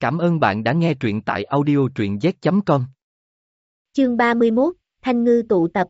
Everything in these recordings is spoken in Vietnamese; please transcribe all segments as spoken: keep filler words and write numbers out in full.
Cảm ơn bạn đã nghe truyện tại audio truyện z chấm com. Chương ba mươi mốt, Thanh Ngư tụ tập.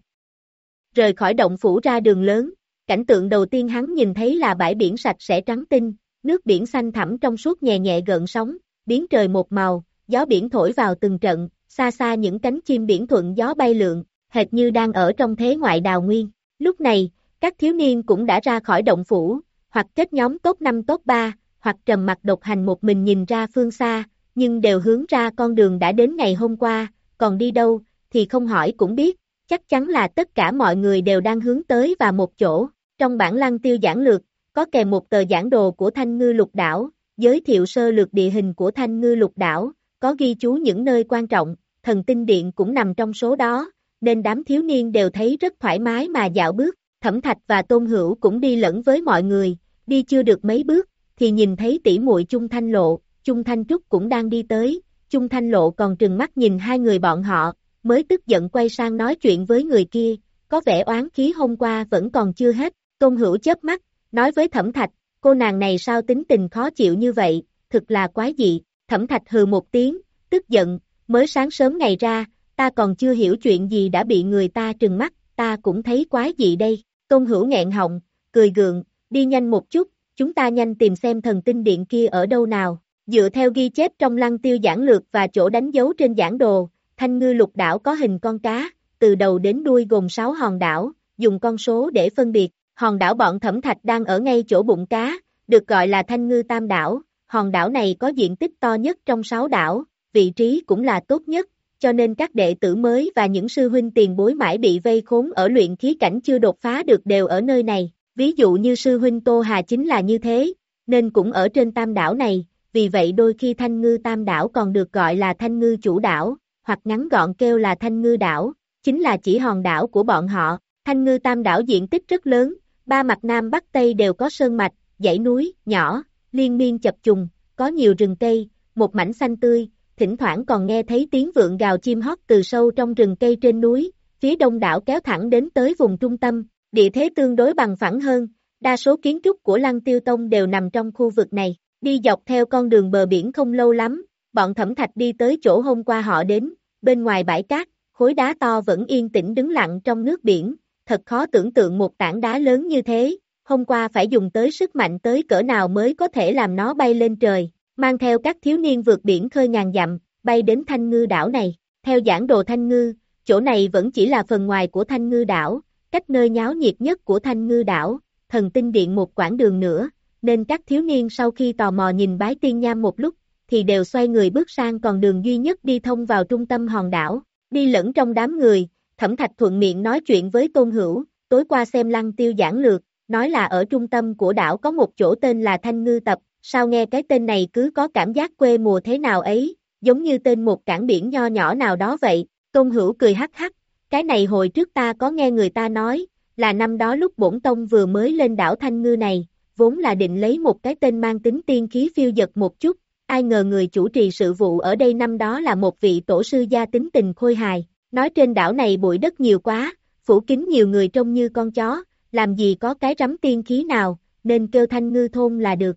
Rời khỏi động phủ ra đường lớn, cảnh tượng đầu tiên hắn nhìn thấy là bãi biển sạch sẽ trắng tinh, nước biển xanh thẳm trong suốt nhẹ nhẹ gợn sóng, biển trời một màu, gió biển thổi vào từng trận, xa xa những cánh chim biển thuận gió bay lượn, hệt như đang ở trong thế ngoại đào nguyên. Lúc này, các thiếu niên cũng đã ra khỏi động phủ, hoặc kết nhóm top năm top ba, hoặc trầm mặc độc hành một mình nhìn ra phương xa, nhưng đều hướng ra con đường đã đến ngày hôm qua, còn đi đâu, thì không hỏi cũng biết, chắc chắn là tất cả mọi người đều đang hướng tới và một chỗ. Trong bản Lăng Tiêu giản lược, có kèm một tờ giảng đồ của Thanh Ngư Lục Đảo, giới thiệu sơ lược địa hình của Thanh Ngư Lục Đảo, có ghi chú những nơi quan trọng, Thần Tinh Điện cũng nằm trong số đó, nên đám thiếu niên đều thấy rất thoải mái mà dạo bước. Thẩm Thạch và Tôn Hữu cũng đi lẫn với mọi người, đi chưa được mấy bước, thì nhìn thấy tỷ muội Chung Thanh Lộ, Chung Thanh Trúc cũng đang đi tới, Chung Thanh Lộ còn trừng mắt nhìn hai người bọn họ, mới tức giận quay sang nói chuyện với người kia, có vẻ oán khí hôm qua vẫn còn chưa hết. Tôn Hữu chớp mắt, nói với Thẩm Thạch, cô nàng này sao tính tình khó chịu như vậy, thực là quái dị. Thẩm Thạch hừ một tiếng, tức giận, mới sáng sớm ngày ra, ta còn chưa hiểu chuyện gì đã bị người ta trừng mắt, ta cũng thấy quái dị đây. Tôn Hữu nghẹn họng, cười gượng, đi nhanh một chút, chúng ta nhanh tìm xem Thần Tinh Điện kia ở đâu nào. Dựa theo ghi chép trong Lăng Tiêu giản lược và chỗ đánh dấu trên giảng đồ, Thanh Ngư Lục Đảo có hình con cá, từ đầu đến đuôi gồm sáu hòn đảo, dùng con số để phân biệt. Hòn đảo bọn Thẩm Thạch đang ở ngay chỗ bụng cá, được gọi là Thanh Ngư Tam Đảo. Hòn đảo này có diện tích to nhất trong sáu đảo, vị trí cũng là tốt nhất, cho nên các đệ tử mới và những sư huynh tiền bối mãi bị vây khốn ở luyện khí cảnh chưa đột phá được đều ở nơi này. Ví dụ như sư huynh Tô Hà chính là như thế, nên cũng ở trên Tam Đảo này, vì vậy đôi khi Thanh Ngư Tam Đảo còn được gọi là Thanh Ngư Chủ Đảo, hoặc ngắn gọn kêu là Thanh Ngư Đảo, chính là chỉ hòn đảo của bọn họ. Thanh Ngư Tam Đảo diện tích rất lớn, ba mặt Nam Bắc Tây đều có sơn mạch, dãy núi, nhỏ, liên miên chập trùng, có nhiều rừng cây, một mảnh xanh tươi, thỉnh thoảng còn nghe thấy tiếng vượn gào chim hót từ sâu trong rừng cây trên núi. Phía đông đảo kéo thẳng đến tới vùng trung tâm, địa thế tương đối bằng phẳng hơn, đa số kiến trúc của Lăng Tiêu Tông đều nằm trong khu vực này. Đi dọc theo con đường bờ biển không lâu lắm, bọn Thẩm Thạch đi tới chỗ hôm qua họ đến, bên ngoài bãi cát, khối đá to vẫn yên tĩnh đứng lặng trong nước biển, thật khó tưởng tượng một tảng đá lớn như thế, hôm qua phải dùng tới sức mạnh tới cỡ nào mới có thể làm nó bay lên trời, mang theo các thiếu niên vượt biển khơi ngàn dặm, bay đến Thanh Ngư Đảo này. Theo giảng đồ Thanh Ngư, chỗ này vẫn chỉ là phần ngoài của Thanh Ngư Đảo, cách nơi nháo nhiệt nhất của Thanh Ngư Đảo, Thần Tinh Điện một quãng đường nữa, nên các thiếu niên sau khi tò mò nhìn Bái Tiên Nham một lúc, thì đều xoay người bước sang con đường duy nhất đi thông vào trung tâm hòn đảo. Đi lẫn trong đám người, Thẩm Thạch thuận miệng nói chuyện với Tôn Hữu, tối qua xem Lăng Tiêu giảng lược, nói là ở trung tâm của đảo có một chỗ tên là Thanh Ngư Tập, sao nghe cái tên này cứ có cảm giác quê mùa thế nào ấy, giống như tên một cảng biển nho nhỏ nào đó vậy. Tôn Hữu cười hắc hắc, cái này hồi trước ta có nghe người ta nói, là năm đó lúc bổn tông vừa mới lên đảo Thanh Ngư này, vốn là định lấy một cái tên mang tính tiên khí phiêu dật một chút, ai ngờ người chủ trì sự vụ ở đây năm đó là một vị tổ sư gia tính tình khôi hài, nói trên đảo này bụi đất nhiều quá, phủ kín nhiều người trông như con chó, làm gì có cái rắm tiên khí nào, nên kêu Thanh Ngư thôn là được.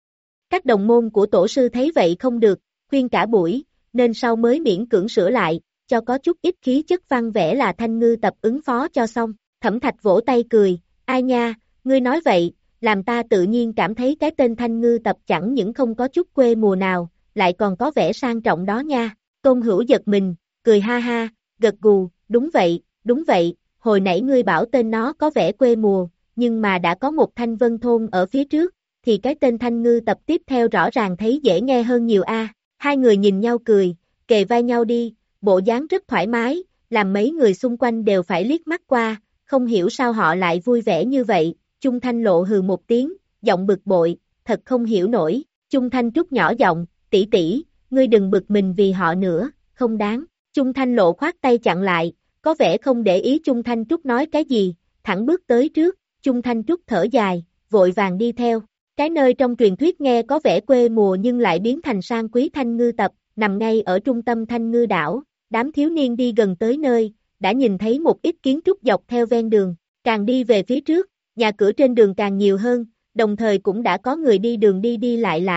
Các đồng môn của tổ sư thấy vậy không được, khuyên cả buổi, nên sau mới miễn cưỡng sửa lại, cho có chút ít khí chất văn vẻ là Thanh Ngư Tập ứng phó cho xong. Thẩm Thạch vỗ tay cười, ai nha, ngươi nói vậy, làm ta tự nhiên cảm thấy cái tên Thanh Ngư Tập chẳng những không có chút quê mùa nào, lại còn có vẻ sang trọng đó nha. Tôn Hữu giật mình, cười ha ha, gật gù, đúng vậy, đúng vậy, hồi nãy ngươi bảo tên nó có vẻ quê mùa, nhưng mà đã có một Thanh Vân thôn ở phía trước, thì cái tên Thanh Ngư Tập tiếp theo rõ ràng thấy dễ nghe hơn nhiều a. Hai người nhìn nhau cười, kề vai nhau đi, bộ dáng rất thoải mái, làm mấy người xung quanh đều phải liếc mắt qua, không hiểu sao họ lại vui vẻ như vậy. Chung Thanh Lộ hừ một tiếng, giọng bực bội, thật không hiểu nổi. Chung Thanh Trúc nhỏ giọng, tỷ tỷ, ngươi đừng bực mình vì họ nữa, không đáng. Chung Thanh Lộ khoát tay chặn lại, có vẻ không để ý Chung Thanh Trúc nói cái gì, thẳng bước tới trước. Chung Thanh Trúc thở dài, vội vàng đi theo. Cái nơi trong truyền thuyết nghe có vẻ quê mùa nhưng lại biến thành sang quý Thanh Ngư Tập, nằm ngay ở trung tâm Thanh Ngư Đảo. Đám thiếu niên đi gần tới nơi, đã nhìn thấy một ít kiến trúc dọc theo ven đường, càng đi về phía trước, nhà cửa trên đường càng nhiều hơn, đồng thời cũng đã có người đi đường đi đi lại lại,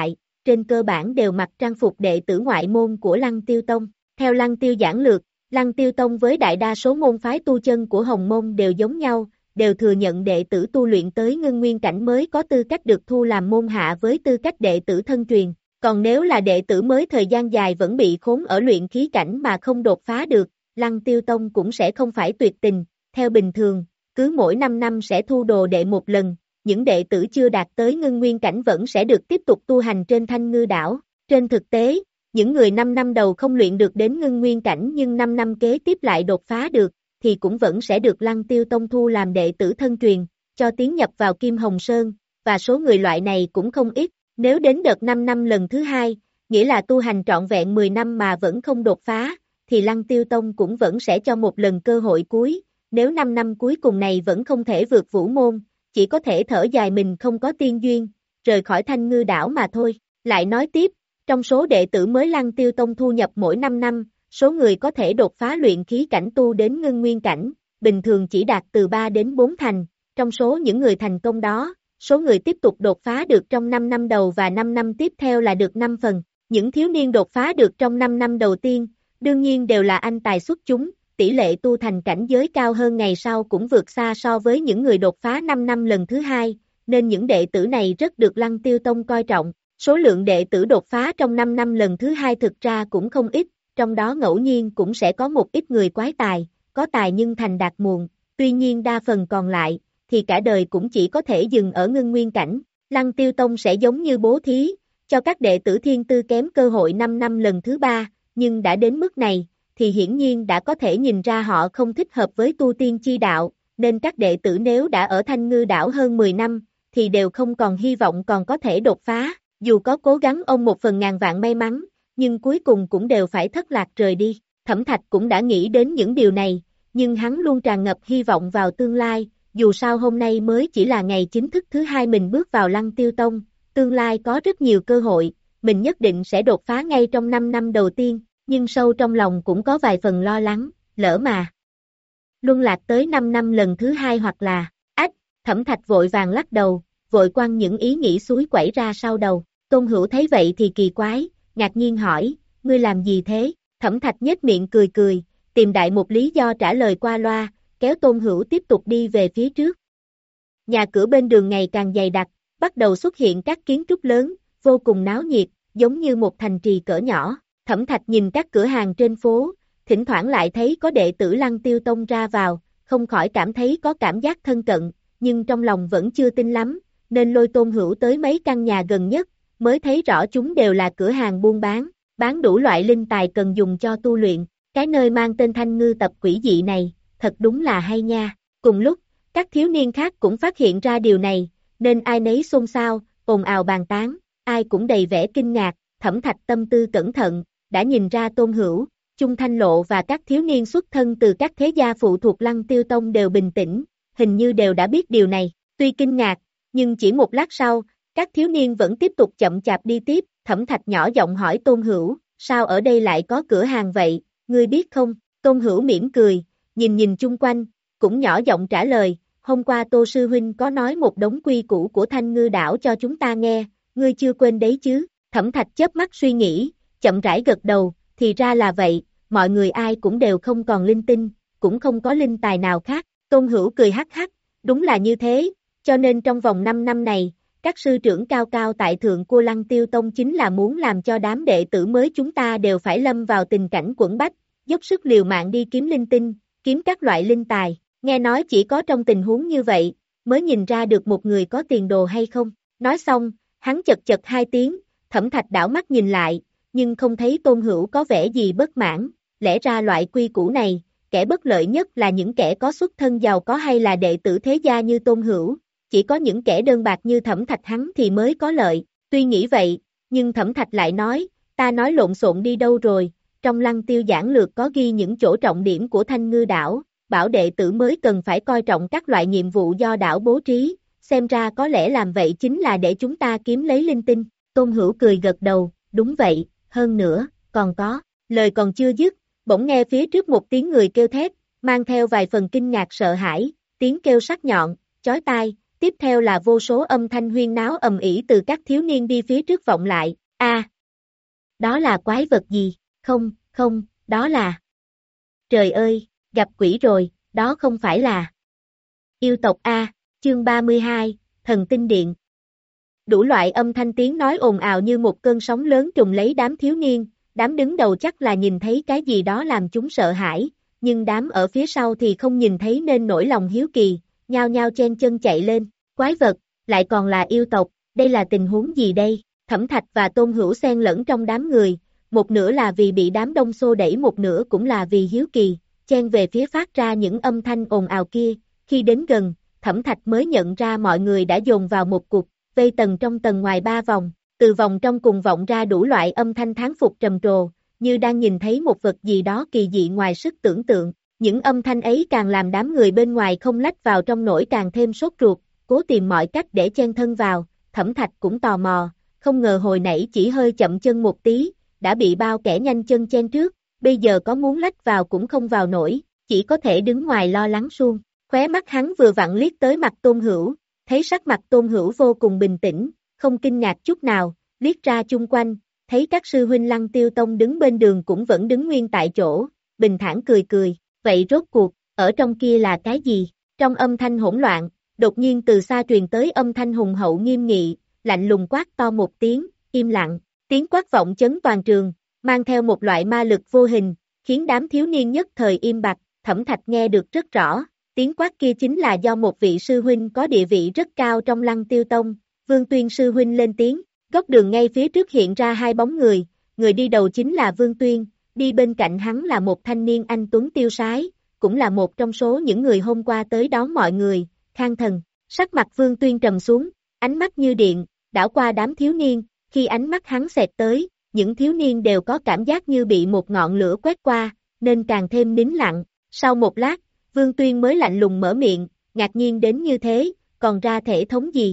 trên cơ bản đều mặc trang phục đệ tử ngoại môn của Lăng Tiêu Tông. Theo Lăng Tiêu giảng lược, Lăng Tiêu Tông với đại đa số môn phái tu chân của Hồng Môn đều giống nhau, đều thừa nhận đệ tử tu luyện tới ngưng nguyên cảnh mới có tư cách được thu làm môn hạ với tư cách đệ tử thân truyền. Còn nếu là đệ tử mới thời gian dài vẫn bị khốn ở luyện khí cảnh mà không đột phá được, Lăng Tiêu Tông cũng sẽ không phải tuyệt tình. Theo bình thường, cứ mỗi năm năm sẽ thu đồ đệ một lần, những đệ tử chưa đạt tới ngưng nguyên cảnh vẫn sẽ được tiếp tục tu hành trên Thanh Ngư Đảo. Trên thực tế, những người năm năm đầu không luyện được đến ngưng nguyên cảnh nhưng năm năm kế tiếp lại đột phá được, thì cũng vẫn sẽ được Lăng Tiêu Tông thu làm đệ tử thân truyền, cho tiến nhập vào Kim Hồng Sơn, và số người loại này cũng không ít. Nếu đến đợt năm năm lần thứ hai, nghĩa là tu hành trọn vẹn mười năm mà vẫn không đột phá, thì Lăng Tiêu Tông cũng vẫn sẽ cho một lần cơ hội cuối. Nếu năm năm cuối cùng này vẫn không thể vượt vũ môn, chỉ có thể thở dài mình không có tiên duyên, rời khỏi Thanh Ngư Đảo mà thôi. Lại nói tiếp, trong số đệ tử mới Lăng Tiêu Tông thu nhập mỗi năm năm, số người có thể đột phá luyện khí cảnh tu đến ngưng nguyên cảnh, bình thường chỉ đạt từ ba đến bốn thành. Trong số những người thành công đó, số người tiếp tục đột phá được trong năm năm đầu và năm năm tiếp theo là được năm phần. Những thiếu niên đột phá được trong năm năm đầu tiên, đương nhiên đều là anh tài xuất chúng, tỷ lệ tu thành cảnh giới cao hơn ngày sau cũng vượt xa so với những người đột phá năm năm lần thứ hai, nên những đệ tử này rất được Lăng Tiêu Tông coi trọng. Số lượng đệ tử đột phá trong năm năm lần thứ hai thực ra cũng không ít, trong đó ngẫu nhiên cũng sẽ có một ít người quái tài, có tài nhưng thành đạt muộn, tuy nhiên đa phần còn lại, thì cả đời cũng chỉ có thể dừng ở ngưng nguyên cảnh. Lăng Tiêu Tông sẽ giống như bố thí, cho các đệ tử thiên tư kém cơ hội năm năm lần thứ ba, nhưng đã đến mức này, thì hiển nhiên đã có thể nhìn ra họ không thích hợp với tu tiên chi đạo, nên các đệ tử nếu đã ở Thanh Ngư Đảo hơn mười năm, thì đều không còn hy vọng còn có thể đột phá, dù có cố gắng ông một phần ngàn vạn may mắn, nhưng cuối cùng cũng đều phải thất lạc rời đi. Thẩm Thạch cũng đã nghĩ đến những điều này, nhưng hắn luôn tràn ngập hy vọng vào tương lai, dù sao hôm nay mới chỉ là ngày chính thức thứ hai mình bước vào Lăng Tiêu Tông, tương lai có rất nhiều cơ hội, mình nhất định sẽ đột phá ngay trong năm năm đầu tiên, nhưng sâu trong lòng cũng có vài phần lo lắng, lỡ mà luân lạc tới năm năm lần thứ hai hoặc là, ách, Thẩm Thạch vội vàng lắc đầu, vội quăng những ý nghĩ suối quẩy ra sau đầu. Tôn Hữu thấy vậy thì kỳ quái, ngạc nhiên hỏi, ngươi làm gì thế? Thẩm Thạch nhếch miệng cười cười, tìm đại một lý do trả lời qua loa, kéo Tôn Hữu tiếp tục đi về phía trước. Nhà cửa bên đường ngày càng dày đặc, bắt đầu xuất hiện các kiến trúc lớn, vô cùng náo nhiệt, giống như một thành trì cỡ nhỏ. Thẩm Thạch nhìn các cửa hàng trên phố, thỉnh thoảng lại thấy có đệ tử Lăng Tiêu Tông ra vào, không khỏi cảm thấy có cảm giác thân cận, nhưng trong lòng vẫn chưa tin lắm, nên lôi Tôn Hữu tới mấy căn nhà gần nhất, mới thấy rõ chúng đều là cửa hàng buôn bán, bán đủ loại linh tài cần dùng cho tu luyện. Cái nơi mang tên Thanh Ngư Tập quỷ dị này, thật đúng là hay nha. Cùng lúc, các thiếu niên khác cũng phát hiện ra điều này, nên ai nấy xôn xao, ồn ào bàn tán, ai cũng đầy vẻ kinh ngạc. Thẩm Thạch tâm tư cẩn thận, đã nhìn ra Tôn Hữu, Chung Thanh Lộ và các thiếu niên xuất thân từ các thế gia phụ thuộc Lăng Tiêu Tông đều bình tĩnh, hình như đều đã biết điều này. Tuy kinh ngạc, nhưng chỉ một lát sau, các thiếu niên vẫn tiếp tục chậm chạp đi tiếp. Thẩm Thạch nhỏ giọng hỏi Tôn Hữu, sao ở đây lại có cửa hàng vậy, ngươi biết không? Tôn Hữu mỉm cười, nhìn nhìn chung quanh, cũng nhỏ giọng trả lời, hôm qua Tô Sư Huynh có nói một đống quy củ của Thanh Ngư Đảo cho chúng ta nghe, ngươi chưa quên đấy chứ? Thẩm Thạch chớp mắt suy nghĩ, chậm rãi gật đầu, thì ra là vậy, mọi người ai cũng đều không còn linh tinh, cũng không có linh tài nào khác. Tôn Hữu cười hắc hắc, đúng là như thế, cho nên trong vòng năm năm này, các sư trưởng cao cao tại thượng của Lăng Tiêu Tông chính là muốn làm cho đám đệ tử mới chúng ta đều phải lâm vào tình cảnh quẫn bách, dốc sức liều mạng đi kiếm linh tinh, kiếm các loại linh tài. Nghe nói chỉ có trong tình huống như vậy, mới nhìn ra được một người có tiền đồ hay không. Nói xong, hắn chật chật hai tiếng, Thẩm Thạch đảo mắt nhìn lại, nhưng không thấy Tôn Hữu có vẻ gì bất mãn. Lẽ ra loại quy củ này, kẻ bất lợi nhất là những kẻ có xuất thân giàu có hay là đệ tử thế gia như Tôn Hữu. Chỉ có những kẻ đơn bạc như Thẩm Thạch hắn thì mới có lợi. Tuy nghĩ vậy, nhưng Thẩm Thạch lại nói, ta nói lộn xộn đi đâu rồi, trong Lăng Tiêu giảng lược có ghi những chỗ trọng điểm của Thanh Ngư Đảo, bảo đệ tử mới cần phải coi trọng các loại nhiệm vụ do đảo bố trí, xem ra có lẽ làm vậy chính là để chúng ta kiếm lấy linh tinh. Tôn Hữu cười gật đầu, đúng vậy, hơn nữa, còn có, lời còn chưa dứt, bỗng nghe phía trước một tiếng người kêu thét, mang theo vài phần kinh ngạc sợ hãi, tiếng kêu sắc nhọn, chói tai. Tiếp theo là vô số âm thanh huyên náo ầm ĩ từ các thiếu niên đi phía trước vọng lại, A, đó là quái vật gì? Không, không, đó là... Trời ơi, gặp quỷ rồi, đó không phải là... Yêu tộc A, chương ba mươi hai, Thần Tinh Điện. Đủ loại âm thanh tiếng nói ồn ào như một cơn sóng lớn trùng lấy đám thiếu niên, đám đứng đầu chắc là nhìn thấy cái gì đó làm chúng sợ hãi, nhưng đám ở phía sau thì không nhìn thấy nên nổi lòng hiếu kỳ, nhao nhao chen chân chạy lên, quái vật, lại còn là yêu tộc, đây là tình huống gì đây? Thẩm Thạch và Tôn Hữu xen lẫn trong đám người, một nửa là vì bị đám đông xô đẩy, một nửa cũng là vì hiếu kỳ, chen về phía phát ra những âm thanh ồn ào kia, khi đến gần, Thẩm Thạch mới nhận ra mọi người đã dồn vào một cục, vây tầng trong tầng ngoài ba vòng, từ vòng trong cùng vọng ra đủ loại âm thanh thán phục trầm trồ, như đang nhìn thấy một vật gì đó kỳ dị ngoài sức tưởng tượng, những âm thanh ấy càng làm đám người bên ngoài không lách vào trong nổi càng thêm sốt ruột, cố tìm mọi cách để chen thân vào, Thẩm Thạch cũng tò mò, không ngờ hồi nãy chỉ hơi chậm chân một tí, đã bị bao kẻ nhanh chân chen trước, bây giờ có muốn lách vào cũng không vào nổi, chỉ có thể đứng ngoài lo lắng suông, khóe mắt hắn vừa vặn liếc tới mặt Tôn Hữu, thấy sắc mặt Tôn Hữu vô cùng bình tĩnh, không kinh ngạc chút nào, liếc ra chung quanh, thấy các sư huynh Lăng Tiêu Tông đứng bên đường cũng vẫn đứng nguyên tại chỗ, bình thản cười cười, vậy rốt cuộc, ở trong kia là cái gì? Trong âm thanh hỗn loạn, đột nhiên từ xa truyền tới âm thanh hùng hậu nghiêm nghị, lạnh lùng quát to một tiếng, im lặng, tiếng quát vọng chấn toàn trường, mang theo một loại ma lực vô hình, khiến đám thiếu niên nhất thời im bặt, Thẩm Thạch nghe được rất rõ, tiếng quát kia chính là do một vị sư huynh có địa vị rất cao trong Lăng Tiêu Tông, Vương Tuyên sư huynh lên tiếng, góc đường ngay phía trước hiện ra hai bóng người, người đi đầu chính là Vương Tuyên, đi bên cạnh hắn là một thanh niên anh tuấn tiêu sái, cũng là một trong số những người hôm qua tới đón mọi người, Khang Thần, sắc mặt Vương Tuyên trầm xuống, ánh mắt như điện, đảo qua đám thiếu niên, khi ánh mắt hắn xẹt tới, những thiếu niên đều có cảm giác như bị một ngọn lửa quét qua, nên càng thêm nín lặng, sau một lát, Vương Tuyên mới lạnh lùng mở miệng, ngạc nhiên đến như thế, còn ra thể thống gì?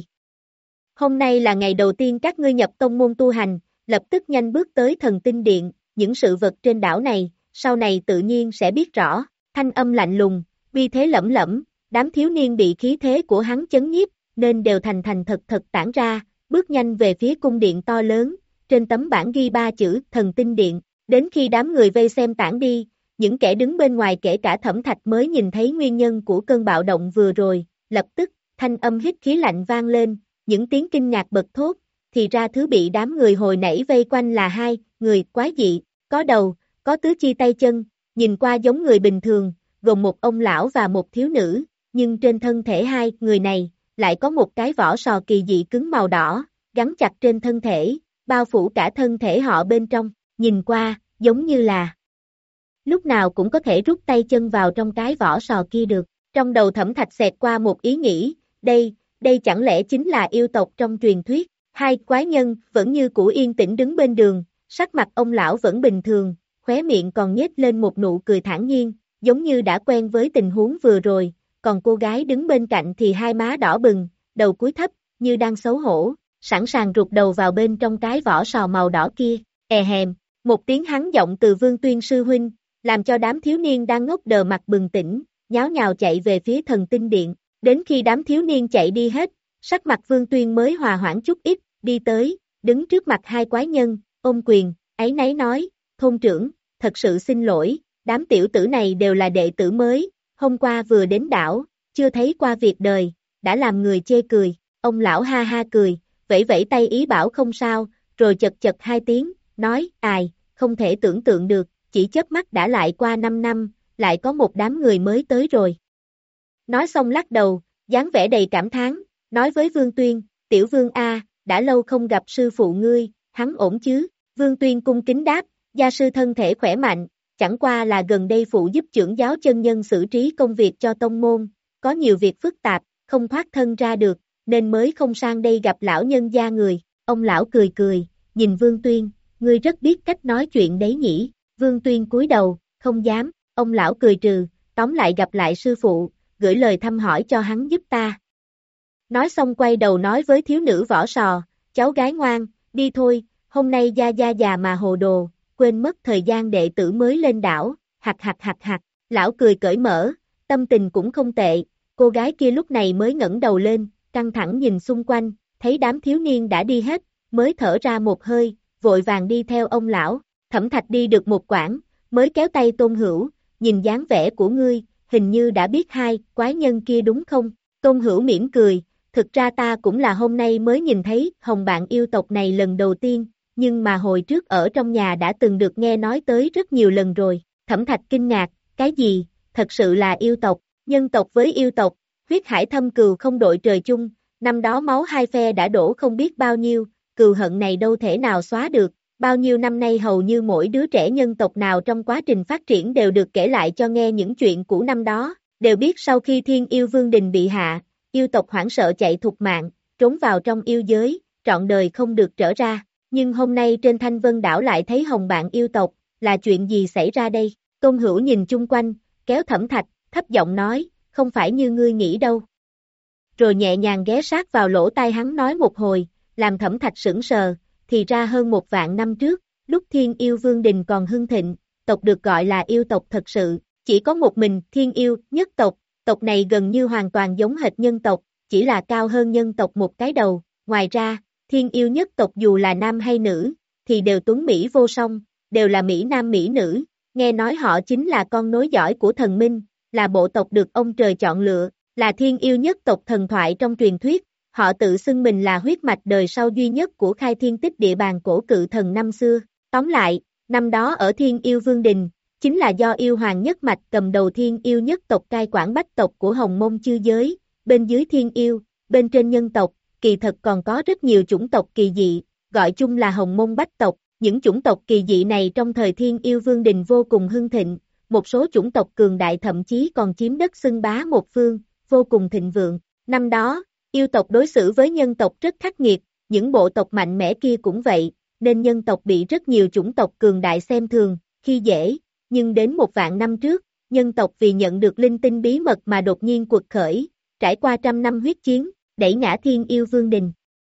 Hôm nay là ngày đầu tiên các ngươi nhập tông môn tu hành, lập tức nhanh bước tới Thần Tinh Điện, những sự vật trên đảo này, sau này tự nhiên sẽ biết rõ, thanh âm lạnh lùng, uy thế lẫm lẫm, đám thiếu niên bị khí thế của hắn chấn nhiếp, nên đều thành thành thật thật tản ra, bước nhanh về phía cung điện to lớn, trên tấm bảng ghi ba chữ Thần Tinh Điện, đến khi đám người vây xem tản đi, những kẻ đứng bên ngoài kể cả Thẩm Thạch mới nhìn thấy nguyên nhân của cơn bạo động vừa rồi, lập tức, thanh âm hít khí lạnh vang lên, những tiếng kinh ngạc bật thốt, thì ra thứ bị đám người hồi nãy vây quanh là hai người quái dị, có đầu, có tứ chi tay chân, nhìn qua giống người bình thường, gồm một ông lão và một thiếu nữ, nhưng trên thân thể hai người này, lại có một cái vỏ sò kỳ dị cứng màu đỏ, gắn chặt trên thân thể, bao phủ cả thân thể họ bên trong, nhìn qua, giống như là lúc nào cũng có thể rút tay chân vào trong cái vỏ sò kia được. Trong đầu Thẩm Thạch xẹt qua một ý nghĩ, đây, đây chẳng lẽ chính là yêu tộc trong truyền thuyết. Hai quái nhân vẫn như cũ yên tĩnh đứng bên đường, sắc mặt ông lão vẫn bình thường, khóe miệng còn nhếch lên một nụ cười thản nhiên, giống như đã quen với tình huống vừa rồi, còn cô gái đứng bên cạnh thì hai má đỏ bừng, đầu cúi thấp, như đang xấu hổ, sẵn sàng rụt đầu vào bên trong cái vỏ sò màu đỏ kia, è hèm, một tiếng hắn giọng từ Vương Tuyên sư huynh, làm cho đám thiếu niên đang ngốc đờ mặt bừng tỉnh, nháo nhào chạy về phía Thần Tinh Điện, đến khi đám thiếu niên chạy đi hết, sắc mặt Vương Tuyên mới hòa hoãn chút ít, đi tới, đứng trước mặt hai quái nhân, ôm quyền, áy náy nói, thôn trưởng, thật sự xin lỗi, đám tiểu tử này đều là đệ tử mới, hôm qua vừa đến đảo, chưa thấy qua việc đời, đã làm người chê cười, ông lão ha ha cười, vẫy vẫy tay ý bảo không sao, rồi chật chật hai tiếng, nói, ai, không thể tưởng tượng được, chỉ chớp mắt đã lại qua năm năm, lại có một đám người mới tới rồi. Nói xong lắc đầu, dáng vẻ đầy cảm thán, nói với Vương Tuyên, tiểu Vương A, đã lâu không gặp sư phụ ngươi, hắn ổn chứ? Vương Tuyên cung kính đáp, gia sư thân thể khỏe mạnh, chẳng qua là gần đây phụ giúp trưởng giáo chân nhân xử trí công việc cho tông môn, có nhiều việc phức tạp, không thoát thân ra được, nên mới không sang đây gặp lão nhân gia người. Ông lão cười cười, nhìn Vương Tuyên, ngươi rất biết cách nói chuyện đấy nhỉ? Vương Tuyên cúi đầu, không dám, ông lão cười trừ, tóm lại gặp lại sư phụ, gửi lời thăm hỏi cho hắn giúp ta. Nói xong quay đầu nói với thiếu nữ vỏ sò, cháu gái ngoan, đi thôi, hôm nay gia gia già mà hồ đồ, quên mất thời gian đệ tử mới lên đảo, hạt hạt hạt hạt, lão cười cởi mở, tâm tình cũng không tệ, cô gái kia lúc này mới ngẩng đầu lên, căng thẳng nhìn xung quanh, thấy đám thiếu niên đã đi hết, mới thở ra một hơi, vội vàng đi theo ông lão. Thẩm Thạch đi được một quãng, mới kéo tay Tôn Hữu, nhìn dáng vẻ của ngươi, hình như đã biết hai quái nhân kia đúng không? Tôn Hữu mỉm cười, thực ra ta cũng là hôm nay mới nhìn thấy hồng bạn yêu tộc này lần đầu tiên, nhưng mà hồi trước ở trong nhà đã từng được nghe nói tới rất nhiều lần rồi. Thẩm Thạch kinh ngạc, cái gì, thật sự là yêu tộc, nhân tộc với yêu tộc, huyết hải thâm cừu không đội trời chung, năm đó máu hai phe đã đổ không biết bao nhiêu, cừu hận này đâu thể nào xóa được. Bao nhiêu năm nay hầu như mỗi đứa trẻ nhân tộc nào trong quá trình phát triển đều được kể lại cho nghe những chuyện cũ năm đó, đều biết sau khi Thiên Yêu Vương Đình bị hạ, yêu tộc hoảng sợ chạy thục mạng, trốn vào trong yêu giới, trọn đời không được trở ra. Nhưng hôm nay trên Thanh Vân đảo lại thấy hồng bạn yêu tộc, là chuyện gì xảy ra đây? Tôn Hữu nhìn chung quanh, kéo Thẩm Thạch, thấp giọng nói, không phải như ngươi nghĩ đâu. Rồi nhẹ nhàng ghé sát vào lỗ tai hắn nói một hồi, làm Thẩm Thạch sững sờ. Thì ra hơn một vạn năm trước, lúc Thiên Yêu Vương Đình còn hưng thịnh, tộc được gọi là yêu tộc thật sự, chỉ có một mình Thiên Yêu nhất tộc, tộc này gần như hoàn toàn giống hệt nhân tộc, chỉ là cao hơn nhân tộc một cái đầu. Ngoài ra, Thiên Yêu nhất tộc dù là nam hay nữ, thì đều tuấn mỹ vô song, đều là mỹ nam mỹ nữ, nghe nói họ chính là con nối dõi của thần minh, là bộ tộc được ông trời chọn lựa, là Thiên Yêu nhất tộc thần thoại trong truyền thuyết. Họ tự xưng mình là huyết mạch đời sau duy nhất của khai thiên tích địa bàn cổ cự thần năm xưa. Tóm lại, năm đó ở Thiên Yêu Vương Đình, chính là do yêu hoàng nhất mạch cầm đầu Thiên Yêu nhất tộc cai quản bách tộc của Hồng Mông chư giới, bên dưới Thiên Yêu, bên trên nhân tộc, kỳ thật còn có rất nhiều chủng tộc kỳ dị, gọi chung là Hồng Mông bách tộc. Những chủng tộc kỳ dị này trong thời Thiên Yêu Vương Đình vô cùng hưng thịnh, một số chủng tộc cường đại thậm chí còn chiếm đất xưng bá một phương, vô cùng thịnh vượng. Năm đó, yêu tộc đối xử với nhân tộc rất khắc nghiệt, những bộ tộc mạnh mẽ kia cũng vậy, nên nhân tộc bị rất nhiều chủng tộc cường đại xem thường, khi dễ, nhưng đến một vạn năm trước, nhân tộc vì nhận được linh tinh bí mật mà đột nhiên quật khởi, trải qua trăm năm huyết chiến, đẩy ngã Thiên Yêu Vương Đình.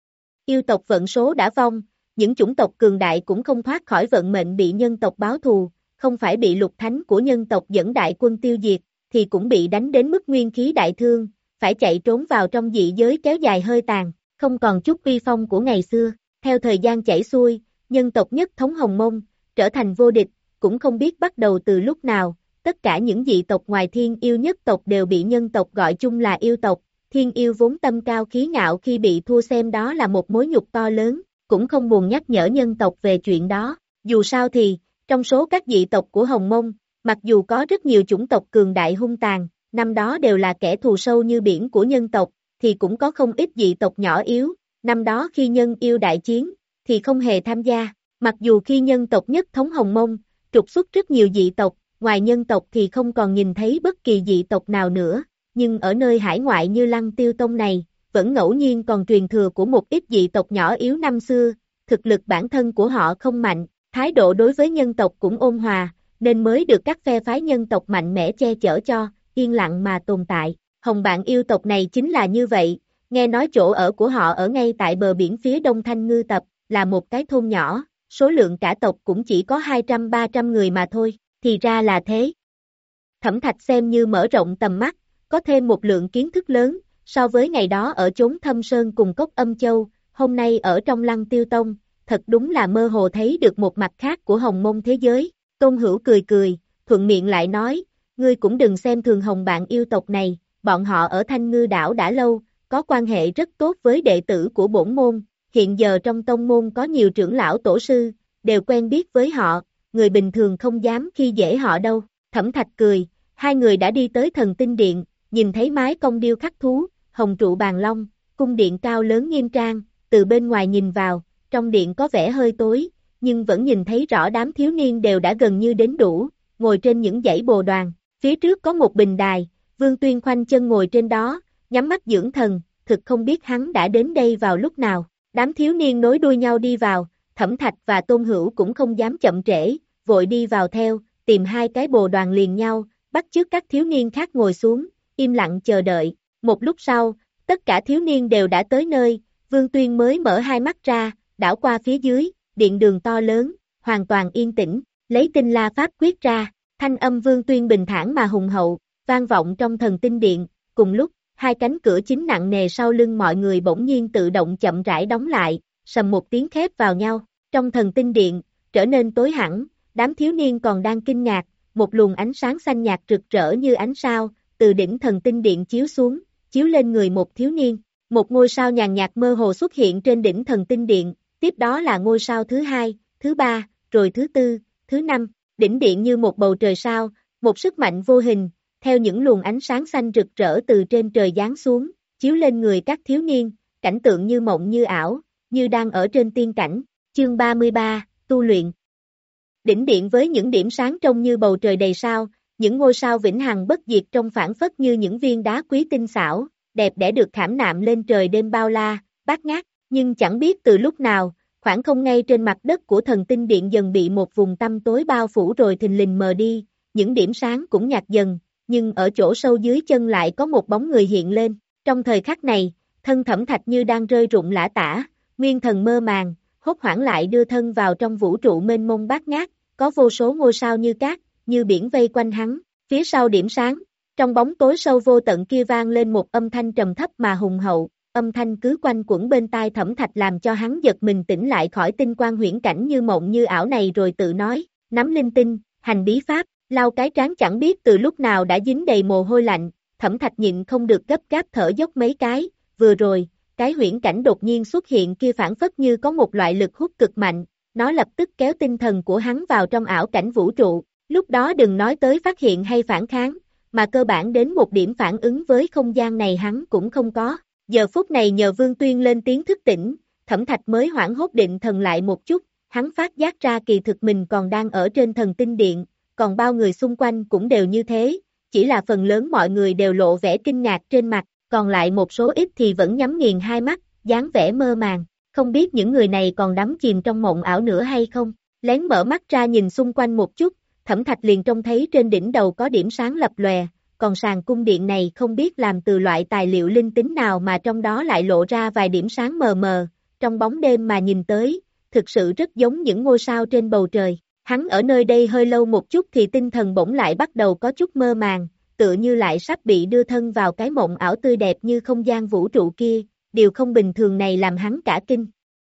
Yêu tộc vận số đã vong, những chủng tộc cường đại cũng không thoát khỏi vận mệnh bị nhân tộc báo thù, không phải bị lục thánh của nhân tộc dẫn đại quân tiêu diệt, thì cũng bị đánh đến mức nguyên khí đại thương, phải chạy trốn vào trong dị giới kéo dài hơi tàn, không còn chút uy phong của ngày xưa. Theo thời gian chảy xuôi, nhân tộc nhất thống Hồng Mông, trở thành vô địch, cũng không biết bắt đầu từ lúc nào, tất cả những dị tộc ngoài Thiên Yêu nhất tộc đều bị nhân tộc gọi chung là yêu tộc. Thiên Yêu vốn tâm cao khí ngạo khi bị thua xem đó là một mối nhục to lớn, cũng không buồn nhắc nhở nhân tộc về chuyện đó. Dù sao thì, trong số các dị tộc của Hồng Mông, mặc dù có rất nhiều chủng tộc cường đại hung tàn, năm đó đều là kẻ thù sâu như biển của nhân tộc, thì cũng có không ít dị tộc nhỏ yếu, năm đó khi nhân yêu đại chiến, thì không hề tham gia, mặc dù khi nhân tộc nhất thống Hồng Mông, trục xuất rất nhiều dị tộc, ngoài nhân tộc thì không còn nhìn thấy bất kỳ dị tộc nào nữa, nhưng ở nơi hải ngoại như Lăng Tiêu Tông này, vẫn ngẫu nhiên còn truyền thừa của một ít dị tộc nhỏ yếu năm xưa, thực lực bản thân của họ không mạnh, thái độ đối với nhân tộc cũng ôn hòa, nên mới được các phe phái nhân tộc mạnh mẽ che chở cho, yên lặng mà tồn tại. Hồng bạn yêu tộc này chính là như vậy, nghe nói chỗ ở của họ ở ngay tại bờ biển phía đông Thanh Ngư Tập, là một cái thôn nhỏ, số lượng cả tộc cũng chỉ có hai trăm ba trăm người mà thôi, thì ra là thế. Thẩm Thạch xem như mở rộng tầm mắt, có thêm một lượng kiến thức lớn, so với ngày đó ở chốn Thâm Sơn cùng Cốc Âm Châu, hôm nay ở trong Lăng Tiêu Tông, thật đúng là mơ hồ thấy được một mặt khác của Hồng Mông thế giới. Tôn Hữu cười cười, thuận miệng lại nói, ngươi cũng đừng xem thường hồng bạn yêu tộc này, bọn họ ở Thanh Ngư đảo đã lâu, có quan hệ rất tốt với đệ tử của bổn môn, hiện giờ trong tông môn có nhiều trưởng lão tổ sư, đều quen biết với họ, người bình thường không dám khi dễ họ đâu. Thẩm Thạch cười, hai người đã đi tới Thần Tinh Điện, nhìn thấy mái cong điêu khắc thú, hồng trụ bàn long, cung điện cao lớn nghiêm trang, từ bên ngoài nhìn vào, trong điện có vẻ hơi tối, nhưng vẫn nhìn thấy rõ đám thiếu niên đều đã gần như đến đủ, ngồi trên những dãy bồ đoàn, phía trước có một bình đài, Vương Tuyên khoanh chân ngồi trên đó, nhắm mắt dưỡng thần, thực không biết hắn đã đến đây vào lúc nào. Đám thiếu niên nối đuôi nhau đi vào, Thẩm Thạch và Tôn Hữu cũng không dám chậm trễ, vội đi vào theo, tìm hai cái bồ đoàn liền nhau, bắt chước các thiếu niên khác ngồi xuống, im lặng chờ đợi. Một lúc sau, tất cả thiếu niên đều đã tới nơi, Vương Tuyên mới mở hai mắt ra, đảo qua phía dưới, điện đường to lớn, hoàn toàn yên tĩnh, lấy tinh la pháp quyết ra, thanh âm Vương Tuyên bình thản mà hùng hậu, vang vọng trong Thần Tinh Điện, cùng lúc, hai cánh cửa chính nặng nề sau lưng mọi người bỗng nhiên tự động chậm rãi đóng lại, sầm một tiếng khép vào nhau. Trong thần tinh điện, trở nên tối hẳn, đám thiếu niên còn đang kinh ngạc, một luồng ánh sáng xanh nhạt rực rỡ như ánh sao, từ đỉnh thần tinh điện chiếu xuống, chiếu lên người một thiếu niên. Một ngôi sao nhàn nhạt mơ hồ xuất hiện trên đỉnh thần tinh điện, tiếp đó là ngôi sao thứ hai, thứ ba, rồi thứ tư, thứ năm. Đỉnh điện như một bầu trời sao, một sức mạnh vô hình, theo những luồng ánh sáng xanh rực rỡ từ trên trời giáng xuống, chiếu lên người các thiếu niên, cảnh tượng như mộng như ảo, như đang ở trên tiên cảnh. Chương ba mươi ba, tu luyện. Đỉnh điện với những điểm sáng trông như bầu trời đầy sao, những ngôi sao vĩnh hằng bất diệt trông phảng phất như những viên đá quý tinh xảo, đẹp đẽ được khảm nạm lên trời đêm bao la, bát ngát, nhưng chẳng biết từ lúc nào, khoảng không ngay trên mặt đất của thần tinh điện dần bị một vùng tăm tối bao phủ rồi thình lình mờ đi, những điểm sáng cũng nhạt dần, nhưng ở chỗ sâu dưới chân lại có một bóng người hiện lên. Trong thời khắc này, thân Thẩm Thạch như đang rơi rụng lả tả, nguyên thần mơ màng, hốt hoảng lại đưa thân vào trong vũ trụ mênh mông bát ngát, có vô số ngôi sao như cát, như biển vây quanh hắn. Phía sau điểm sáng, trong bóng tối sâu vô tận kia vang lên một âm thanh trầm thấp mà hùng hậu, âm thanh cứ quanh quẩn bên tai Thẩm Thạch làm cho hắn giật mình tỉnh lại khỏi tinh quang huyễn cảnh như mộng như ảo này, rồi tự nói, nắm linh tinh, hành bí pháp, lau cái trán chẳng biết từ lúc nào đã dính đầy mồ hôi lạnh. Thẩm Thạch nhịn không được gấp gáp thở dốc mấy cái, vừa rồi, cái huyễn cảnh đột nhiên xuất hiện kia phản phất như có một loại lực hút cực mạnh, nó lập tức kéo tinh thần của hắn vào trong ảo cảnh vũ trụ, lúc đó đừng nói tới phát hiện hay phản kháng, mà cơ bản đến một điểm phản ứng với không gian này hắn cũng không có. Giờ phút này nhờ Vương Tuyên lên tiếng thức tỉnh, Thẩm Thạch mới hoảng hốt định thần lại một chút, hắn phát giác ra kỳ thực mình còn đang ở trên thần tinh điện, còn bao người xung quanh cũng đều như thế, chỉ là phần lớn mọi người đều lộ vẻ kinh ngạc trên mặt, còn lại một số ít thì vẫn nhắm nghiền hai mắt, dáng vẻ mơ màng, không biết những người này còn đắm chìm trong mộng ảo nữa hay không. Lén mở mắt ra nhìn xung quanh một chút, Thẩm Thạch liền trông thấy trên đỉnh đầu có điểm sáng lập lòe, còn sàn cung điện này không biết làm từ loại tài liệu linh tính nào mà trong đó lại lộ ra vài điểm sáng mờ mờ, trong bóng đêm mà nhìn tới, thực sự rất giống những ngôi sao trên bầu trời. Hắn ở nơi đây hơi lâu một chút thì tinh thần bỗng lại bắt đầu có chút mơ màng, tựa như lại sắp bị đưa thân vào cái mộng ảo tươi đẹp như không gian vũ trụ kia, điều không bình thường này làm hắn cả kinh.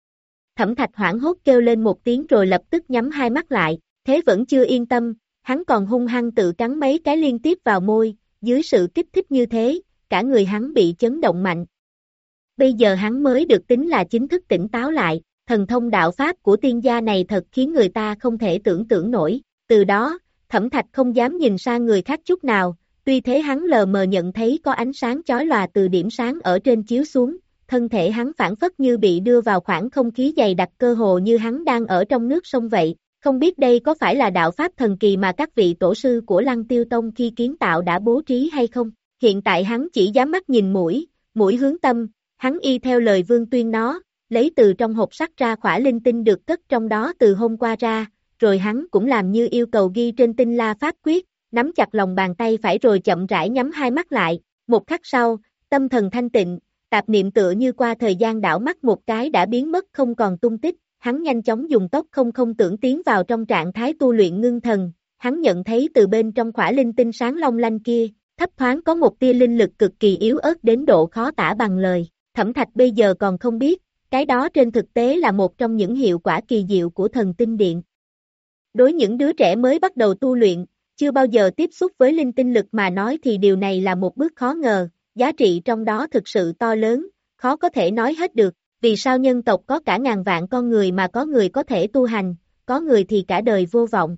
Thẩm Thạch hoảng hốt kêu lên một tiếng rồi lập tức nhắm hai mắt lại, thế vẫn chưa yên tâm, hắn còn hung hăng tự cắn mấy cái liên tiếp vào môi, dưới sự kích thích như thế, cả người hắn bị chấn động mạnh. Bây giờ hắn mới được tính là chính thức tỉnh táo lại, thần thông đạo pháp của tiên gia này thật khiến người ta không thể tưởng tượng nổi, từ đó, Thẩm Thạch không dám nhìn sang người khác chút nào, tuy thế hắn lờ mờ nhận thấy có ánh sáng chói lòa từ điểm sáng ở trên chiếu xuống, thân thể hắn phản phất như bị đưa vào khoảng không khí dày đặc cơ hồ như hắn đang ở trong nước sông vậy. Không biết đây có phải là đạo pháp thần kỳ mà các vị tổ sư của Lăng Tiêu Tông khi kiến tạo đã bố trí hay không? Hiện tại hắn chỉ dám mắt nhìn mũi, mũi hướng tâm, hắn y theo lời Vương Tuyên nó, lấy từ trong hộp sắt ra khỏa linh tinh được cất trong đó từ hôm qua ra, rồi hắn cũng làm như yêu cầu ghi trên tinh la pháp quyết, nắm chặt lòng bàn tay phải rồi chậm rãi nhắm hai mắt lại, một khắc sau, tâm thần thanh tịnh, tạp niệm tựa như qua thời gian đảo mắt một cái đã biến mất không còn tung tích. Hắn nhanh chóng dùng tốc không không tưởng tiến vào trong trạng thái tu luyện ngưng thần, hắn nhận thấy từ bên trong khỏa linh tinh sáng long lanh kia, thấp thoáng có một tia linh lực cực kỳ yếu ớt đến độ khó tả bằng lời. Thẩm Thạch bây giờ còn không biết, cái đó trên thực tế là một trong những hiệu quả kỳ diệu của thần tinh điện. Đối những đứa trẻ mới bắt đầu tu luyện, chưa bao giờ tiếp xúc với linh tinh lực mà nói thì điều này là một bước khó ngờ, giá trị trong đó thực sự to lớn, khó có thể nói hết được. Vì sao nhân tộc có cả ngàn vạn con người mà có người có thể tu hành, có người thì cả đời vô vọng?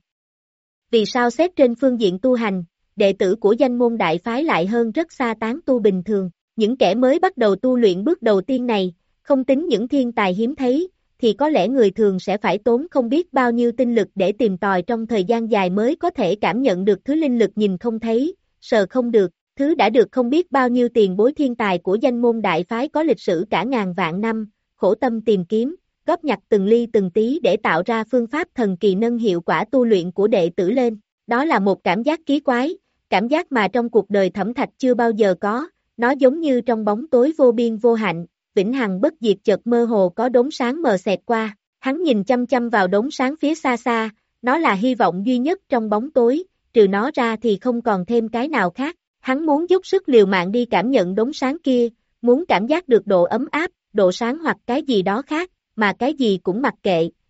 Vì sao xét trên phương diện tu hành, đệ tử của danh môn đại phái lại hơn rất xa tán tu bình thường? Những kẻ mới bắt đầu tu luyện bước đầu tiên này, không tính những thiên tài hiếm thấy, thì có lẽ người thường sẽ phải tốn không biết bao nhiêu tinh lực để tìm tòi trong thời gian dài mới có thể cảm nhận được thứ linh lực nhìn không thấy, sờ không được, thứ đã được không biết bao nhiêu tiền bối thiên tài của danh môn đại phái có lịch sử cả ngàn vạn năm, khổ tâm tìm kiếm, góp nhặt từng ly từng tí để tạo ra phương pháp thần kỳ nâng hiệu quả tu luyện của đệ tử lên. Đó là một cảm giác kỳ quái, cảm giác mà trong cuộc đời Thẩm Thạch chưa bao giờ có, nó giống như trong bóng tối vô biên vô hạn, vĩnh hằng bất diệt chợt mơ hồ có đốm sáng mờ xẹt qua, hắn nhìn chăm chăm vào đốm sáng phía xa xa, nó là hy vọng duy nhất trong bóng tối, trừ nó ra thì không còn thêm cái nào khác, hắn muốn dốc sức liều mạng đi cảm nhận đốm sáng kia, muốn cảm giác được độ ấm áp, độ sáng hoặc cái gì đó khác, mà cái gì cũng mặc kệ,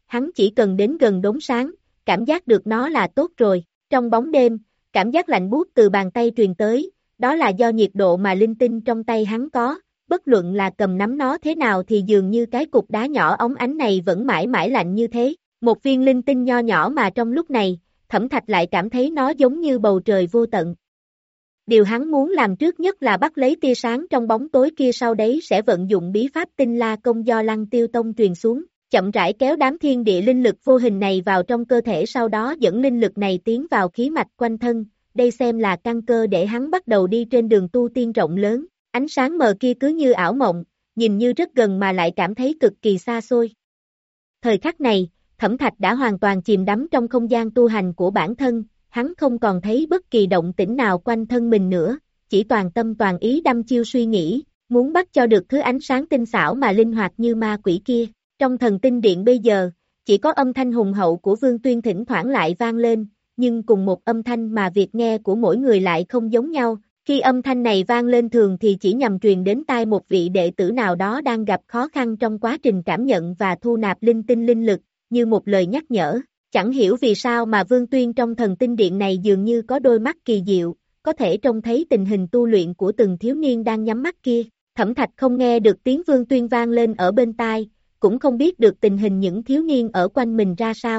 hắn chỉ cần đến gần đốm sáng, cảm giác được nó là tốt rồi. Trong bóng đêm, cảm giác lạnh buốt từ bàn tay truyền tới, đó là do nhiệt độ mà linh tinh trong tay hắn có, bất luận là cầm nắm nó thế nào thì dường như cái cục đá nhỏ óng ánh này vẫn mãi mãi lạnh như thế. Một viên linh tinh nho nhỏ mà trong lúc này, Thẩm Thạch lại cảm thấy nó giống như bầu trời vô tận. Điều hắn muốn làm trước nhất là bắt lấy tia sáng trong bóng tối kia, sau đấy sẽ vận dụng bí pháp Tinh La Công do Lăng Tiêu Tông truyền xuống, chậm rãi kéo đám thiên địa linh lực vô hình này vào trong cơ thể, sau đó dẫn linh lực này tiến vào khí mạch quanh thân, đây xem là căn cơ để hắn bắt đầu đi trên đường tu tiên rộng lớn. Ánh sáng mờ kia cứ như ảo mộng, nhìn như rất gần mà lại cảm thấy cực kỳ xa xôi. Thời khắc này, Thẩm Thạch đã hoàn toàn chìm đắm trong không gian tu hành của bản thân, hắn không còn thấy bất kỳ động tĩnh nào quanh thân mình nữa, chỉ toàn tâm toàn ý đăm chiêu suy nghĩ, muốn bắt cho được thứ ánh sáng tinh xảo mà linh hoạt như ma quỷ kia. Trong thần tinh điện bây giờ, chỉ có âm thanh hùng hậu của Vương Tuyên thỉnh thoảng lại vang lên, nhưng cùng một âm thanh mà việc nghe của mỗi người lại không giống nhau. Khi âm thanh này vang lên thường thì chỉ nhằm truyền đến tai một vị đệ tử nào đó đang gặp khó khăn trong quá trình cảm nhận và thu nạp linh tinh linh lực, như một lời nhắc nhở. Chẳng hiểu vì sao mà Vương Tuyên trong thần tinh điện này dường như có đôi mắt kỳ diệu, có thể trông thấy tình hình tu luyện của từng thiếu niên đang nhắm mắt kia. Thẩm Thạch không nghe được tiếng Vương Tuyên vang lên ở bên tai, cũng không biết được tình hình những thiếu niên ở quanh mình ra sao.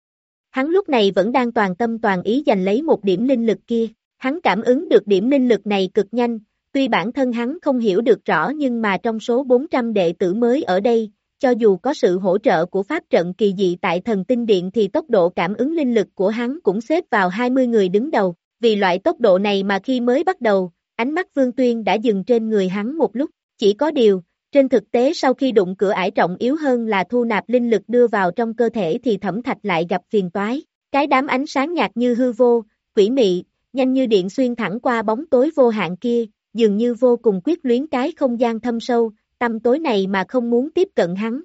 Hắn lúc này vẫn đang toàn tâm toàn ý giành lấy một điểm linh lực kia. Hắn cảm ứng được điểm linh lực này cực nhanh, tuy bản thân hắn không hiểu được rõ nhưng mà trong số bốn trăm đệ tử mới ở đây, cho dù có sự hỗ trợ của pháp trận kỳ dị tại thần tinh điện thì tốc độ cảm ứng linh lực của hắn cũng xếp vào hai mươi người đứng đầu. Vì loại tốc độ này mà khi mới bắt đầu, ánh mắt Vương Tuyên đã dừng trên người hắn một lúc. Chỉ có điều, trên thực tế sau khi đụng cửa ải trọng yếu hơn là thu nạp linh lực đưa vào trong cơ thể thì Thẩm Thạch lại gặp phiền toái. Cái đám ánh sáng nhạt như hư vô, quỷ mị, nhanh như điện xuyên thẳng qua bóng tối vô hạn kia, dường như vô cùng quyết luyến cái không gian thâm sâu, tăm tối này mà không muốn tiếp cận hắn.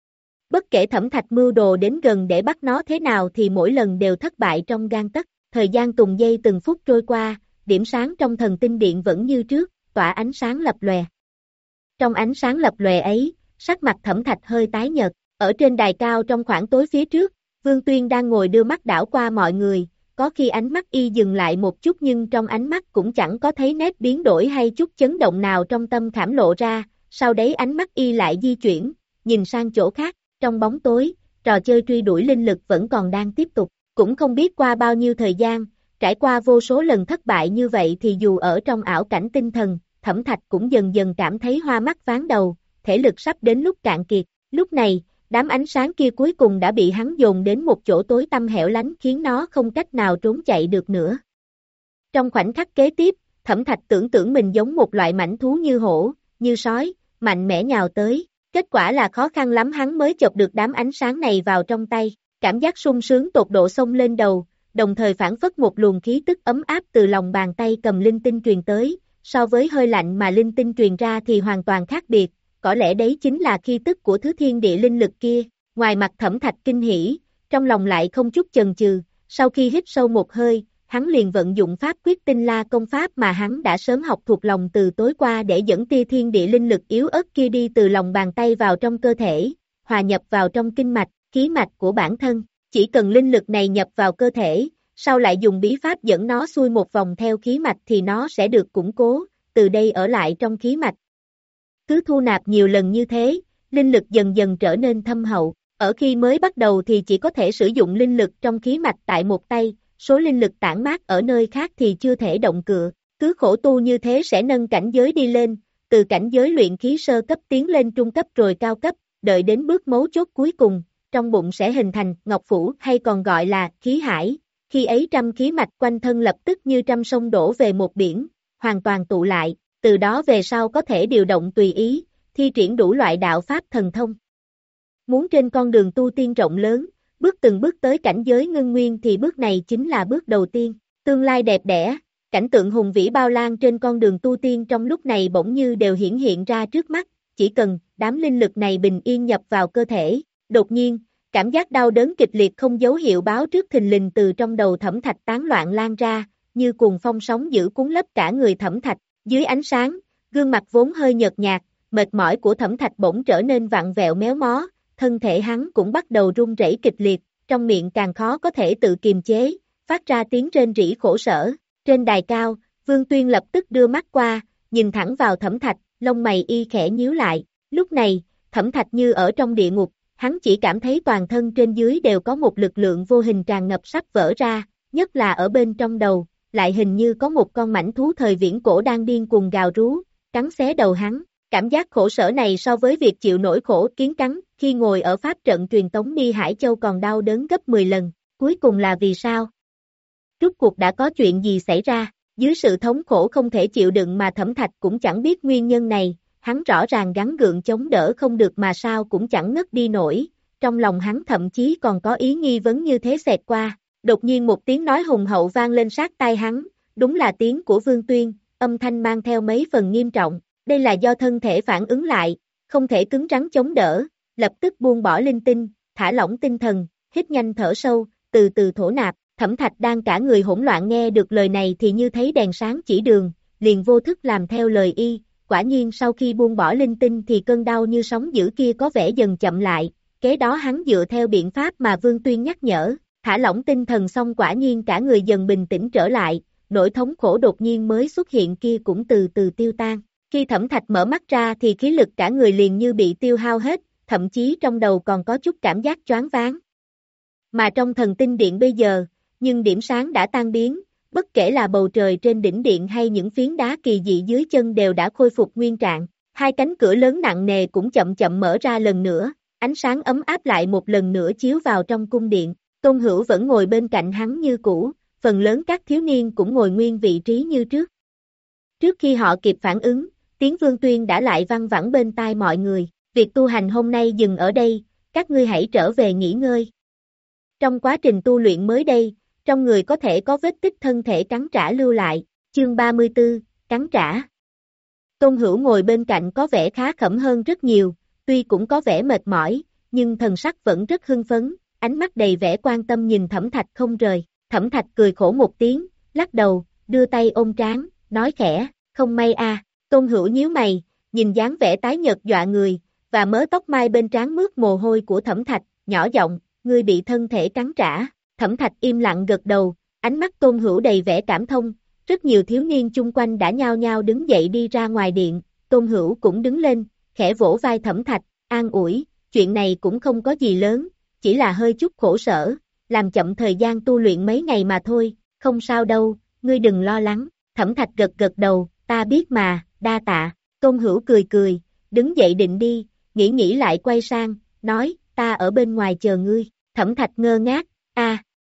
Bất kể Thẩm Thạch mưu đồ đến gần để bắt nó thế nào thì mỗi lần đều thất bại trong gang tấc. Thời gian từng giây từng phút trôi qua, điểm sáng trong thần tinh điện vẫn như trước, tỏa ánh sáng lập lòe. Trong ánh sáng lập lòe ấy, sắc mặt Thẩm Thạch hơi tái nhợt, ở trên đài cao trong khoảng tối phía trước, Vương Tuyên đang ngồi đưa mắt đảo qua mọi người. Có khi ánh mắt y dừng lại một chút nhưng trong ánh mắt cũng chẳng có thấy nét biến đổi hay chút chấn động nào trong tâm khảm lộ ra, sau đấy ánh mắt y lại di chuyển, nhìn sang chỗ khác, trong bóng tối, trò chơi truy đuổi linh lực vẫn còn đang tiếp tục, cũng không biết qua bao nhiêu thời gian, trải qua vô số lần thất bại như vậy thì dù ở trong ảo cảnh tinh thần, Thẩm Thạch cũng dần dần cảm thấy hoa mắt váng đầu, thể lực sắp đến lúc cạn kiệt, lúc này, đám ánh sáng kia cuối cùng đã bị hắn dồn đến một chỗ tối tăm hẻo lánh khiến nó không cách nào trốn chạy được nữa. Trong khoảnh khắc kế tiếp, Thẩm Thạch tưởng tượng mình giống một loại mãnh thú như hổ, như sói, mạnh mẽ nhào tới. Kết quả là khó khăn lắm hắn mới chộp được đám ánh sáng này vào trong tay. Cảm giác sung sướng tột độ xông lên đầu, đồng thời phản phất một luồng khí tức ấm áp từ lòng bàn tay cầm linh tinh truyền tới. So với hơi lạnh mà linh tinh truyền ra thì hoàn toàn khác biệt. Có lẽ đấy chính là khí tức của thứ thiên địa linh lực kia. Ngoài mặt Thẩm Thạch kinh hỉ, trong lòng lại không chút chần chừ, sau khi hít sâu một hơi, hắn liền vận dụng pháp quyết Tinh La công pháp mà hắn đã sớm học thuộc lòng từ tối qua để dẫn tia thiên địa linh lực yếu ớt kia đi từ lòng bàn tay vào trong cơ thể, hòa nhập vào trong kinh mạch, khí mạch của bản thân. Chỉ cần linh lực này nhập vào cơ thể, sau lại dùng bí pháp dẫn nó xuôi một vòng theo khí mạch thì nó sẽ được củng cố, từ đây ở lại trong khí mạch. Cứ thu nạp nhiều lần như thế, linh lực dần dần trở nên thâm hậu. Ở khi mới bắt đầu thì chỉ có thể sử dụng linh lực trong khí mạch tại một tay, số linh lực tản mát ở nơi khác thì chưa thể động cựa. Cứ khổ tu như thế sẽ nâng cảnh giới đi lên, từ cảnh giới luyện khí sơ cấp tiến lên trung cấp rồi cao cấp, đợi đến bước mấu chốt cuối cùng, trong bụng sẽ hình thành ngọc phủ hay còn gọi là khí hải. Khi ấy trăm khí mạch quanh thân lập tức như trăm sông đổ về một biển, hoàn toàn tụ lại, từ đó về sau có thể điều động tùy ý, thi triển đủ loại đạo pháp thần thông. Muốn trên con đường tu tiên rộng lớn, bước từng bước tới cảnh giới ngưng nguyên thì bước này chính là bước đầu tiên. Tương lai đẹp đẽ, cảnh tượng hùng vĩ bao la trên con đường tu tiên trong lúc này bỗng như đều hiển hiện ra trước mắt, chỉ cần đám linh lực này bình yên nhập vào cơ thể. Đột nhiên, cảm giác đau đớn kịch liệt không dấu hiệu báo trước thình lình từ trong đầu Thẩm Thạch tán loạn lan ra, như cuồng phong sóng dữ cuốn lấp cả người Thẩm Thạch. Dưới ánh sáng, gương mặt vốn hơi nhợt nhạt, mệt mỏi của Thẩm Thạch bỗng trở nên vặn vẹo méo mó, thân thể hắn cũng bắt đầu run rẩy kịch liệt, trong miệng càng khó có thể tự kiềm chế, phát ra tiếng rên rỉ khổ sở. Trên đài cao, Vương Tuyên lập tức đưa mắt qua, nhìn thẳng vào Thẩm Thạch, lông mày y khẽ nhíu lại. Lúc này, Thẩm Thạch như ở trong địa ngục, hắn chỉ cảm thấy toàn thân trên dưới đều có một lực lượng vô hình tràn ngập sắp vỡ ra, nhất là ở bên trong đầu, lại hình như có một con mãnh thú thời viễn cổ đang điên cuồng gào rú, cắn xé đầu hắn. Cảm giác khổ sở này so với việc chịu nỗi khổ kiến cắn khi ngồi ở pháp trận truyền tống đi Hải Châu còn đau đớn gấp mười lần. Cuối cùng là vì sao? Rốt cuộc đã có chuyện gì xảy ra? Dưới sự thống khổ không thể chịu đựng mà Thẩm Thạch cũng chẳng biết nguyên nhân này, hắn rõ ràng gắng gượng chống đỡ không được mà sao cũng chẳng ngất đi nổi, trong lòng hắn thậm chí còn có ý nghi vấn như thế xẹt qua. Đột nhiên một tiếng nói hùng hậu vang lên sát tai hắn, đúng là tiếng của Vương Tuyên, âm thanh mang theo mấy phần nghiêm trọng. Đây là do thân thể phản ứng lại, không thể cứng rắn chống đỡ, lập tức buông bỏ linh tinh, thả lỏng tinh thần, hít nhanh thở sâu, từ từ thổ nạp. Thẩm Thạch đang cả người hỗn loạn nghe được lời này thì như thấy đèn sáng chỉ đường, liền vô thức làm theo lời y. Quả nhiên sau khi buông bỏ linh tinh thì cơn đau như sóng dữ kia có vẻ dần chậm lại, kế đó hắn dựa theo biện pháp mà Vương Tuyên nhắc nhở, thả lỏng tinh thần xong quả nhiên cả người dần bình tĩnh trở lại, nỗi thống khổ đột nhiên mới xuất hiện kia cũng từ từ tiêu tan. Khi Thẩm Thạch mở mắt ra thì khí lực cả người liền như bị tiêu hao hết, thậm chí trong đầu còn có chút cảm giác choáng váng. Mà trong thần tinh điện bây giờ, nhưng điểm sáng đã tan biến, bất kể là bầu trời trên đỉnh điện hay những phiến đá kỳ dị dưới chân đều đã khôi phục nguyên trạng. Hai cánh cửa lớn nặng nề cũng chậm chậm mở ra lần nữa, ánh sáng ấm áp lại một lần nữa chiếu vào trong cung điện. Tôn Hữu vẫn ngồi bên cạnh hắn như cũ, phần lớn các thiếu niên cũng ngồi nguyên vị trí như trước. Trước khi họ kịp phản ứng, tiếng Vương Tuyên đã lại văng vẳng bên tai mọi người, việc tu hành hôm nay dừng ở đây, các ngươi hãy trở về nghỉ ngơi. Trong quá trình tu luyện mới đây, trong người có thể có vết tích thân thể cắn trả lưu lại, chương ba mươi tư, cắn trả. Tôn Hữu ngồi bên cạnh có vẻ khá khẩm hơn rất nhiều, tuy cũng có vẻ mệt mỏi, nhưng thần sắc vẫn rất hưng phấn, ánh mắt đầy vẻ quan tâm nhìn Thẩm Thạch không rời. Thẩm Thạch cười khổ một tiếng, lắc đầu, đưa tay ôm trán, nói khẽ, không may a. Tôn Hữu nhíu mày, nhìn dáng vẻ tái nhợt dọa người, và mớ tóc mai bên trán mướt mồ hôi của Thẩm Thạch, nhỏ giọng, ngươi bị thân thể cắn trả. Thẩm Thạch im lặng gật đầu, ánh mắt Tôn Hữu đầy vẻ cảm thông, rất nhiều thiếu niên chung quanh đã nhao nhao đứng dậy đi ra ngoài điện, Tôn Hữu cũng đứng lên, khẽ vỗ vai Thẩm Thạch, an ủi, chuyện này cũng không có gì lớn, chỉ là hơi chút khổ sở, làm chậm thời gian tu luyện mấy ngày mà thôi, không sao đâu, ngươi đừng lo lắng. Thẩm Thạch gật gật đầu, ta biết mà, đa tạ. Tôn Hữu cười cười, đứng dậy định đi, nghĩ nghĩ lại quay sang, nói, ta ở bên ngoài chờ ngươi. Thẩm Thạch ngơ ngác, a,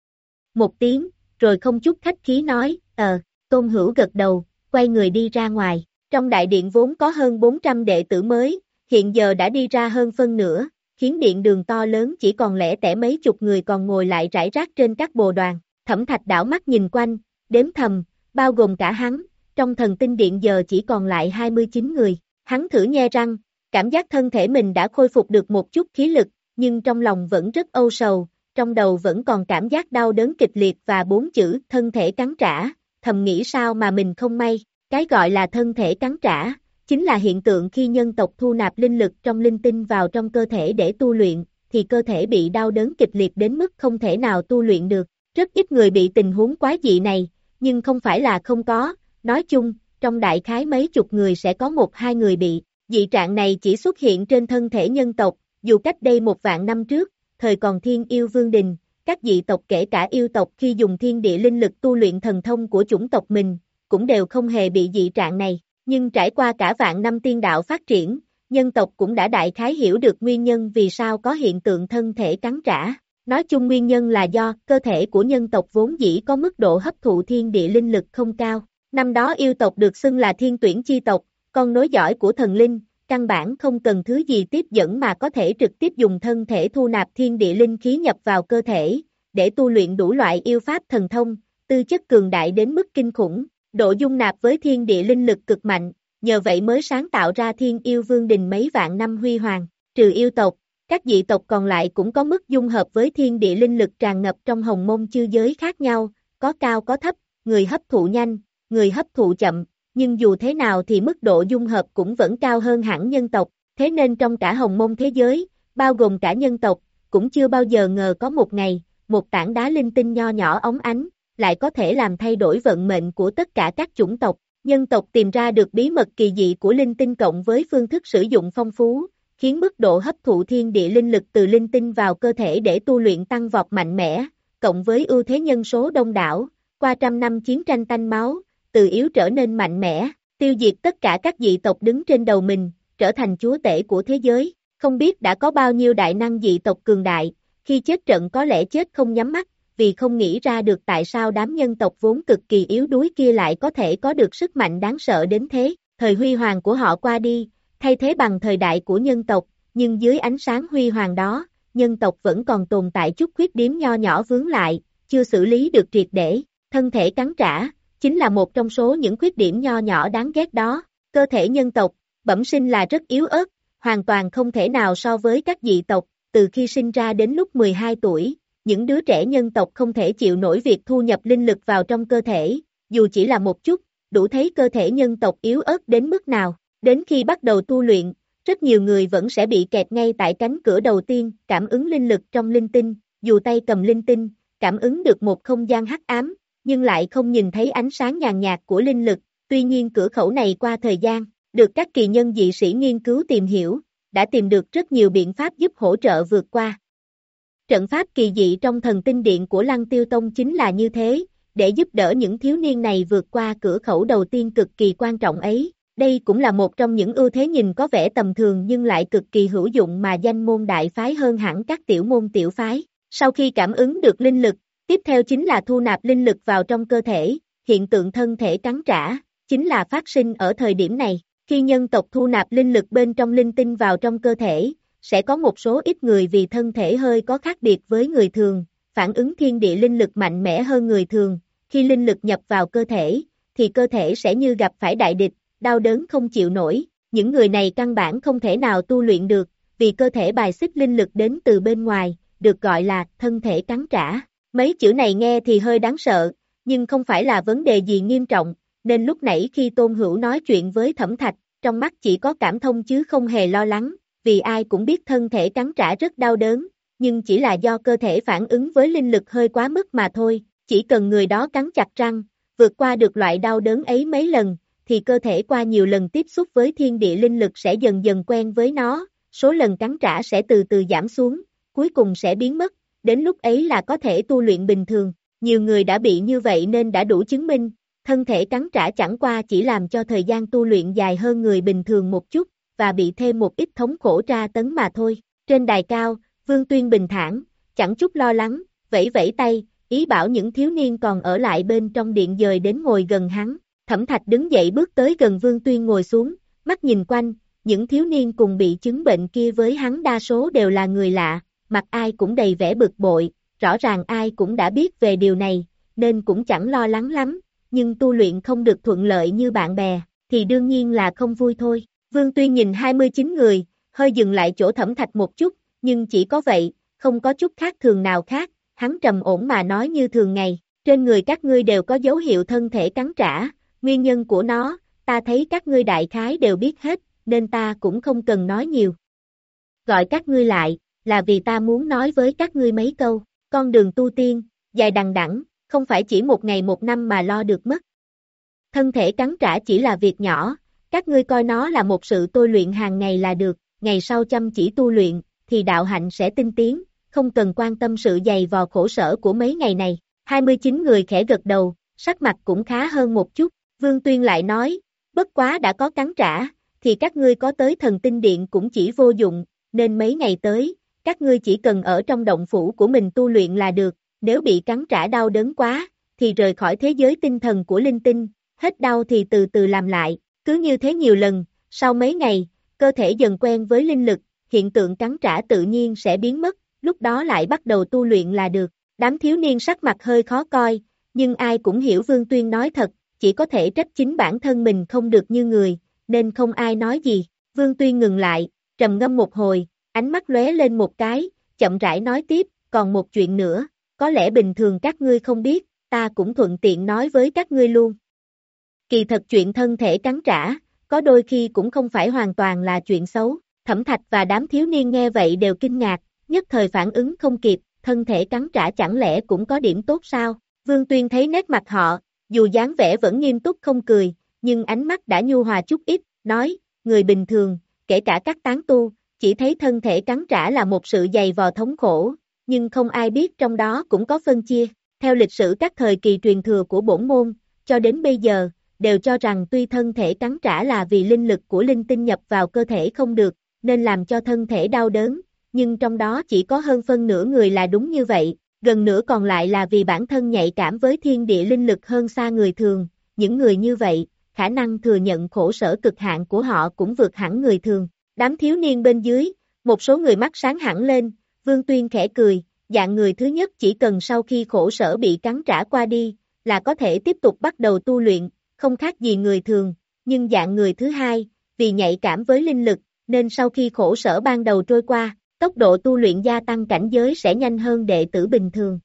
một tiếng, rồi không chút khách khí nói, ờ, Tôn Hữu gật đầu, quay người đi ra ngoài. Trong đại điện vốn có hơn bốn trăm đệ tử mới, hiện giờ đã đi ra hơn phân nửa, khiến điện đường to lớn chỉ còn lẻ tẻ mấy chục người còn ngồi lại rải rác trên các bồ đoàn. Thẩm Thạch đảo mắt nhìn quanh, đếm thầm, bao gồm cả hắn, trong thần tinh điện giờ chỉ còn lại hai mươi chín người. Hắn thử nhe răng, cảm giác thân thể mình đã khôi phục được một chút khí lực, nhưng trong lòng vẫn rất âu sầu, trong đầu vẫn còn cảm giác đau đớn kịch liệt và bốn chữ thân thể cắn trả, thầm nghĩ sao mà mình không may. Cái gọi là thân thể cắn trả, chính là hiện tượng khi nhân tộc thu nạp linh lực trong linh tinh vào trong cơ thể để tu luyện, thì cơ thể bị đau đớn kịch liệt đến mức không thể nào tu luyện được. Rất ít người bị tình huống quái dị này, nhưng không phải là không có, nói chung, trong đại khái mấy chục người sẽ có một hai người bị. Dị trạng này chỉ xuất hiện trên thân thể nhân tộc, dù cách đây một vạn năm trước, thời còn Thiên Yêu Vương Đình, các dị tộc kể cả yêu tộc khi dùng thiên địa linh lực tu luyện thần thông của chủng tộc mình, cũng đều không hề bị dị trạng này. Nhưng trải qua cả vạn năm tiên đạo phát triển, nhân tộc cũng đã đại khái hiểu được nguyên nhân vì sao có hiện tượng thân thể cắn trả. Nói chung nguyên nhân là do cơ thể của nhân tộc vốn dĩ có mức độ hấp thụ thiên địa linh lực không cao. Năm đó yêu tộc được xưng là thiên tuyển chi tộc, con nối dõi của thần linh, căn bản không cần thứ gì tiếp dẫn mà có thể trực tiếp dùng thân thể thu nạp thiên địa linh khí nhập vào cơ thể, để tu luyện đủ loại yêu pháp thần thông, tư chất cường đại đến mức kinh khủng, độ dung nạp với thiên địa linh lực cực mạnh, nhờ vậy mới sáng tạo ra Thiên Yêu Vương Đình mấy vạn năm huy hoàng. Trừ yêu tộc, các dị tộc còn lại cũng có mức dung hợp với thiên địa linh lực tràn ngập trong hồng mông chư giới khác nhau, có cao có thấp, người hấp thụ nhanh, người hấp thụ chậm, nhưng dù thế nào thì mức độ dung hợp cũng vẫn cao hơn hẳn nhân tộc, thế nên trong cả hồng mông thế giới, bao gồm cả nhân tộc, cũng chưa bao giờ ngờ có một ngày, một tảng đá linh tinh nho nhỏ óng ánh, lại có thể làm thay đổi vận mệnh của tất cả các chủng tộc. Nhân tộc tìm ra được bí mật kỳ dị của linh tinh cộng với phương thức sử dụng phong phú, khiến mức độ hấp thụ thiên địa linh lực từ linh tinh vào cơ thể để tu luyện tăng vọt mạnh mẽ, cộng với ưu thế nhân số đông đảo, qua trăm năm chiến tranh tanh máu, từ yếu trở nên mạnh mẽ, tiêu diệt tất cả các dị tộc đứng trên đầu mình, trở thành chúa tể của thế giới. Không biết đã có bao nhiêu đại năng dị tộc cường đại, khi chết trận có lẽ chết không nhắm mắt, vì không nghĩ ra được tại sao đám nhân tộc vốn cực kỳ yếu đuối kia lại có thể có được sức mạnh đáng sợ đến thế. Thời huy hoàng của họ qua đi, thay thế bằng thời đại của nhân tộc, nhưng dưới ánh sáng huy hoàng đó, nhân tộc vẫn còn tồn tại chút khuyết điểm nho nhỏ vướng lại, chưa xử lý được triệt để. Thân thể cắn trả, chính là một trong số những khuyết điểm nho nhỏ đáng ghét đó. Cơ thể nhân tộc, bẩm sinh là rất yếu ớt, hoàn toàn không thể nào so với các dị tộc. Từ khi sinh ra đến lúc mười hai tuổi, những đứa trẻ nhân tộc không thể chịu nổi việc thu nhập linh lực vào trong cơ thể, dù chỉ là một chút, đủ thấy cơ thể nhân tộc yếu ớt đến mức nào. Đến khi bắt đầu tu luyện, rất nhiều người vẫn sẽ bị kẹt ngay tại cánh cửa đầu tiên, cảm ứng linh lực trong linh tinh, dù tay cầm linh tinh, cảm ứng được một không gian hắc ám, nhưng lại không nhìn thấy ánh sáng nhàn nhạt của linh lực. Tuy nhiên cửa khẩu này qua thời gian, được các kỳ nhân dị sĩ nghiên cứu tìm hiểu, đã tìm được rất nhiều biện pháp giúp hỗ trợ vượt qua. Trận pháp kỳ dị trong thần tinh điện của Lăng Tiêu Tông chính là như thế, để giúp đỡ những thiếu niên này vượt qua cửa khẩu đầu tiên cực kỳ quan trọng ấy. Đây cũng là một trong những ưu thế nhìn có vẻ tầm thường nhưng lại cực kỳ hữu dụng mà danh môn đại phái hơn hẳn các tiểu môn tiểu phái. Sau khi cảm ứng được linh lực, tiếp theo chính là thu nạp linh lực vào trong cơ thể, hiện tượng thân thể cắn trả, chính là phát sinh ở thời điểm này. Khi nhân tộc thu nạp linh lực bên trong linh tinh vào trong cơ thể, sẽ có một số ít người vì thân thể hơi có khác biệt với người thường, phản ứng thiên địa linh lực mạnh mẽ hơn người thường. Khi linh lực nhập vào cơ thể, thì cơ thể sẽ như gặp phải đại địch, đau đớn không chịu nổi. Những người này căn bản không thể nào tu luyện được, vì cơ thể bài xích linh lực đến từ bên ngoài, được gọi là thân thể cắn trả. Mấy chữ này nghe thì hơi đáng sợ, nhưng không phải là vấn đề gì nghiêm trọng, nên lúc nãy khi Tôn Hữu nói chuyện với Thẩm Thạch, trong mắt chỉ có cảm thông chứ không hề lo lắng, vì ai cũng biết thân thể cắn trả rất đau đớn, nhưng chỉ là do cơ thể phản ứng với linh lực hơi quá mức mà thôi. Chỉ cần người đó cắn chặt răng, vượt qua được loại đau đớn ấy mấy lần, thì cơ thể qua nhiều lần tiếp xúc với thiên địa linh lực sẽ dần dần quen với nó, số lần cắn trả sẽ từ từ giảm xuống, cuối cùng sẽ biến mất, đến lúc ấy là có thể tu luyện bình thường. Nhiều người đã bị như vậy nên đã đủ chứng minh, thân thể cắn trả chẳng qua chỉ làm cho thời gian tu luyện dài hơn người bình thường một chút, và bị thêm một ít thống khổ tra tấn mà thôi. Trên đài cao, Vương Tuyên bình thản, chẳng chút lo lắng, vẫy vẫy tay, ý bảo những thiếu niên còn ở lại bên trong điện dời đến ngồi gần hắn. Thẩm Thạch đứng dậy bước tới gần Vương Tuyên ngồi xuống, mắt nhìn quanh, những thiếu niên cùng bị chứng bệnh kia với hắn đa số đều là người lạ, mặt ai cũng đầy vẻ bực bội, rõ ràng ai cũng đã biết về điều này, nên cũng chẳng lo lắng lắm, nhưng tu luyện không được thuận lợi như bạn bè, thì đương nhiên là không vui thôi. Vương Tuyên nhìn hai mươi chín người, hơi dừng lại chỗ Thẩm Thạch một chút, nhưng chỉ có vậy, không có chút khác thường nào khác, hắn trầm ổn mà nói như thường ngày, trên người các ngươi đều có dấu hiệu thân thể cắn trả, nguyên nhân của nó, ta thấy các ngươi đại khái đều biết hết, nên ta cũng không cần nói nhiều. Gọi các ngươi lại, là vì ta muốn nói với các ngươi mấy câu, con đường tu tiên, dài đằng đẵng, không phải chỉ một ngày một năm mà lo được mất. Thân thể cắn trả chỉ là việc nhỏ, các ngươi coi nó là một sự tôi luyện hàng ngày là được, ngày sau chăm chỉ tu luyện, thì đạo hạnh sẽ tinh tiến, không cần quan tâm sự dày vò khổ sở của mấy ngày này. hai mươi chín người khẽ gật đầu, sắc mặt cũng khá hơn một chút. Vương Tuyên lại nói, bất quá đã có cắn trả, thì các ngươi có tới thần tinh điện cũng chỉ vô dụng, nên mấy ngày tới, các ngươi chỉ cần ở trong động phủ của mình tu luyện là được, nếu bị cắn trả đau đớn quá, thì rời khỏi thế giới tinh thần của linh tinh, hết đau thì từ từ làm lại, cứ như thế nhiều lần, sau mấy ngày, cơ thể dần quen với linh lực, hiện tượng cắn trả tự nhiên sẽ biến mất, lúc đó lại bắt đầu tu luyện là được. Đám thiếu niên sắc mặt hơi khó coi, nhưng ai cũng hiểu Vương Tuyên nói thật, chỉ có thể trách chính bản thân mình không được như người, nên không ai nói gì. Vương Tuyên ngừng lại, trầm ngâm một hồi, ánh mắt lóe lên một cái, chậm rãi nói tiếp, còn một chuyện nữa, có lẽ bình thường các ngươi không biết, ta cũng thuận tiện nói với các ngươi luôn. Kỳ thật chuyện thân thể cắn trả, có đôi khi cũng không phải hoàn toàn là chuyện xấu, Thẩm Thạch và đám thiếu niên nghe vậy đều kinh ngạc, nhất thời phản ứng không kịp, thân thể cắn trả chẳng lẽ cũng có điểm tốt sao? Vương Tuyên thấy nét mặt họ, dù dáng vẻ vẫn nghiêm túc không cười, nhưng ánh mắt đã nhu hòa chút ít, nói, người bình thường, kể cả các tán tu, chỉ thấy thân thể cắn trả là một sự dày vò thống khổ, nhưng không ai biết trong đó cũng có phân chia. Theo lịch sử các thời kỳ truyền thừa của bổn môn, cho đến bây giờ, đều cho rằng tuy thân thể cắn trả là vì linh lực của linh tinh nhập vào cơ thể không được, nên làm cho thân thể đau đớn, nhưng trong đó chỉ có hơn phân nửa người là đúng như vậy, gần nửa còn lại là vì bản thân nhạy cảm với thiên địa linh lực hơn xa người thường, những người như vậy, khả năng thừa nhận khổ sở cực hạn của họ cũng vượt hẳn người thường. Đám thiếu niên bên dưới, một số người mắt sáng hẳn lên, Vương Tuyên khẽ cười, dạng người thứ nhất chỉ cần sau khi khổ sở bị cắn trả qua đi, là có thể tiếp tục bắt đầu tu luyện, không khác gì người thường, nhưng dạng người thứ hai, vì nhạy cảm với linh lực, nên sau khi khổ sở ban đầu trôi qua, tốc độ tu luyện gia tăng cảnh giới sẽ nhanh hơn đệ tử bình thường.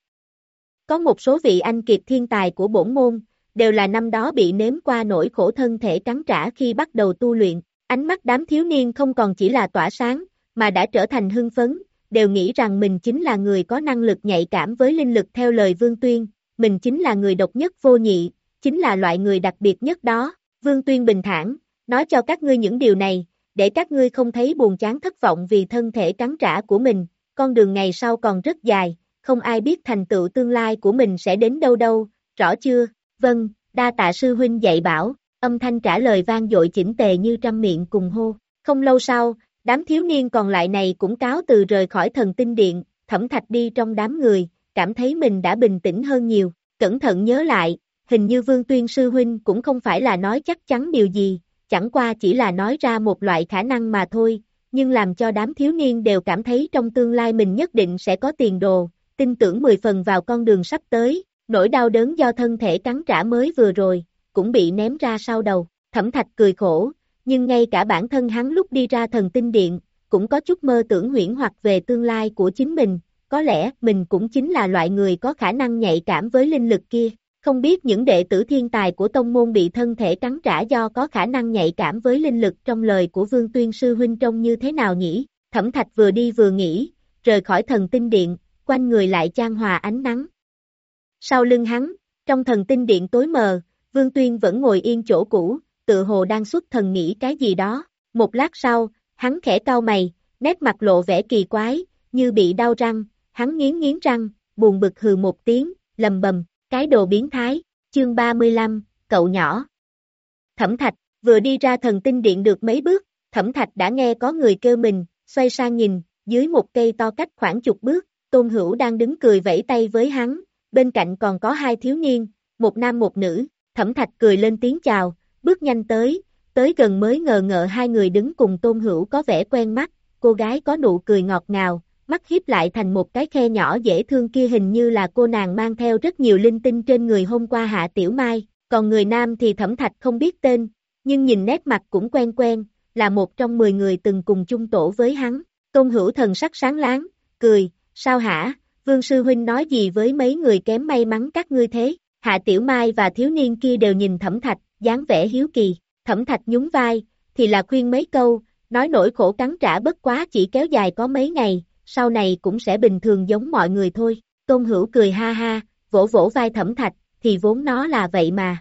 Có một số vị anh kiệt thiên tài của bổn môn, đều là năm đó bị nếm qua nỗi khổ thân thể cắn trả khi bắt đầu tu luyện, ánh mắt đám thiếu niên không còn chỉ là tỏa sáng, mà đã trở thành hưng phấn, đều nghĩ rằng mình chính là người có năng lực nhạy cảm với linh lực theo lời Vương Tuyên, mình chính là người độc nhất vô nhị, chính là loại người đặc biệt nhất đó. Vương Tuyên bình thản, nói cho các ngươi những điều này, để các ngươi không thấy buồn chán thất vọng vì thân thể cắn trả của mình, con đường ngày sau còn rất dài, không ai biết thành tựu tương lai của mình sẽ đến đâu đâu, rõ chưa? Vâng, đa tạ sư huynh dạy bảo, âm thanh trả lời vang dội chỉnh tề như trăm miệng cùng hô. Không lâu sau, đám thiếu niên còn lại này cũng cáo từ rời khỏi thần tinh điện, Thẩm Thạch đi trong đám người, cảm thấy mình đã bình tĩnh hơn nhiều, cẩn thận nhớ lại, hình như Vương Tuyên sư huynh cũng không phải là nói chắc chắn điều gì, chẳng qua chỉ là nói ra một loại khả năng mà thôi, nhưng làm cho đám thiếu niên đều cảm thấy trong tương lai mình nhất định sẽ có tiền đồ, tin tưởng mười phần vào con đường sắp tới, nỗi đau đớn do thân thể cắn trả mới vừa rồi, cũng bị ném ra sau đầu. Thẩm Thạch cười khổ, nhưng ngay cả bản thân hắn lúc đi ra thần tinh điện, cũng có chút mơ tưởng huyễn hoặc về tương lai của chính mình, có lẽ mình cũng chính là loại người có khả năng nhạy cảm với linh lực kia. Không biết những đệ tử thiên tài của tông môn bị thân thể cắn trả do có khả năng nhạy cảm với linh lực trong lời của Vương Tuyên sư huynh trông như thế nào nhỉ? Thẩm Thạch vừa đi vừa nghĩ, rời khỏi thần tinh điện, quanh người lại chan hòa ánh nắng. Sau lưng hắn, trong thần tinh điện tối mờ, Vương Tuyên vẫn ngồi yên chỗ cũ, tự hồ đang xuất thần nghĩ cái gì đó. Một lát sau, hắn khẽ cau mày, nét mặt lộ vẻ kỳ quái, như bị đau răng, hắn nghiến nghiến răng, buồn bực hừ một tiếng, lầm bầm. Cái đồ biến thái, chương ba mươi lăm, cậu nhỏ. Thẩm Thạch, vừa đi ra thần tinh điện được mấy bước, Thẩm Thạch đã nghe có người kêu mình, xoay sang nhìn, dưới một cây to cách khoảng chục bước, Tôn Hữu đang đứng cười vẫy tay với hắn, bên cạnh còn có hai thiếu niên, một nam một nữ, Thẩm Thạch cười lên tiếng chào, bước nhanh tới, tới gần mới ngờ ngợ hai người đứng cùng Tôn Hữu có vẻ quen mắt, cô gái có nụ cười ngọt ngào, mắt hiếp lại thành một cái khe nhỏ dễ thương kia hình như là cô nàng mang theo rất nhiều linh tinh trên người hôm qua Hạ Tiểu Mai, còn người nam thì Thẩm Thạch không biết tên, nhưng nhìn nét mặt cũng quen quen, là một trong mười người từng cùng chung tổ với hắn. Tôn Hữu thần sắc sáng láng, cười, sao hả, Vương Sư Huynh nói gì với mấy người kém may mắn các ngươi thế? Hạ Tiểu Mai và thiếu niên kia đều nhìn Thẩm Thạch, dáng vẻ hiếu kỳ, Thẩm Thạch nhún vai, thì là khuyên mấy câu, nói nỗi khổ cắn trả bất quá chỉ kéo dài có mấy ngày, sau này cũng sẽ bình thường giống mọi người thôi. Tôn Hữu cười ha ha, vỗ vỗ vai Thẩm Thạch, thì vốn nó là vậy mà.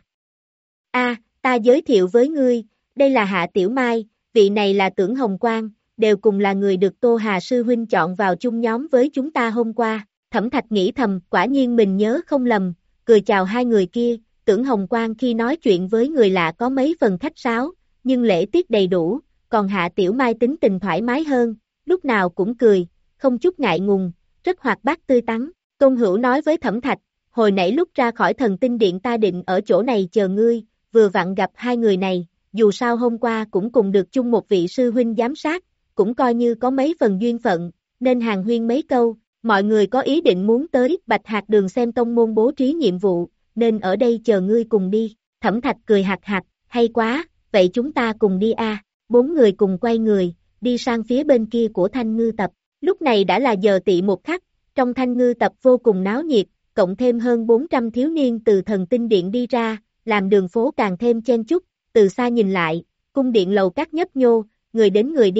A, ta giới thiệu với ngươi, đây là Hạ Tiểu Mai, vị này là Tưởng Hồng Quang, đều cùng là người được Tô Hà Sư Huynh chọn vào chung nhóm với chúng ta hôm qua. Thẩm Thạch nghĩ thầm, quả nhiên mình nhớ không lầm, cười chào hai người kia, Tưởng Hồng Quang khi nói chuyện với người lạ có mấy phần khách sáo, nhưng lễ tiết đầy đủ, còn Hạ Tiểu Mai tính tình thoải mái hơn, lúc nào cũng cười, không chút ngại ngùng, rất hoạt bát tươi tắn. Tôn Hữu nói với Thẩm Thạch, hồi nãy lúc ra khỏi thần tinh điện ta định ở chỗ này chờ ngươi, vừa vặn gặp hai người này, dù sao hôm qua cũng cùng được chung một vị sư huynh giám sát, cũng coi như có mấy phần duyên phận, nên hàng huyên mấy câu, mọi người có ý định muốn tới Bạch Hạc Đường xem tông môn bố trí nhiệm vụ, nên ở đây chờ ngươi cùng đi. Thẩm Thạch cười hạc hạc, hay quá, vậy chúng ta cùng đi a. Bốn người cùng quay người, đi sang phía bên kia của Thanh Ngư Tập. Lúc này đã là giờ tỵ một khắc, trong Thanh Ngư Tập vô cùng náo nhiệt, cộng thêm hơn bốn trăm thiếu niên từ thần tinh điện đi ra, làm đường phố càng thêm chen chúc, từ xa nhìn lại, cung điện lầu các nhấp nhô, người đến người đi,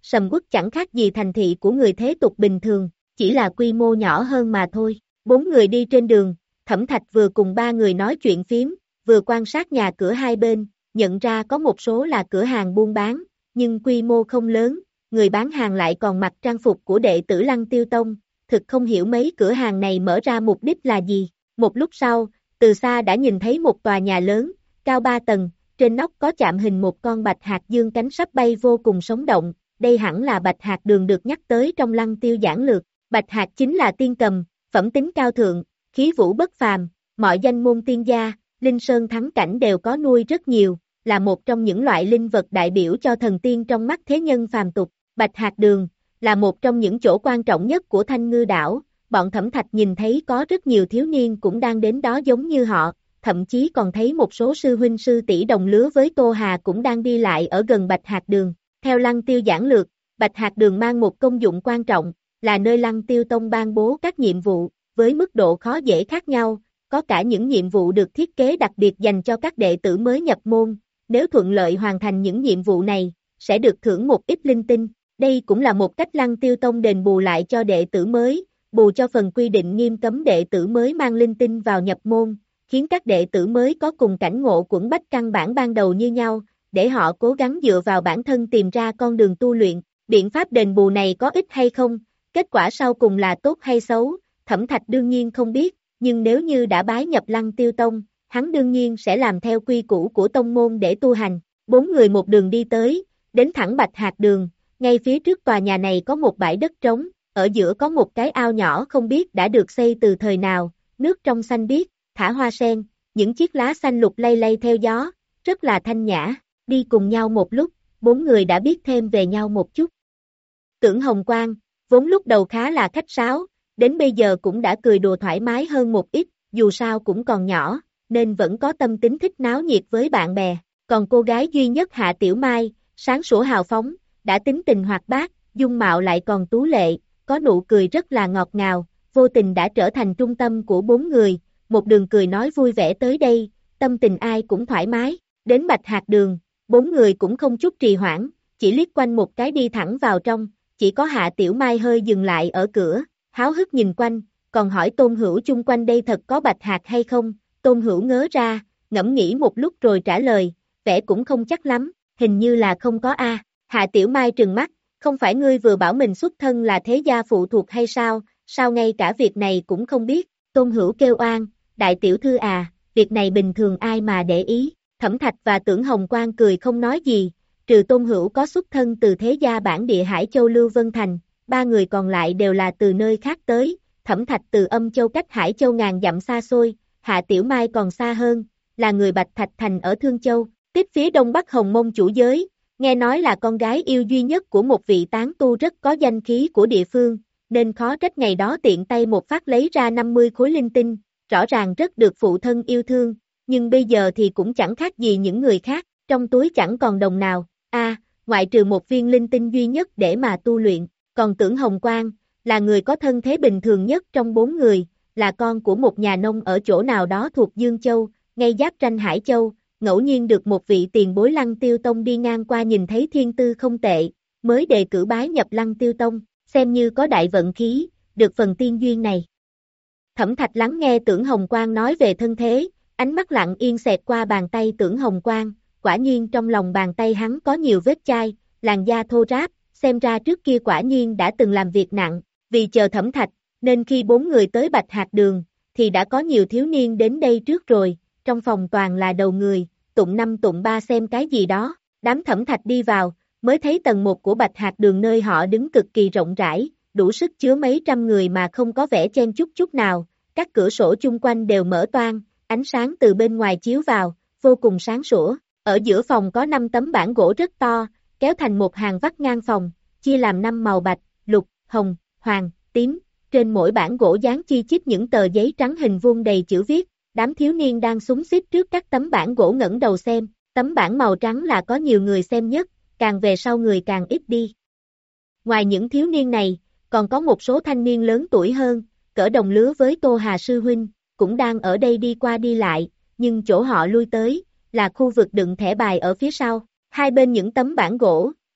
sầm uất chẳng khác gì thành thị của người thế tục bình thường, chỉ là quy mô nhỏ hơn mà thôi. Bốn người đi trên đường, Thẩm Thạch vừa cùng ba người nói chuyện phiếm, vừa quan sát nhà cửa hai bên, nhận ra có một số là cửa hàng buôn bán, nhưng quy mô không lớn, người bán hàng lại còn mặc trang phục của đệ tử Lăng Tiêu Tông, thực không hiểu mấy cửa hàng này mở ra mục đích là gì. Một lúc sau, từ xa đã nhìn thấy một tòa nhà lớn, cao ba tầng, trên nóc có chạm hình một con bạch hạc dương cánh sắp bay vô cùng sống động, đây hẳn là bạch hạc đường được nhắc tới trong Lăng Tiêu giảng lược. Bạch hạc chính là tiên cầm, phẩm tính cao thượng, khí vũ bất phàm, mọi danh môn tiên gia, linh sơn thắng cảnh đều có nuôi rất nhiều, là một trong những loại linh vật đại biểu cho thần tiên trong mắt thế nhân phàm tục. Bạch hạc đường là một trong những chỗ quan trọng nhất của Thanh Ngư đảo, bọn Thẩm Thạch nhìn thấy có rất nhiều thiếu niên cũng đang đến đó giống như họ, thậm chí còn thấy một số sư huynh sư tỷ đồng lứa với Tô Hà cũng đang đi lại ở gần Bạch hạc đường. Theo Lăng Tiêu giảng lược, Bạch hạc đường mang một công dụng quan trọng, là nơi Lăng Tiêu Tông ban bố các nhiệm vụ, với mức độ khó dễ khác nhau, có cả những nhiệm vụ được thiết kế đặc biệt dành cho các đệ tử mới nhập môn, nếu thuận lợi hoàn thành những nhiệm vụ này, sẽ được thưởng một ít linh tinh. Đây cũng là một cách Lăng Tiêu Tông đền bù lại cho đệ tử mới, bù cho phần quy định nghiêm cấm đệ tử mới mang linh tinh vào nhập môn, khiến các đệ tử mới có cùng cảnh ngộ quẩn bách căn bản ban đầu như nhau, để họ cố gắng dựa vào bản thân tìm ra con đường tu luyện. Biện pháp đền bù này có ích hay không, kết quả sau cùng là tốt hay xấu, Thẩm Thạch đương nhiên không biết, nhưng nếu như đã bái nhập Lăng Tiêu Tông, hắn đương nhiên sẽ làm theo quy củ của tông môn để tu hành. Bốn người một đường đi tới, đến thẳng Bạch hạc đường, ngay phía trước tòa nhà này có một bãi đất trống, ở giữa có một cái ao nhỏ không biết đã được xây từ thời nào, nước trong xanh biếc, thả hoa sen, những chiếc lá xanh lục lay lay theo gió, rất là thanh nhã. Đi cùng nhau một lúc, bốn người đã biết thêm về nhau một chút. Tưởng Hồng Quang, vốn lúc đầu khá là khách sáo, đến bây giờ cũng đã cười đùa thoải mái hơn một ít, dù sao cũng còn nhỏ, nên vẫn có tâm tính thích náo nhiệt với bạn bè. Còn cô gái duy nhất Hạ Tiểu Mai, sáng sủa hào phóng, đã tính tình hoạt bát, dung mạo lại còn tú lệ, có nụ cười rất là ngọt ngào, vô tình đã trở thành trung tâm của bốn người, một đường cười nói vui vẻ tới đây, tâm tình ai cũng thoải mái. Đến Bạch hạc đường, bốn người cũng không chút trì hoãn, chỉ liếc quanh một cái đi thẳng vào trong, chỉ có Hạ Tiểu Mai hơi dừng lại ở cửa, háo hức nhìn quanh, còn hỏi Tôn Hữu chung quanh đây thật có bạch hạc hay không. Tôn Hữu ngớ ra, ngẫm nghĩ một lúc rồi trả lời, vẻ cũng không chắc lắm, hình như là không có a. Hạ Tiểu Mai trừng mắt, không phải ngươi vừa bảo mình xuất thân là thế gia phụ thuộc hay sao, sao ngay cả việc này cũng không biết. Tôn Hữu kêu oan, đại tiểu thư à, việc này bình thường ai mà để ý. Thẩm Thạch và Tưởng Hồng Quang cười không nói gì, trừ Tôn Hữu có xuất thân từ thế gia bản địa Hải Châu Lưu Vân Thành, ba người còn lại đều là từ nơi khác tới. Thẩm Thạch từ Âm Châu cách Hải Châu ngàn dặm xa xôi, Hạ Tiểu Mai còn xa hơn, là người Bạch Thạch Thành ở Thương Châu, tiếp phía đông bắc Hồng Mông chủ giới, nghe nói là con gái yêu duy nhất của một vị tán tu rất có danh khí của địa phương, nên khó trách ngày đó tiện tay một phát lấy ra năm mươi khối linh tinh, rõ ràng rất được phụ thân yêu thương, nhưng bây giờ thì cũng chẳng khác gì những người khác, trong túi chẳng còn đồng nào, a, à, ngoại trừ một viên linh tinh duy nhất để mà tu luyện, còn Tưởng Hồng Quang, là người có thân thế bình thường nhất trong bốn người, là con của một nhà nông ở chỗ nào đó thuộc Dương Châu, ngay giáp ranh Hải Châu, ngẫu nhiên được một vị tiền bối Lăng Tiêu Tông đi ngang qua nhìn thấy thiên tư không tệ, mới đề cử bái nhập Lăng Tiêu Tông, xem như có đại vận khí, được phần tiên duyên này. Thẩm Thạch lắng nghe Tưởng Hồng Quang nói về thân thế, ánh mắt lặng yên xẹt qua bàn tay Tưởng Hồng Quang, quả nhiên trong lòng bàn tay hắn có nhiều vết chai, làn da thô ráp, xem ra trước kia quả nhiên đã từng làm việc nặng, vì chờ Thẩm Thạch, nên khi bốn người tới Bạch hạc đường, thì đã có nhiều thiếu niên đến đây trước rồi, trong phòng toàn là đầu người, tụng năm tụng ba xem cái gì đó, đám Thẩm Thạch đi vào, mới thấy tầng một của Bạch hạc đường nơi họ đứng cực kỳ rộng rãi, đủ sức chứa mấy trăm người mà không có vẻ chen chúc chút nào, các cửa sổ chung quanh đều mở toang, ánh sáng từ bên ngoài chiếu vào, vô cùng sáng sủa, ở giữa phòng có năm tấm bảng gỗ rất to, kéo thành một hàng vắt ngang phòng, chia làm năm màu bạch, lục, hồng, hoàng, tím, trên mỗi bảng gỗ dán chi chít những tờ giấy trắng hình vuông đầy chữ viết, đám thiếu niên đang xúm xít trước các tấm bảng gỗ ngẩng đầu xem, tấm bảng màu trắng là có nhiều người xem nhất, càng về sau người càng ít đi. Ngoài những thiếu niên này, còn có một số thanh niên lớn tuổi hơn, cỡ đồng lứa với Tô Hà sư huynh, cũng đang ở đây đi qua đi lại, nhưng chỗ họ lui tới, là khu vực đựng thẻ bài ở phía sau, hai bên những tấm bảng gỗ,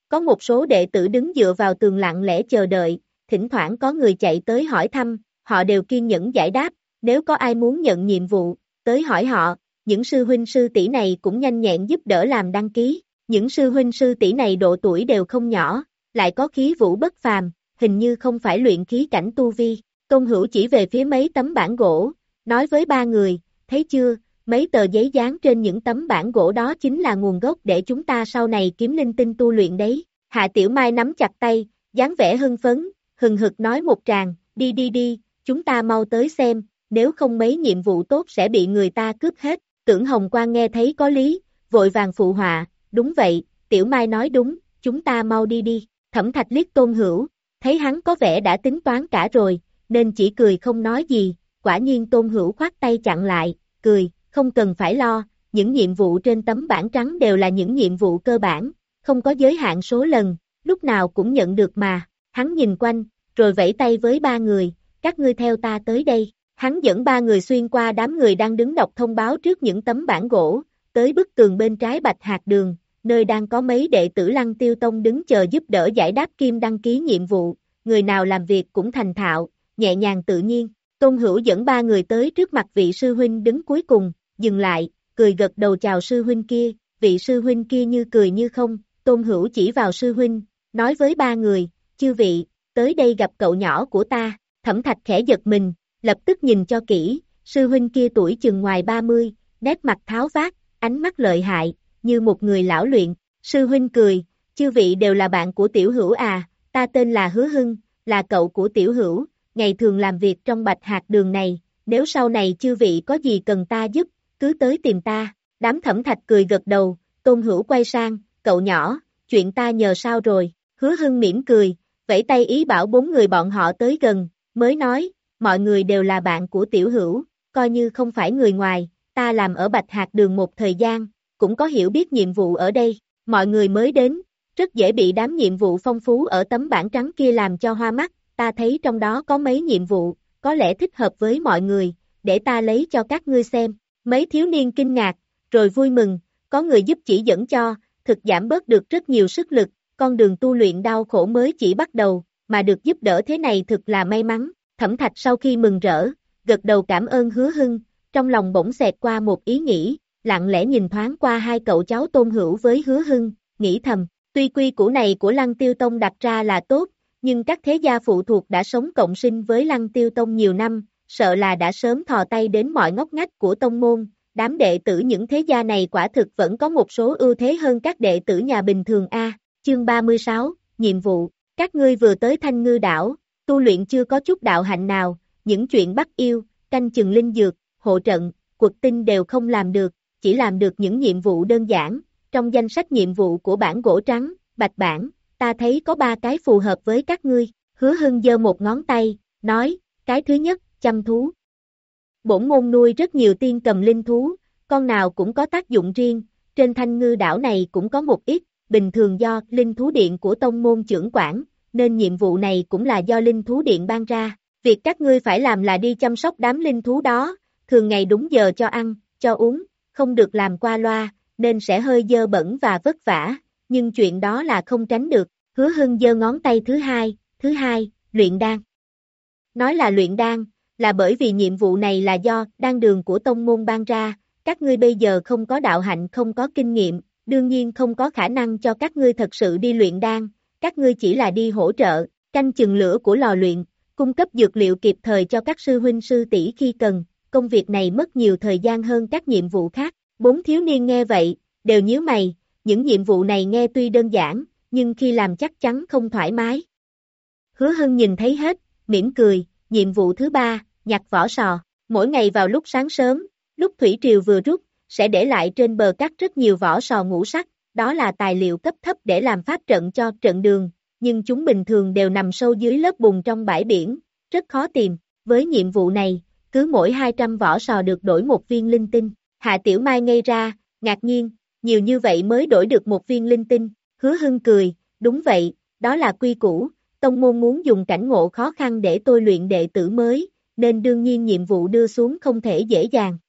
Có một số đệ tử đứng dựa vào tường lặng lẽ chờ đợi, thỉnh thoảng có người chạy tới hỏi thăm, họ đều kiên nhẫn giải đáp, nếu có ai muốn nhận nhiệm vụ, tới hỏi họ, những sư huynh sư tỷ này cũng nhanh nhẹn giúp đỡ làm đăng ký, những sư huynh sư tỷ này độ tuổi đều không nhỏ, lại có khí vũ bất phàm, hình như không phải luyện khí cảnh tu vi. Tôn Hữu chỉ về phía mấy tấm bảng gỗ, nói với ba người, thấy chưa, mấy tờ giấy dán trên những tấm bảng gỗ đó chính là nguồn gốc để chúng ta sau này kiếm linh tinh tu luyện đấy. Hạ Tiểu Mai nắm chặt tay, dáng vẻ hưng phấn, hừng hực nói một tràng, đi đi đi, chúng ta mau tới xem, nếu không mấy nhiệm vụ tốt sẽ bị người ta cướp hết. Tưởng Hồng Quang nghe thấy có lý, vội vàng phụ họa, đúng vậy, Tiểu Mai nói đúng, chúng ta mau đi đi. Thẩm Thạch liếc Tôn Hữu, thấy hắn có vẻ đã tính toán cả rồi, nên chỉ cười không nói gì, quả nhiên Tôn Hữu khoát tay chặn lại, cười, không cần phải lo, những nhiệm vụ trên tấm bảng trắng đều là những nhiệm vụ cơ bản, không có giới hạn số lần, lúc nào cũng nhận được mà. Hắn nhìn quanh, rồi vẫy tay với ba người, các ngươi theo ta tới đây. Hắn dẫn ba người xuyên qua đám người đang đứng đọc thông báo trước những tấm bảng gỗ, tới bức tường bên trái Bạch Hạc Đường, nơi đang có mấy đệ tử Lăng Tiêu Tông đứng chờ giúp đỡ giải đáp kim đăng ký nhiệm vụ, người nào làm việc cũng thành thạo, nhẹ nhàng tự nhiên. Tôn Hữu dẫn ba người tới trước mặt vị sư huynh đứng cuối cùng, dừng lại, cười gật đầu chào sư huynh kia, vị sư huynh kia như cười như không, Tôn Hữu chỉ vào sư huynh, nói với ba người, chư vị, tới đây gặp cậu nhỏ của ta. Thẩm Thạch khẽ giật mình, lập tức nhìn cho kỹ, sư huynh kia tuổi chừng ngoài ba mươi, nét mặt tháo vát, ánh mắt lợi hại, như một người lão luyện. Sư huynh cười, chư vị đều là bạn của Tiểu Hữu à, ta tên là Hứa Hưng, là cậu của Tiểu Hữu, ngày thường làm việc trong Bạch Hạc Đường này, nếu sau này chư vị có gì cần ta giúp, cứ tới tìm ta. Đám Thẩm Thạch cười gật đầu, Tôn Hữu quay sang, cậu nhỏ, chuyện ta nhờ sao rồi. Hứa Hưng mỉm cười, vẫy tay ý bảo bốn người bọn họ tới gần, mới nói, mọi người đều là bạn của Tiểu Hữu, coi như không phải người ngoài, ta làm ở Bạch Hạc Đường một thời gian, cũng có hiểu biết nhiệm vụ ở đây, mọi người mới đến, rất dễ bị đám nhiệm vụ phong phú ở tấm bảng trắng kia làm cho hoa mắt, ta thấy trong đó có mấy nhiệm vụ, có lẽ thích hợp với mọi người, để ta lấy cho các ngươi xem. Mấy thiếu niên kinh ngạc, rồi vui mừng, có người giúp chỉ dẫn cho, thực giảm bớt được rất nhiều sức lực, con đường tu luyện đau khổ mới chỉ bắt đầu, mà được giúp đỡ thế này thực là may mắn. Thẩm Thạch sau khi mừng rỡ, gật đầu cảm ơn Hứa Hưng, trong lòng bỗng xẹt qua một ý nghĩ, lặng lẽ nhìn thoáng qua hai cậu cháu Tôn Hữu với Hứa Hưng, nghĩ thầm, tuy quy củ này của Lăng Tiêu Tông đặt ra là tốt, nhưng các thế gia phụ thuộc đã sống cộng sinh với Lăng Tiêu Tông nhiều năm, sợ là đã sớm thò tay đến mọi ngóc ngách của tông môn, đám đệ tử những thế gia này quả thực vẫn có một số ưu thế hơn các đệ tử nhà bình thường a. Chương ba mươi sáu, nhiệm vụ, các ngươi vừa tới Thanh Ngư đảo, tu luyện chưa có chút đạo hạnh nào, những chuyện bắt yêu, canh chừng linh dược, hộ trận, quật tinh đều không làm được, chỉ làm được những nhiệm vụ đơn giản, trong danh sách nhiệm vụ của bản gỗ trắng, bạch bản, ta thấy có ba cái phù hợp với các ngươi. Hứa Hưng giơ một ngón tay, nói, cái thứ nhất, chăm thú. Bổn môn nuôi rất nhiều tiên cầm linh thú, con nào cũng có tác dụng riêng, trên Thanh Ngư đảo này cũng có một ít, bình thường do linh thú điện của tông môn trưởng quản, nên nhiệm vụ này cũng là do linh thú điện ban ra. Việc các ngươi phải làm là đi chăm sóc đám linh thú đó, thường ngày đúng giờ cho ăn, cho uống, không được làm qua loa, nên sẽ hơi dơ bẩn và vất vả, nhưng chuyện đó là không tránh được. Hứa Hưng giơ ngón tay thứ hai, thứ hai, luyện đan. Nói là luyện đan, là bởi vì nhiệm vụ này là do đan đường của tông môn ban ra, các ngươi bây giờ không có đạo hạnh không có kinh nghiệm, đương nhiên không có khả năng cho các ngươi thật sự đi luyện đan, các ngươi chỉ là đi hỗ trợ, canh chừng lửa của lò luyện, cung cấp dược liệu kịp thời cho các sư huynh sư tỷ khi cần, công việc này mất nhiều thời gian hơn các nhiệm vụ khác. Bốn thiếu niên nghe vậy, đều nhíu mày, những nhiệm vụ này nghe tuy đơn giản, nhưng khi làm chắc chắn không thoải mái. Hứa Hưng nhìn thấy hết, mỉm cười, nhiệm vụ thứ ba, nhặt vỏ sò, mỗi ngày vào lúc sáng sớm, lúc thủy triều vừa rút, sẽ để lại trên bờ cát rất nhiều vỏ sò ngũ sắc, đó là tài liệu cấp thấp để làm pháp trận cho trận đường, nhưng chúng bình thường đều nằm sâu dưới lớp bùn trong bãi biển, rất khó tìm. Với nhiệm vụ này, cứ mỗi hai trăm vỏ sò được đổi một viên linh tinh. Hạ Tiểu Mai ngây ra, ngạc nhiên, nhiều như vậy mới đổi được một viên linh tinh. Hứa Hưng cười, đúng vậy, đó là quy củ, tông môn muốn dùng cảnh ngộ khó khăn để tôi luyện đệ tử mới, nên đương nhiên nhiệm vụ đưa xuống không thể dễ dàng.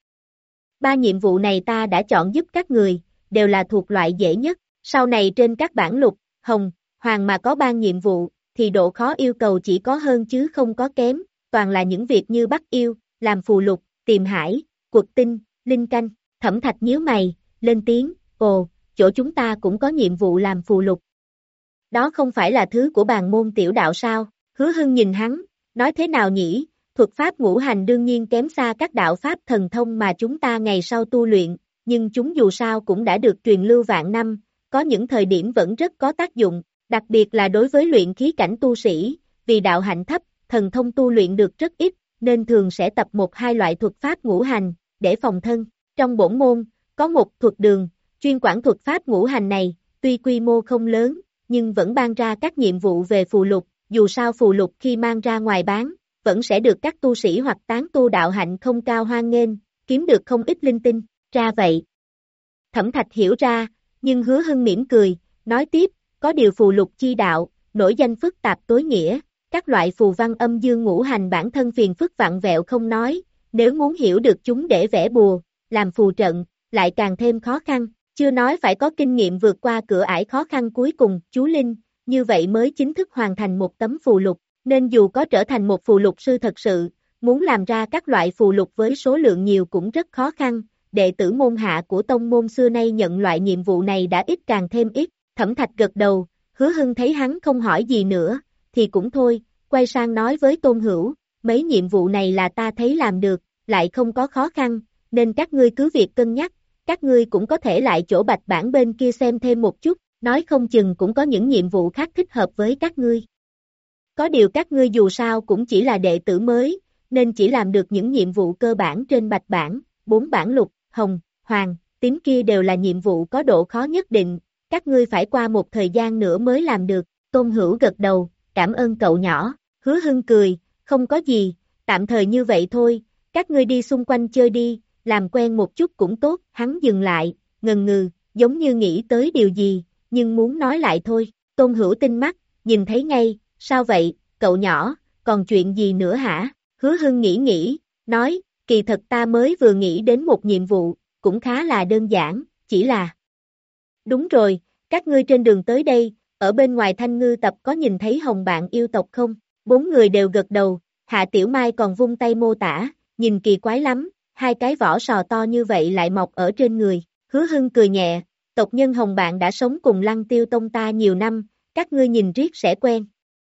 Ba nhiệm vụ này ta đã chọn giúp các người, đều là thuộc loại dễ nhất, sau này trên các bản lục, hồng, hoàng mà có ban nhiệm vụ, thì độ khó yêu cầu chỉ có hơn chứ không có kém, toàn là những việc như bắt yêu, làm phù lục, tìm hải, quật tinh, linh canh. Thẩm Thạch nhíu mày, lên tiếng, ồ, chỗ chúng ta cũng có nhiệm vụ làm phù lục. Đó không phải là thứ của bàn môn tiểu đạo sao? Hứa Hưng nhìn hắn, nói thế nào nhỉ? Thuật pháp ngũ hành đương nhiên kém xa các đạo pháp thần thông mà chúng ta ngày sau tu luyện, nhưng chúng dù sao cũng đã được truyền lưu vạn năm, có những thời điểm vẫn rất có tác dụng, đặc biệt là đối với luyện khí cảnh tu sĩ, vì đạo hạnh thấp, thần thông tu luyện được rất ít, nên thường sẽ tập một hai loại thuật pháp ngũ hành, để phòng thân. Trong bổn môn, có một thuật đường, chuyên quản thuật pháp ngũ hành này, tuy quy mô không lớn, nhưng vẫn ban ra các nhiệm vụ về phù lục, dù sao phù lục khi mang ra ngoài bán, vẫn sẽ được các tu sĩ hoặc tán tu đạo hạnh không cao hoan nghênh, kiếm được không ít linh tinh, ra vậy. Thẩm Thạch hiểu ra, nhưng Hứa Hưng mỉm cười, nói tiếp, có điều phù lục chi đạo, nổi danh phức tạp tối nghĩa, các loại phù văn âm dương ngũ hành bản thân phiền phức vặn vẹo không nói, nếu muốn hiểu được chúng để vẽ bùa, làm phù trận, lại càng thêm khó khăn, chưa nói phải có kinh nghiệm vượt qua cửa ải khó khăn cuối cùng, chú Linh, như vậy mới chính thức hoàn thành một tấm phù lục, nên dù có trở thành một phù lục sư thật sự, muốn làm ra các loại phù lục với số lượng nhiều cũng rất khó khăn, đệ tử môn hạ của tông môn xưa nay nhận loại nhiệm vụ này đã ít càng thêm ít. Thẩm Thạch gật đầu, Hứa Hưng thấy hắn không hỏi gì nữa, thì cũng thôi, quay sang nói với Tôn Hữu, mấy nhiệm vụ này là ta thấy làm được, lại không có khó khăn, nên các ngươi cứ việc cân nhắc, các ngươi cũng có thể lại chỗ Bạch Bản bên kia xem thêm một chút, nói không chừng cũng có những nhiệm vụ khác thích hợp với các ngươi. Có điều các ngươi dù sao cũng chỉ là đệ tử mới, nên chỉ làm được những nhiệm vụ cơ bản trên Bạch Bản, bốn bản lục, hồng, hoàng, tím kia đều là nhiệm vụ có độ khó nhất định, các ngươi phải qua một thời gian nữa mới làm được. Tôn Hữu gật đầu, cảm ơn cậu nhỏ. Hứa Hưng cười, không có gì, tạm thời như vậy thôi, các ngươi đi xung quanh chơi đi, làm quen một chút cũng tốt. Hắn dừng lại, ngần ngừ, giống như nghĩ tới điều gì, nhưng muốn nói lại thôi. Tôn Hữu tinh mắt, nhìn thấy ngay, sao vậy, cậu nhỏ, còn chuyện gì nữa hả? Hứa Hưng nghĩ nghĩ, nói, kỳ thật ta mới vừa nghĩ đến một nhiệm vụ, cũng khá là đơn giản, chỉ là... Đúng rồi, các ngươi trên đường tới đây, ở bên ngoài Thanh Ngư Tập có nhìn thấy Hồng bạn yêu tộc không? Bốn người đều gật đầu, Hạ Tiểu Mai còn vung tay mô tả, nhìn kỳ quái lắm, hai cái vỏ sò to như vậy lại mọc ở trên người. Hứa Hưng cười nhẹ, tộc nhân Hồng bạn đã sống cùng Lăng Tiêu Tông ta nhiều năm, các ngươi nhìn riết sẽ quen.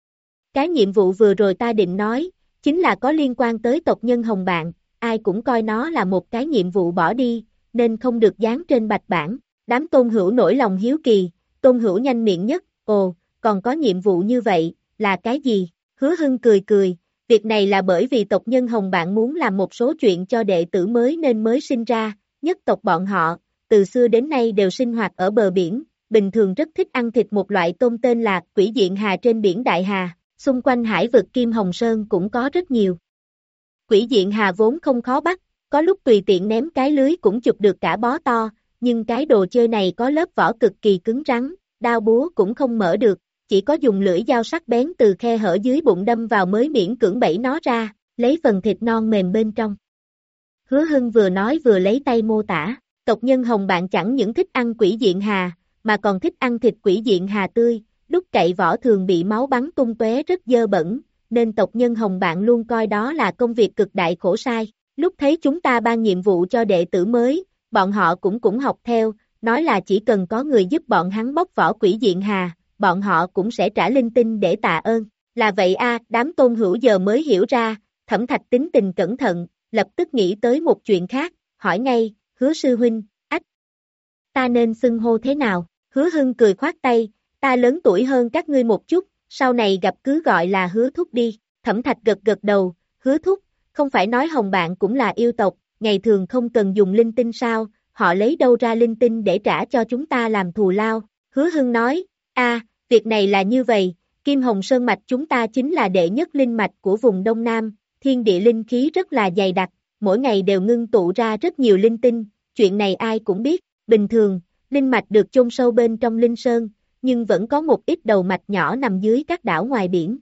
Cái nhiệm vụ vừa rồi ta định nói, chính là có liên quan tới tộc nhân Hồng bạn, ai cũng coi nó là một cái nhiệm vụ bỏ đi, nên không được dán trên Bạch Bản. Đám Tôn Hữu nổi lòng hiếu kỳ, Tôn Hữu nhanh miệng nhất, ồ, còn có nhiệm vụ như vậy, là cái gì? Hứa Hưng cười cười, việc này là bởi vì tộc nhân Hồng bạn muốn làm một số chuyện cho đệ tử mới nên mới sinh ra, nhất tộc bọn họ, từ xưa đến nay đều sinh hoạt ở bờ biển, bình thường rất thích ăn thịt một loại tôm tên là Quỷ Diện Hà trên biển Đại Hà, xung quanh hải vực Kim Hồng Sơn cũng có rất nhiều. Quỷ Diện Hà vốn không khó bắt, có lúc tùy tiện ném cái lưới cũng chụp được cả bó to, nhưng cái đồ chơi này có lớp vỏ cực kỳ cứng rắn, đao búa cũng không mở được, chỉ có dùng lưỡi dao sắc bén từ khe hở dưới bụng đâm vào mới miễn cưỡng bẫy nó ra, lấy phần thịt non mềm bên trong. Hứa Hưng vừa nói vừa lấy tay mô tả, tộc nhân Hồng bạn chẳng những thích ăn Quỷ Diện Hà, mà còn thích ăn thịt Quỷ Diện Hà tươi, lúc cậy vỏ thường bị máu bắn tung tóe rất dơ bẩn, nên tộc nhân Hồng bạn luôn coi đó là công việc cực đại khổ sai. Lúc thấy chúng ta ban nhiệm vụ cho đệ tử mới, bọn họ cũng cũng học theo, nói là chỉ cần có người giúp bọn hắn bóc vỏ Quỷ Diện Hà, bọn họ cũng sẽ trả linh tinh để tạ ơn. Là vậy a, đám Tôn Hữu giờ mới hiểu ra, Thẩm Thạch tính tình cẩn thận, lập tức nghĩ tới một chuyện khác, hỏi ngay, Hứa sư huynh, ách, ta nên xưng hô thế nào? Hứa Hưng cười khoát tay, ta lớn tuổi hơn các ngươi một chút, sau này gặp cứ gọi là Hứa thúc đi. Thẩm Thạch gật gật đầu, Hứa thúc, không phải nói Hồng bạn cũng là yêu tộc, ngày thường không cần dùng linh tinh sao, họ lấy đâu ra linh tinh để trả cho chúng ta làm thù lao? Hứa Hưng nói, a, việc này là như vậy, Kim Hồng Sơn mạch chúng ta chính là đệ nhất linh mạch của vùng Đông Nam, thiên địa linh khí rất là dày đặc, mỗi ngày đều ngưng tụ ra rất nhiều linh tinh, chuyện này ai cũng biết, bình thường, linh mạch được chôn sâu bên trong linh sơn, nhưng vẫn có một ít đầu mạch nhỏ nằm dưới các đảo ngoài biển.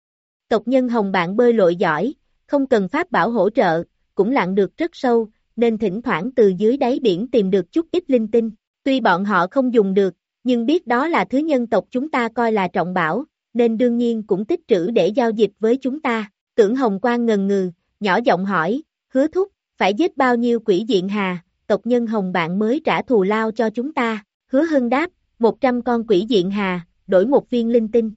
Tộc nhân Hồng bạn bơi lội giỏi, không cần pháp bảo hỗ trợ, cũng lặn được rất sâu, nên thỉnh thoảng từ dưới đáy biển tìm được chút ít linh tinh. Tuy bọn họ không dùng được, nhưng biết đó là thứ nhân tộc chúng ta coi là trọng bảo, nên đương nhiên cũng tích trữ để giao dịch với chúng ta. Tưởng Hồng Quang ngần ngừ, nhỏ giọng hỏi, Hứa thúc, phải giết bao nhiêu quỷ diện hà, tộc nhân Hồng bạn mới trả thù lao cho chúng ta? Hứa Hưng đáp, một trăm con quỷ diện hà, đổi một viên linh tinh.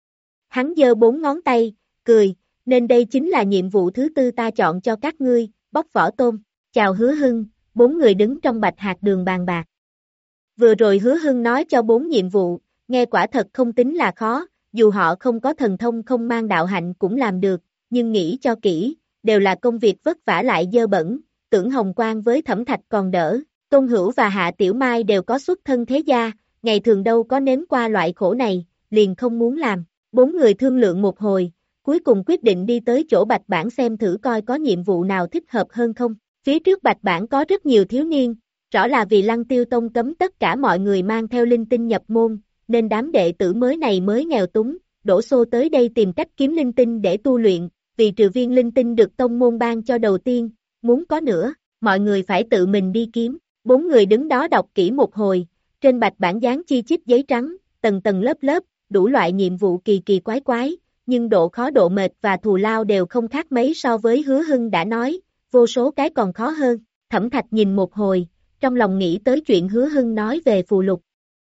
Hắn giơ bốn ngón tay, cười, nên đây chính là nhiệm vụ thứ tư ta chọn cho các ngươi, bóc vỏ tôm. Chào Hứa Hưng, bốn người đứng trong bạch hạt đường bàn bạc. Vừa rồi Hứa Hưng nói cho bốn nhiệm vụ, nghe quả thật không tính là khó, dù họ không có thần thông không mang đạo hạnh cũng làm được, nhưng nghĩ cho kỹ, đều là công việc vất vả lại dơ bẩn, Tưởng Hồng Quang với Thẩm Thạch còn đỡ, Tôn Hữu và Hạ Tiểu Mai đều có xuất thân thế gia, ngày thường đâu có nếm qua loại khổ này, liền không muốn làm. Bốn người thương lượng một hồi, cuối cùng quyết định đi tới chỗ Bạch Bản xem thử coi có nhiệm vụ nào thích hợp hơn không. Phía trước Bạch Bản có rất nhiều thiếu niên, rõ là vì Lăng Tiêu Tông cấm tất cả mọi người mang theo linh tinh nhập môn, nên đám đệ tử mới này mới nghèo túng, đổ xô tới đây tìm cách kiếm linh tinh để tu luyện, vì trừ viên linh tinh được tông môn ban cho đầu tiên, muốn có nữa, mọi người phải tự mình đi kiếm. Bốn người đứng đó đọc kỹ một hồi, trên bạch bản dán chi chít giấy trắng, tầng tầng lớp lớp, đủ loại nhiệm vụ kỳ kỳ quái quái, nhưng độ khó độ mệt và thù lao đều không khác mấy so với Hứa Hưng đã nói, vô số cái còn khó hơn. Thẩm Thạch nhìn một hồi, trong lòng nghĩ tới chuyện Hứa Hưng nói về phù lục.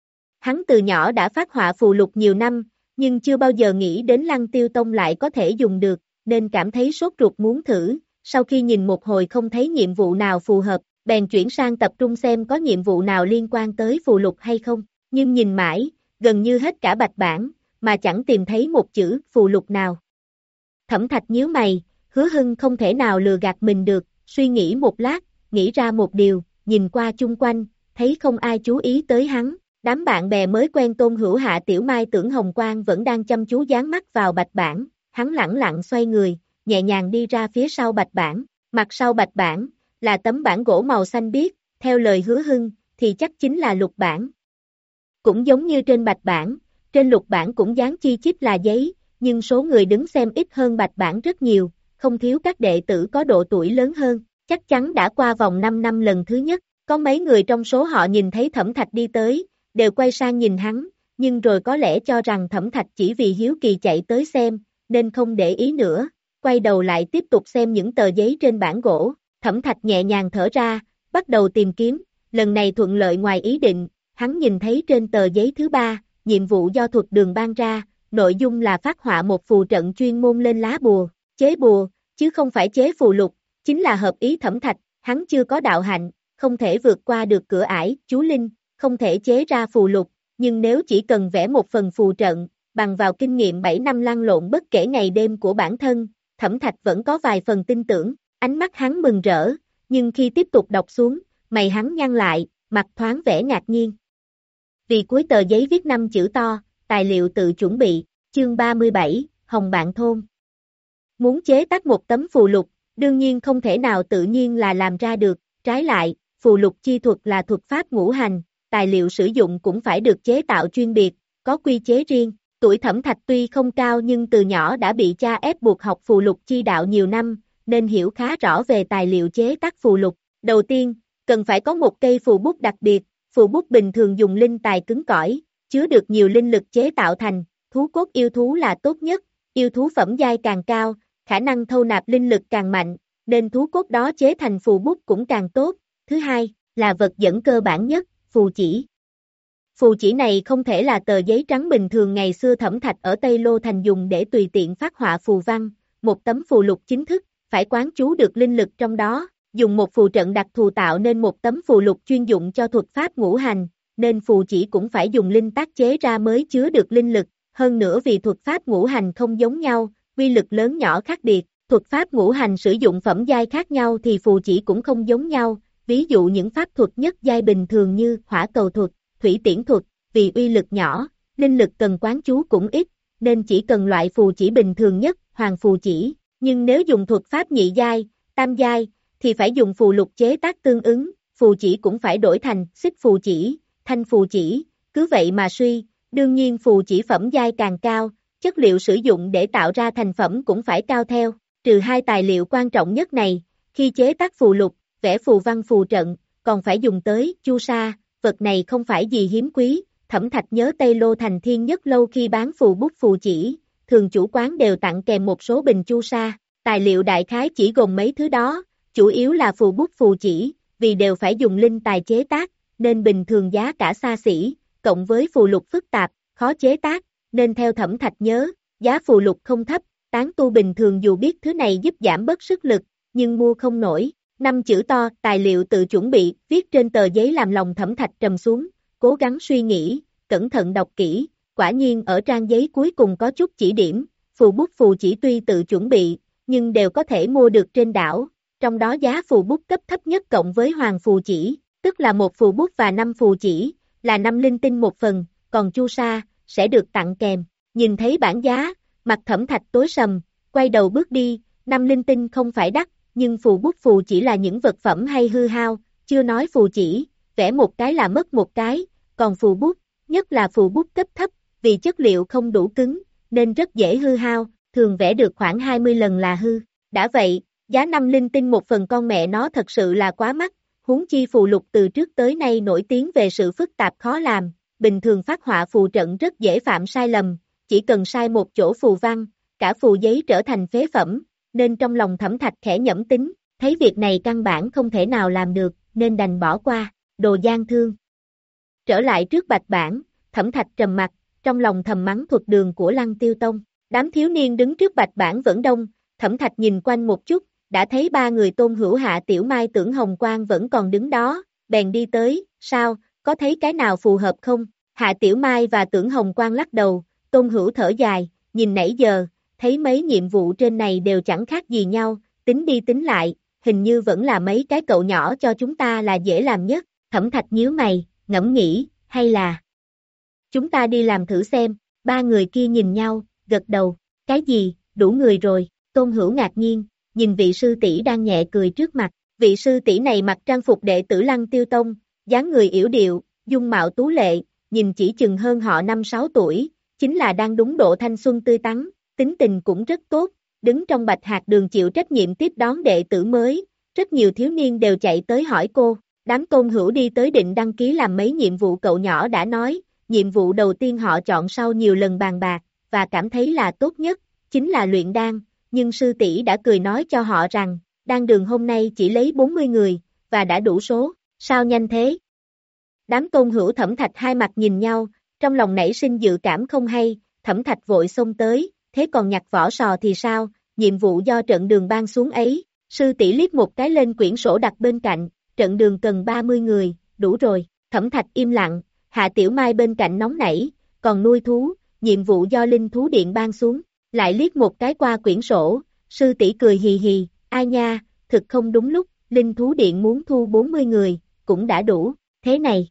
Hắn từ nhỏ đã phát họa phù lục nhiều năm, nhưng chưa bao giờ nghĩ đến Lăng Tiêu Tông lại có thể dùng được, nên cảm thấy sốt ruột muốn thử, sau khi nhìn một hồi không thấy nhiệm vụ nào phù hợp, bèn chuyển sang tập trung xem có nhiệm vụ nào liên quan tới phù lục hay không, nhưng nhìn mãi, gần như hết cả bạch bản, mà chẳng tìm thấy một chữ phù lục nào. Thẩm Thạch nhíu mày, Hứa Hưng không thể nào lừa gạt mình được, suy nghĩ một lát, nghĩ ra một điều, nhìn qua chung quanh, thấy không ai chú ý tới hắn, đám bạn bè mới quen Tôn Hữu Hạ Tiểu Mai Tưởng Hồng Quang vẫn đang chăm chú dán mắt vào bạch bản, hắn lẳng lặng xoay người, nhẹ nhàng đi ra phía sau bạch bản, mặt sau bạch bản, là tấm bản gỗ màu xanh biếc, theo lời Hứa Hưng, thì chắc chính là lục bản. Cũng giống như trên bạch bản, trên lục bản cũng dán chi chít là giấy, nhưng số người đứng xem ít hơn bạch bản rất nhiều, không thiếu các đệ tử có độ tuổi lớn hơn, chắc chắn đã qua vòng năm năm lần thứ nhất, có mấy người trong số họ nhìn thấy Thẩm Thạch đi tới, đều quay sang nhìn hắn, nhưng rồi có lẽ cho rằng Thẩm Thạch chỉ vì hiếu kỳ chạy tới xem, nên không để ý nữa, quay đầu lại tiếp tục xem những tờ giấy trên bản gỗ. Thẩm Thạch nhẹ nhàng thở ra, bắt đầu tìm kiếm, lần này thuận lợi ngoài ý định, hắn nhìn thấy trên tờ giấy thứ ba, nhiệm vụ do thuật đường ban ra, nội dung là phát họa một phù trận chuyên môn lên lá bùa, chế bùa, chứ không phải chế phù lục, chính là hợp ý Thẩm Thạch, hắn chưa có đạo hạnh, không thể vượt qua được cửa ải, chú linh, không thể chế ra phù lục, nhưng nếu chỉ cần vẽ một phần phù trận, bằng vào kinh nghiệm bảy năm lăn lộn bất kể ngày đêm của bản thân, Thẩm Thạch vẫn có vài phần tin tưởng. Ánh mắt hắn mừng rỡ, nhưng khi tiếp tục đọc xuống, mày hắn nhăn lại, mặt thoáng vẻ ngạc nhiên. Vì cuối tờ giấy viết năm chữ to, tài liệu tự chuẩn bị, chương ba mươi bảy, Hồng Bạn Thôn. Muốn chế tác một tấm phù lục, đương nhiên không thể nào tự nhiên là làm ra được, trái lại, phù lục chi thuật là thuật pháp ngũ hành, tài liệu sử dụng cũng phải được chế tạo chuyên biệt, có quy chế riêng. Tuổi Thẩm Thạch tuy không cao nhưng từ nhỏ đã bị cha ép buộc học phù lục chi đạo nhiều năm, nên hiểu khá rõ về tài liệu chế tác phù lục. Đầu tiên, cần phải có một cây phù bút đặc biệt, phù bút bình thường dùng linh tài cứng cỏi, chứa được nhiều linh lực chế tạo thành, thú cốt yêu thú là tốt nhất, yêu thú phẩm giai càng cao, khả năng thâu nạp linh lực càng mạnh, nên thú cốt đó chế thành phù bút cũng càng tốt. Thứ hai, là vật dẫn cơ bản nhất, phù chỉ. Phù chỉ này không thể là tờ giấy trắng bình thường ngày xưa Thẩm Thạch ở Tây Lô Thành dùng để tùy tiện phát họa phù văn, một tấm phù lục chính thức, phải quán chú được linh lực trong đó, dùng một phù trận đặc thù tạo nên một tấm phù lục chuyên dụng cho thuật pháp ngũ hành, nên phù chỉ cũng phải dùng linh tác chế ra mới chứa được linh lực, hơn nữa vì thuật pháp ngũ hành không giống nhau, quy lực lớn nhỏ khác biệt, thuật pháp ngũ hành sử dụng phẩm giai khác nhau thì phù chỉ cũng không giống nhau, ví dụ những pháp thuật nhất giai bình thường như hỏa cầu thuật, thủy tiễn thuật, vì uy lực nhỏ, linh lực cần quán chú cũng ít, nên chỉ cần loại phù chỉ bình thường nhất, hoàng phù chỉ. Nhưng nếu dùng thuật pháp nhị giai, tam giai, thì phải dùng phù lục chế tác tương ứng, phù chỉ cũng phải đổi thành xích phù chỉ, thanh phù chỉ, cứ vậy mà suy, đương nhiên phù chỉ phẩm giai càng cao, chất liệu sử dụng để tạo ra thành phẩm cũng phải cao theo, trừ hai tài liệu quan trọng nhất này, khi chế tác phù lục, vẽ phù văn phù trận, còn phải dùng tới chu sa, vật này không phải gì hiếm quý, Thẩm Thạch nhớ Tây Lô Thành Thiên Nhất Lâu khi bán phù bút phù chỉ, thường chủ quán đều tặng kèm một số bình chu sa, tài liệu đại khái chỉ gồm mấy thứ đó, chủ yếu là phù bút phù chỉ, vì đều phải dùng linh tài chế tác, nên bình thường giá cả xa xỉ, cộng với phù lục phức tạp, khó chế tác, nên theo Thẩm Thạch nhớ, giá phù lục không thấp, tán tu bình thường dù biết thứ này giúp giảm bớt sức lực, nhưng mua không nổi. Năm chữ to, tài liệu tự chuẩn bị, viết trên tờ giấy làm lòng Thẩm Thạch trầm xuống, cố gắng suy nghĩ, cẩn thận đọc kỹ, quả nhiên ở trang giấy cuối cùng có chút chỉ điểm, phù bút phù chỉ tuy tự chuẩn bị, nhưng đều có thể mua được trên đảo, trong đó giá phù bút cấp thấp nhất cộng với hoàng phù chỉ, tức là một phù bút và năm phù chỉ, là năm linh tinh một phần, còn chu sa, sẽ được tặng kèm, nhìn thấy bảng giá, mặt Thẩm Thạch tối sầm, quay đầu bước đi, năm linh tinh không phải đắt, nhưng phù bút phù chỉ là những vật phẩm hay hư hao, chưa nói phù chỉ, vẽ một cái là mất một cái, còn phù bút, nhất là phù bút cấp thấp, vì chất liệu không đủ cứng, nên rất dễ hư hao, thường vẽ được khoảng hai mươi lần là hư. Đã vậy, giá năm linh tinh một phần con mẹ nó thật sự là quá mắc, huống chi phù lục từ trước tới nay nổi tiếng về sự phức tạp khó làm, bình thường phát họa phù trận rất dễ phạm sai lầm, chỉ cần sai một chỗ phù văn, cả phù giấy trở thành phế phẩm, nên trong lòng Thẩm Thạch khẽ nhẩm tính, thấy việc này căn bản không thể nào làm được, nên đành bỏ qua, đồ gian thương. Trở lại trước bạch bản, Thẩm Thạch trầm mặt, trong lòng thầm mắng thuật đường của Lăng Tiêu Tông, đám thiếu niên đứng trước bạch bản vẫn đông, Thẩm Thạch nhìn quanh một chút, đã thấy ba người Tôn Hữu, Hạ Tiểu Mai, Tưởng Hồng Quang vẫn còn đứng đó, bèn đi tới, sao, có thấy cái nào phù hợp không? Hạ Tiểu Mai và Tưởng Hồng Quang lắc đầu, Tôn Hữu thở dài, nhìn nãy giờ, thấy mấy nhiệm vụ trên này đều chẳng khác gì nhau, tính đi tính lại, hình như vẫn là mấy cái cậu nhỏ cho chúng ta là dễ làm nhất. Thẩm Thạch nhíu mày, ngẫm nghĩ, hay là chúng ta đi làm thử xem, ba người kia nhìn nhau, gật đầu, cái gì, đủ người rồi, Tôn Hữu ngạc nhiên, nhìn vị sư tỷ đang nhẹ cười trước mặt, vị sư tỷ này mặc trang phục đệ tử Lăng Tiêu Tông, dáng người yểu điệu, dung mạo tú lệ, nhìn chỉ chừng hơn họ năm sáu tuổi, chính là đang đúng độ thanh xuân tươi tắn, tính tình cũng rất tốt, đứng trong Bạch Hạc Đường chịu trách nhiệm tiếp đón đệ tử mới, rất nhiều thiếu niên đều chạy tới hỏi cô, đám Tôn Hữu đi tới định đăng ký làm mấy nhiệm vụ cậu nhỏ đã nói, nhiệm vụ đầu tiên họ chọn sau nhiều lần bàn bạc, và cảm thấy là tốt nhất, chính là luyện đan, nhưng sư tỷ đã cười nói cho họ rằng, đan đường hôm nay chỉ lấy bốn mươi người, và đã đủ số, sao nhanh thế? Đám Tôn Hữu Thẩm Thạch hai mặt nhìn nhau, trong lòng nảy sinh dự cảm không hay, Thẩm Thạch vội xông tới, thế còn nhặt vỏ sò thì sao, nhiệm vụ do trận đường ban xuống ấy, sư tỷ liếc một cái lên quyển sổ đặt bên cạnh, trận đường cần ba mươi người, đủ rồi, Thẩm Thạch im lặng, Hạ Tiểu Mai bên cạnh nóng nảy, còn nuôi thú, nhiệm vụ do Linh Thú Điện ban xuống, lại liếc một cái qua quyển sổ, sư tỷ cười hì hì, ai nha, thực không đúng lúc, Linh Thú Điện muốn thu bốn mươi người, cũng đã đủ, thế này.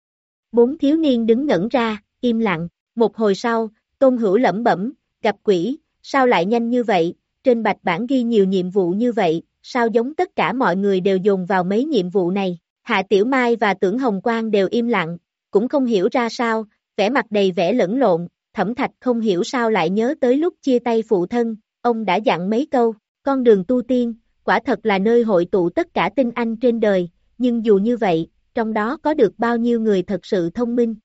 Bốn thiếu niên đứng ngẩn ra, im lặng, một hồi sau, Tôn Hữu lẩm bẩm, gặp quỷ, sao lại nhanh như vậy, trên bạch bản ghi nhiều nhiệm vụ như vậy, sao giống tất cả mọi người đều dồn vào mấy nhiệm vụ này, Hạ Tiểu Mai và Tưởng Hồng Quang đều im lặng, cũng không hiểu ra sao, vẻ mặt đầy vẻ lẫn lộn, Thẩm Thạch không hiểu sao lại nhớ tới lúc chia tay phụ thân, ông đã dặn mấy câu, con đường tu tiên, quả thật là nơi hội tụ tất cả tinh anh trên đời, nhưng dù như vậy, trong đó có được bao nhiêu người thật sự thông minh.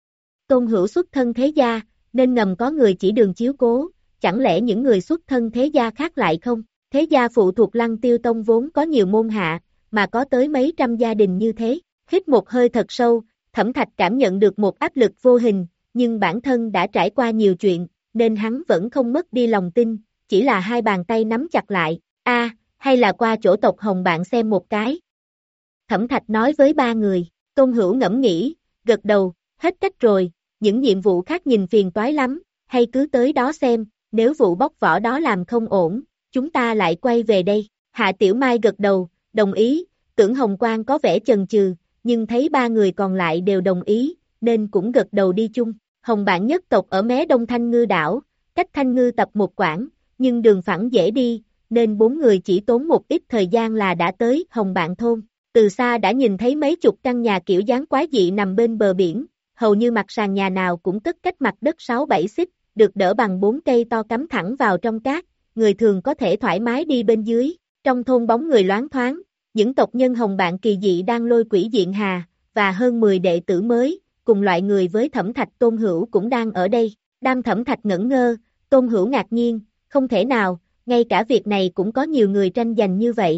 Tôn Hữu xuất thân thế gia, nên ngầm có người chỉ đường chiếu cố, chẳng lẽ những người xuất thân thế gia khác lại không? Thế gia phụ thuộc Lăng Tiêu Tông vốn có nhiều môn hạ, mà có tới mấy trăm gia đình như thế. Hít một hơi thật sâu, Thẩm Thạch cảm nhận được một áp lực vô hình, nhưng bản thân đã trải qua nhiều chuyện, nên hắn vẫn không mất đi lòng tin, chỉ là hai bàn tay nắm chặt lại. A, hay là qua chỗ tộc Hồng bạn xem một cái. Thẩm Thạch nói với ba người, Tôn Hữu ngẫm nghĩ, gật đầu, hết cách rồi, những nhiệm vụ khác nhìn phiền toái lắm, hay cứ tới đó xem, nếu vụ bóc vỏ đó làm không ổn, chúng ta lại quay về đây. Hạ Tiểu Mai gật đầu, đồng ý, Tưởng Hồng Quang có vẻ chần chừ, nhưng thấy ba người còn lại đều đồng ý, nên cũng gật đầu đi chung. Hồng Bản nhất tộc ở mé đông Thanh Ngư đảo, cách Thanh Ngư tập một quãng, nhưng đường phẳng dễ đi, nên bốn người chỉ tốn một ít thời gian là đã tới Hồng Bạn thôn. Từ xa đã nhìn thấy mấy chục căn nhà kiểu dáng quái dị nằm bên bờ biển, hầu như mặt sàn nhà nào cũng cất cách mặt đất sáu bảy xích, được đỡ bằng bốn cây to cắm thẳng vào trong cát, người thường có thể thoải mái đi bên dưới. Trong thôn bóng người loáng thoáng, những tộc nhân Hồng Bạn kỳ dị đang lôi quỷ diện hà, và hơn mười đệ tử mới, cùng loại người với Thẩm Thạch Tôn Hữu cũng đang ở đây. Đam Thẩm Thạch ngẩn ngơ, Tôn Hữu ngạc nhiên, không thể nào, ngay cả việc này cũng có nhiều người tranh giành như vậy.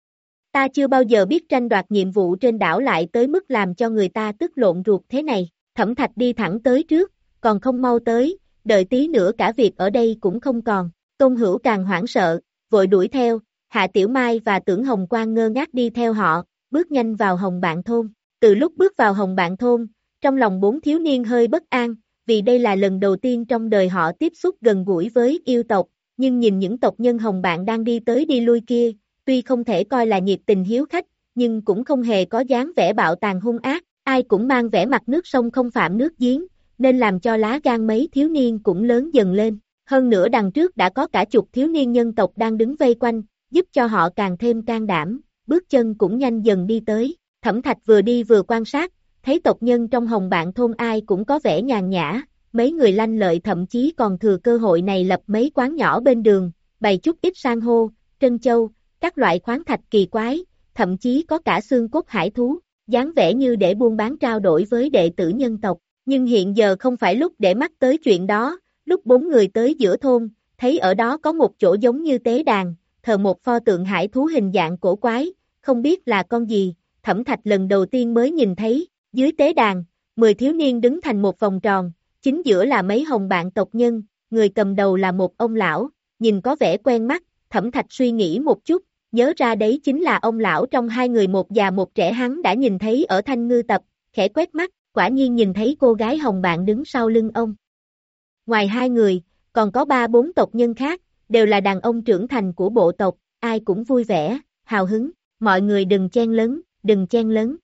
Ta chưa bao giờ biết tranh đoạt nhiệm vụ trên đảo lại tới mức làm cho người ta tức lộn ruột thế này. Thẩm Thạch đi thẳng tới trước, còn không mau tới, đợi tí nữa cả việc ở đây cũng không còn. Tôn Hữu càng hoảng sợ, vội đuổi theo, Hạ Tiểu Mai và Tưởng Hồng Quang ngơ ngác đi theo họ, bước nhanh vào Hồng Bạn Thôn. Từ lúc bước vào Hồng Bạn Thôn, trong lòng bốn thiếu niên hơi bất an, vì đây là lần đầu tiên trong đời họ tiếp xúc gần gũi với yêu tộc, nhưng nhìn những tộc nhân Hồng Bạn đang đi tới đi lui kia, tuy không thể coi là nhiệt tình hiếu khách, nhưng cũng không hề có dáng vẻ bạo tàn hung ác, ai cũng mang vẻ mặt nước sông không phạm nước giếng, nên làm cho lá gan mấy thiếu niên cũng lớn dần lên. Hơn nữa đằng trước đã có cả chục thiếu niên nhân tộc đang đứng vây quanh, giúp cho họ càng thêm can đảm, bước chân cũng nhanh dần đi tới. Thẩm Thạch vừa đi vừa quan sát, thấy tộc nhân trong Hồng Bạn Thôn ai cũng có vẻ nhàn nhã, mấy người lanh lợi thậm chí còn thừa cơ hội này lập mấy quán nhỏ bên đường, bày chút ít san hô, trân châu, các loại khoáng thạch kỳ quái, thậm chí có cả xương cốt hải thú, dáng vẻ như để buôn bán trao đổi với đệ tử nhân tộc. Nhưng hiện giờ không phải lúc để mắt tới chuyện đó, lúc bốn người tới giữa thôn, thấy ở đó có một chỗ giống như tế đàn, thờ một pho tượng hải thú hình dạng cổ quái, không biết là con gì, Thẩm Thạch lần đầu tiên mới nhìn thấy, dưới tế đàn, mười thiếu niên đứng thành một vòng tròn, chính giữa là mấy Hồng Bạn tộc nhân, người cầm đầu là một ông lão, nhìn có vẻ quen mắt, Thẩm Thạch suy nghĩ một chút, nhớ ra đấy chính là ông lão trong hai người một già một trẻ hắn đã nhìn thấy ở Thanh Ngư Tập, khẽ quét mắt, quả nhiên nhìn thấy cô gái Hồng Bạn đứng sau lưng ông. Ngoài hai người, còn có ba bốn tộc nhân khác, đều là đàn ông trưởng thành của bộ tộc, ai cũng vui vẻ, hào hứng, mọi người đừng chen lấn, đừng chen lấn.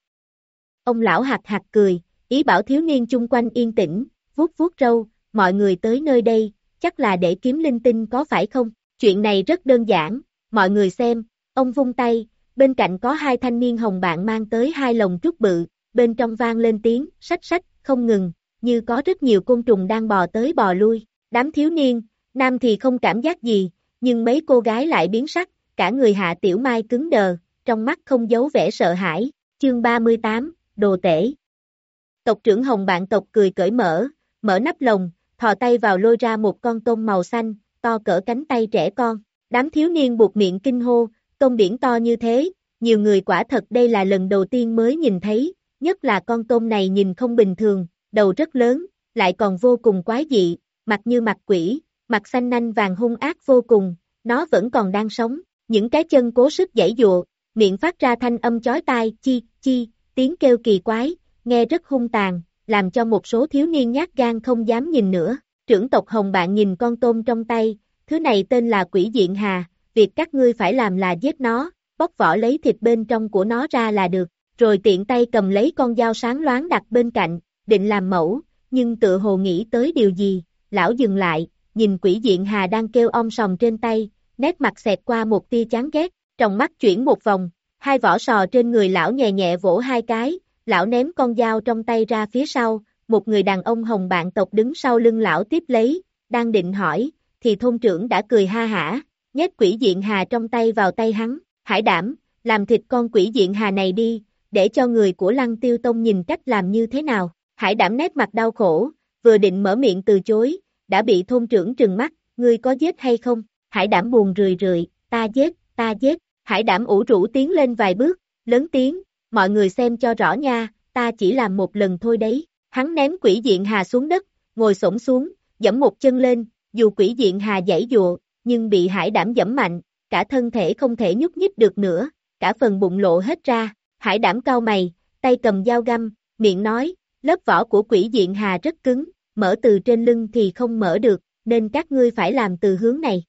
Ông lão hạc hạc cười, ý bảo thiếu niên chung quanh yên tĩnh, vuốt vuốt râu, mọi người tới nơi đây, chắc là để kiếm linh tinh có phải không? Chuyện này rất đơn giản, mọi người xem, ông vung tay, bên cạnh có hai thanh niên Hồng Bạn mang tới hai lồng trúc bự, bên trong vang lên tiếng, sách sách, không ngừng, như có rất nhiều côn trùng đang bò tới bò lui. Đám thiếu niên, nam thì không cảm giác gì, nhưng mấy cô gái lại biến sắc, cả người Hạ Tiểu Mai cứng đờ, trong mắt không giấu vẻ sợ hãi. Chương ba mươi tám, Đồ Tể. Tộc trưởng Hồng Bạn tộc cười cởi mở, mở nắp lồng, thò tay vào lôi ra một con tôm màu xanh, to cỡ cánh tay trẻ con. Đám thiếu niên buột miệng kinh hô, tôm biển to như thế, nhiều người quả thật đây là lần đầu tiên mới nhìn thấy, nhất là con tôm này nhìn không bình thường, đầu rất lớn, lại còn vô cùng quái dị, mặt như mặt quỷ, mặt xanh nanh vàng hung ác vô cùng, nó vẫn còn đang sống, những cái chân cố sức giãy giụa, miệng phát ra thanh âm chói tai, chi, chi, tiếng kêu kỳ quái, nghe rất hung tàn, làm cho một số thiếu niên nhát gan không dám nhìn nữa. Trưởng tộc Hồng Bạn nhìn con tôm trong tay, thứ này tên là Quỷ Diện Hà, việc các ngươi phải làm là giết nó, bóc vỏ lấy thịt bên trong của nó ra là được, rồi tiện tay cầm lấy con dao sáng loáng đặt bên cạnh, định làm mẫu, nhưng tựa hồ nghĩ tới điều gì, lão dừng lại, nhìn Quỷ Diện Hà đang kêu om sòm trên tay, nét mặt xẹt qua một tia chán ghét, trong mắt chuyển một vòng, hai vỏ sò trên người lão nhẹ nhẹ vỗ hai cái, lão ném con dao trong tay ra phía sau, một người đàn ông Hồng Bạn tộc đứng sau lưng lão tiếp lấy, đang định hỏi, thì thôn trưởng đã cười ha hả, nhét Quỷ Diện Hà trong tay vào tay hắn, Hải Đảm, làm thịt con Quỷ Diện Hà này đi, để cho người của Lăng Tiêu Tông nhìn cách làm như thế nào. Hải Đảm nét mặt đau khổ, vừa định mở miệng từ chối, đã bị thôn trưởng trừng mắt, ngươi có giết hay không? Hải Đảm buồn rười rượi, ta giết, ta giết. Hải Đảm ủ rũ tiến lên vài bước, lớn tiếng, mọi người xem cho rõ nha, ta chỉ làm một lần thôi đấy. Hắn ném Quỷ Diện Hà xuống đất, ngồi xổm xuống, giẫm một chân lên, dù Quỷ Diện Hà giãy giụa, nhưng bị Hải Đảm giẫm mạnh, cả thân thể không thể nhúc nhích được nữa, cả phần bụng lộ hết ra. Hải Đảm cau mày, tay cầm dao găm, miệng nói, lớp vỏ của Quỷ Diện Hà rất cứng, mở từ trên lưng thì không mở được, nên các ngươi phải làm từ hướng này.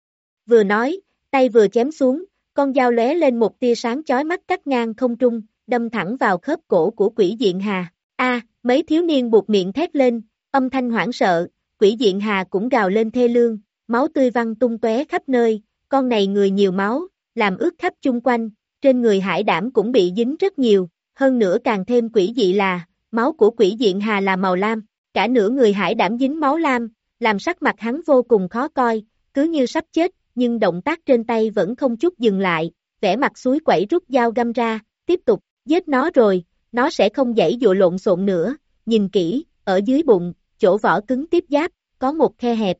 Vừa nói, tay vừa chém xuống, con dao lóe lên một tia sáng chói mắt cắt ngang không trung, đâm thẳng vào khớp cổ của Quỷ Diện Hà. A, mấy thiếu niên buột miệng thét lên, âm thanh hoảng sợ, Quỷ Diện Hà cũng gào lên thê lương, máu tươi văng tung tóe khắp nơi, con này người nhiều máu, làm ướt khắp chung quanh, trên người Hải Đảm cũng bị dính rất nhiều, hơn nữa càng thêm quỷ dị là, máu của Quỷ Diện Hà là màu lam, cả nửa người Hải Đảm dính máu lam, làm sắc mặt hắn vô cùng khó coi, cứ như sắp chết, nhưng động tác trên tay vẫn không chút dừng lại, vẻ mặt suối quẩy rút dao găm ra, tiếp tục, giết nó rồi, nó sẽ không giãy dụa lộn xộn nữa, nhìn kỹ, ở dưới bụng, chỗ vỏ cứng tiếp giáp, có một khe hẹp.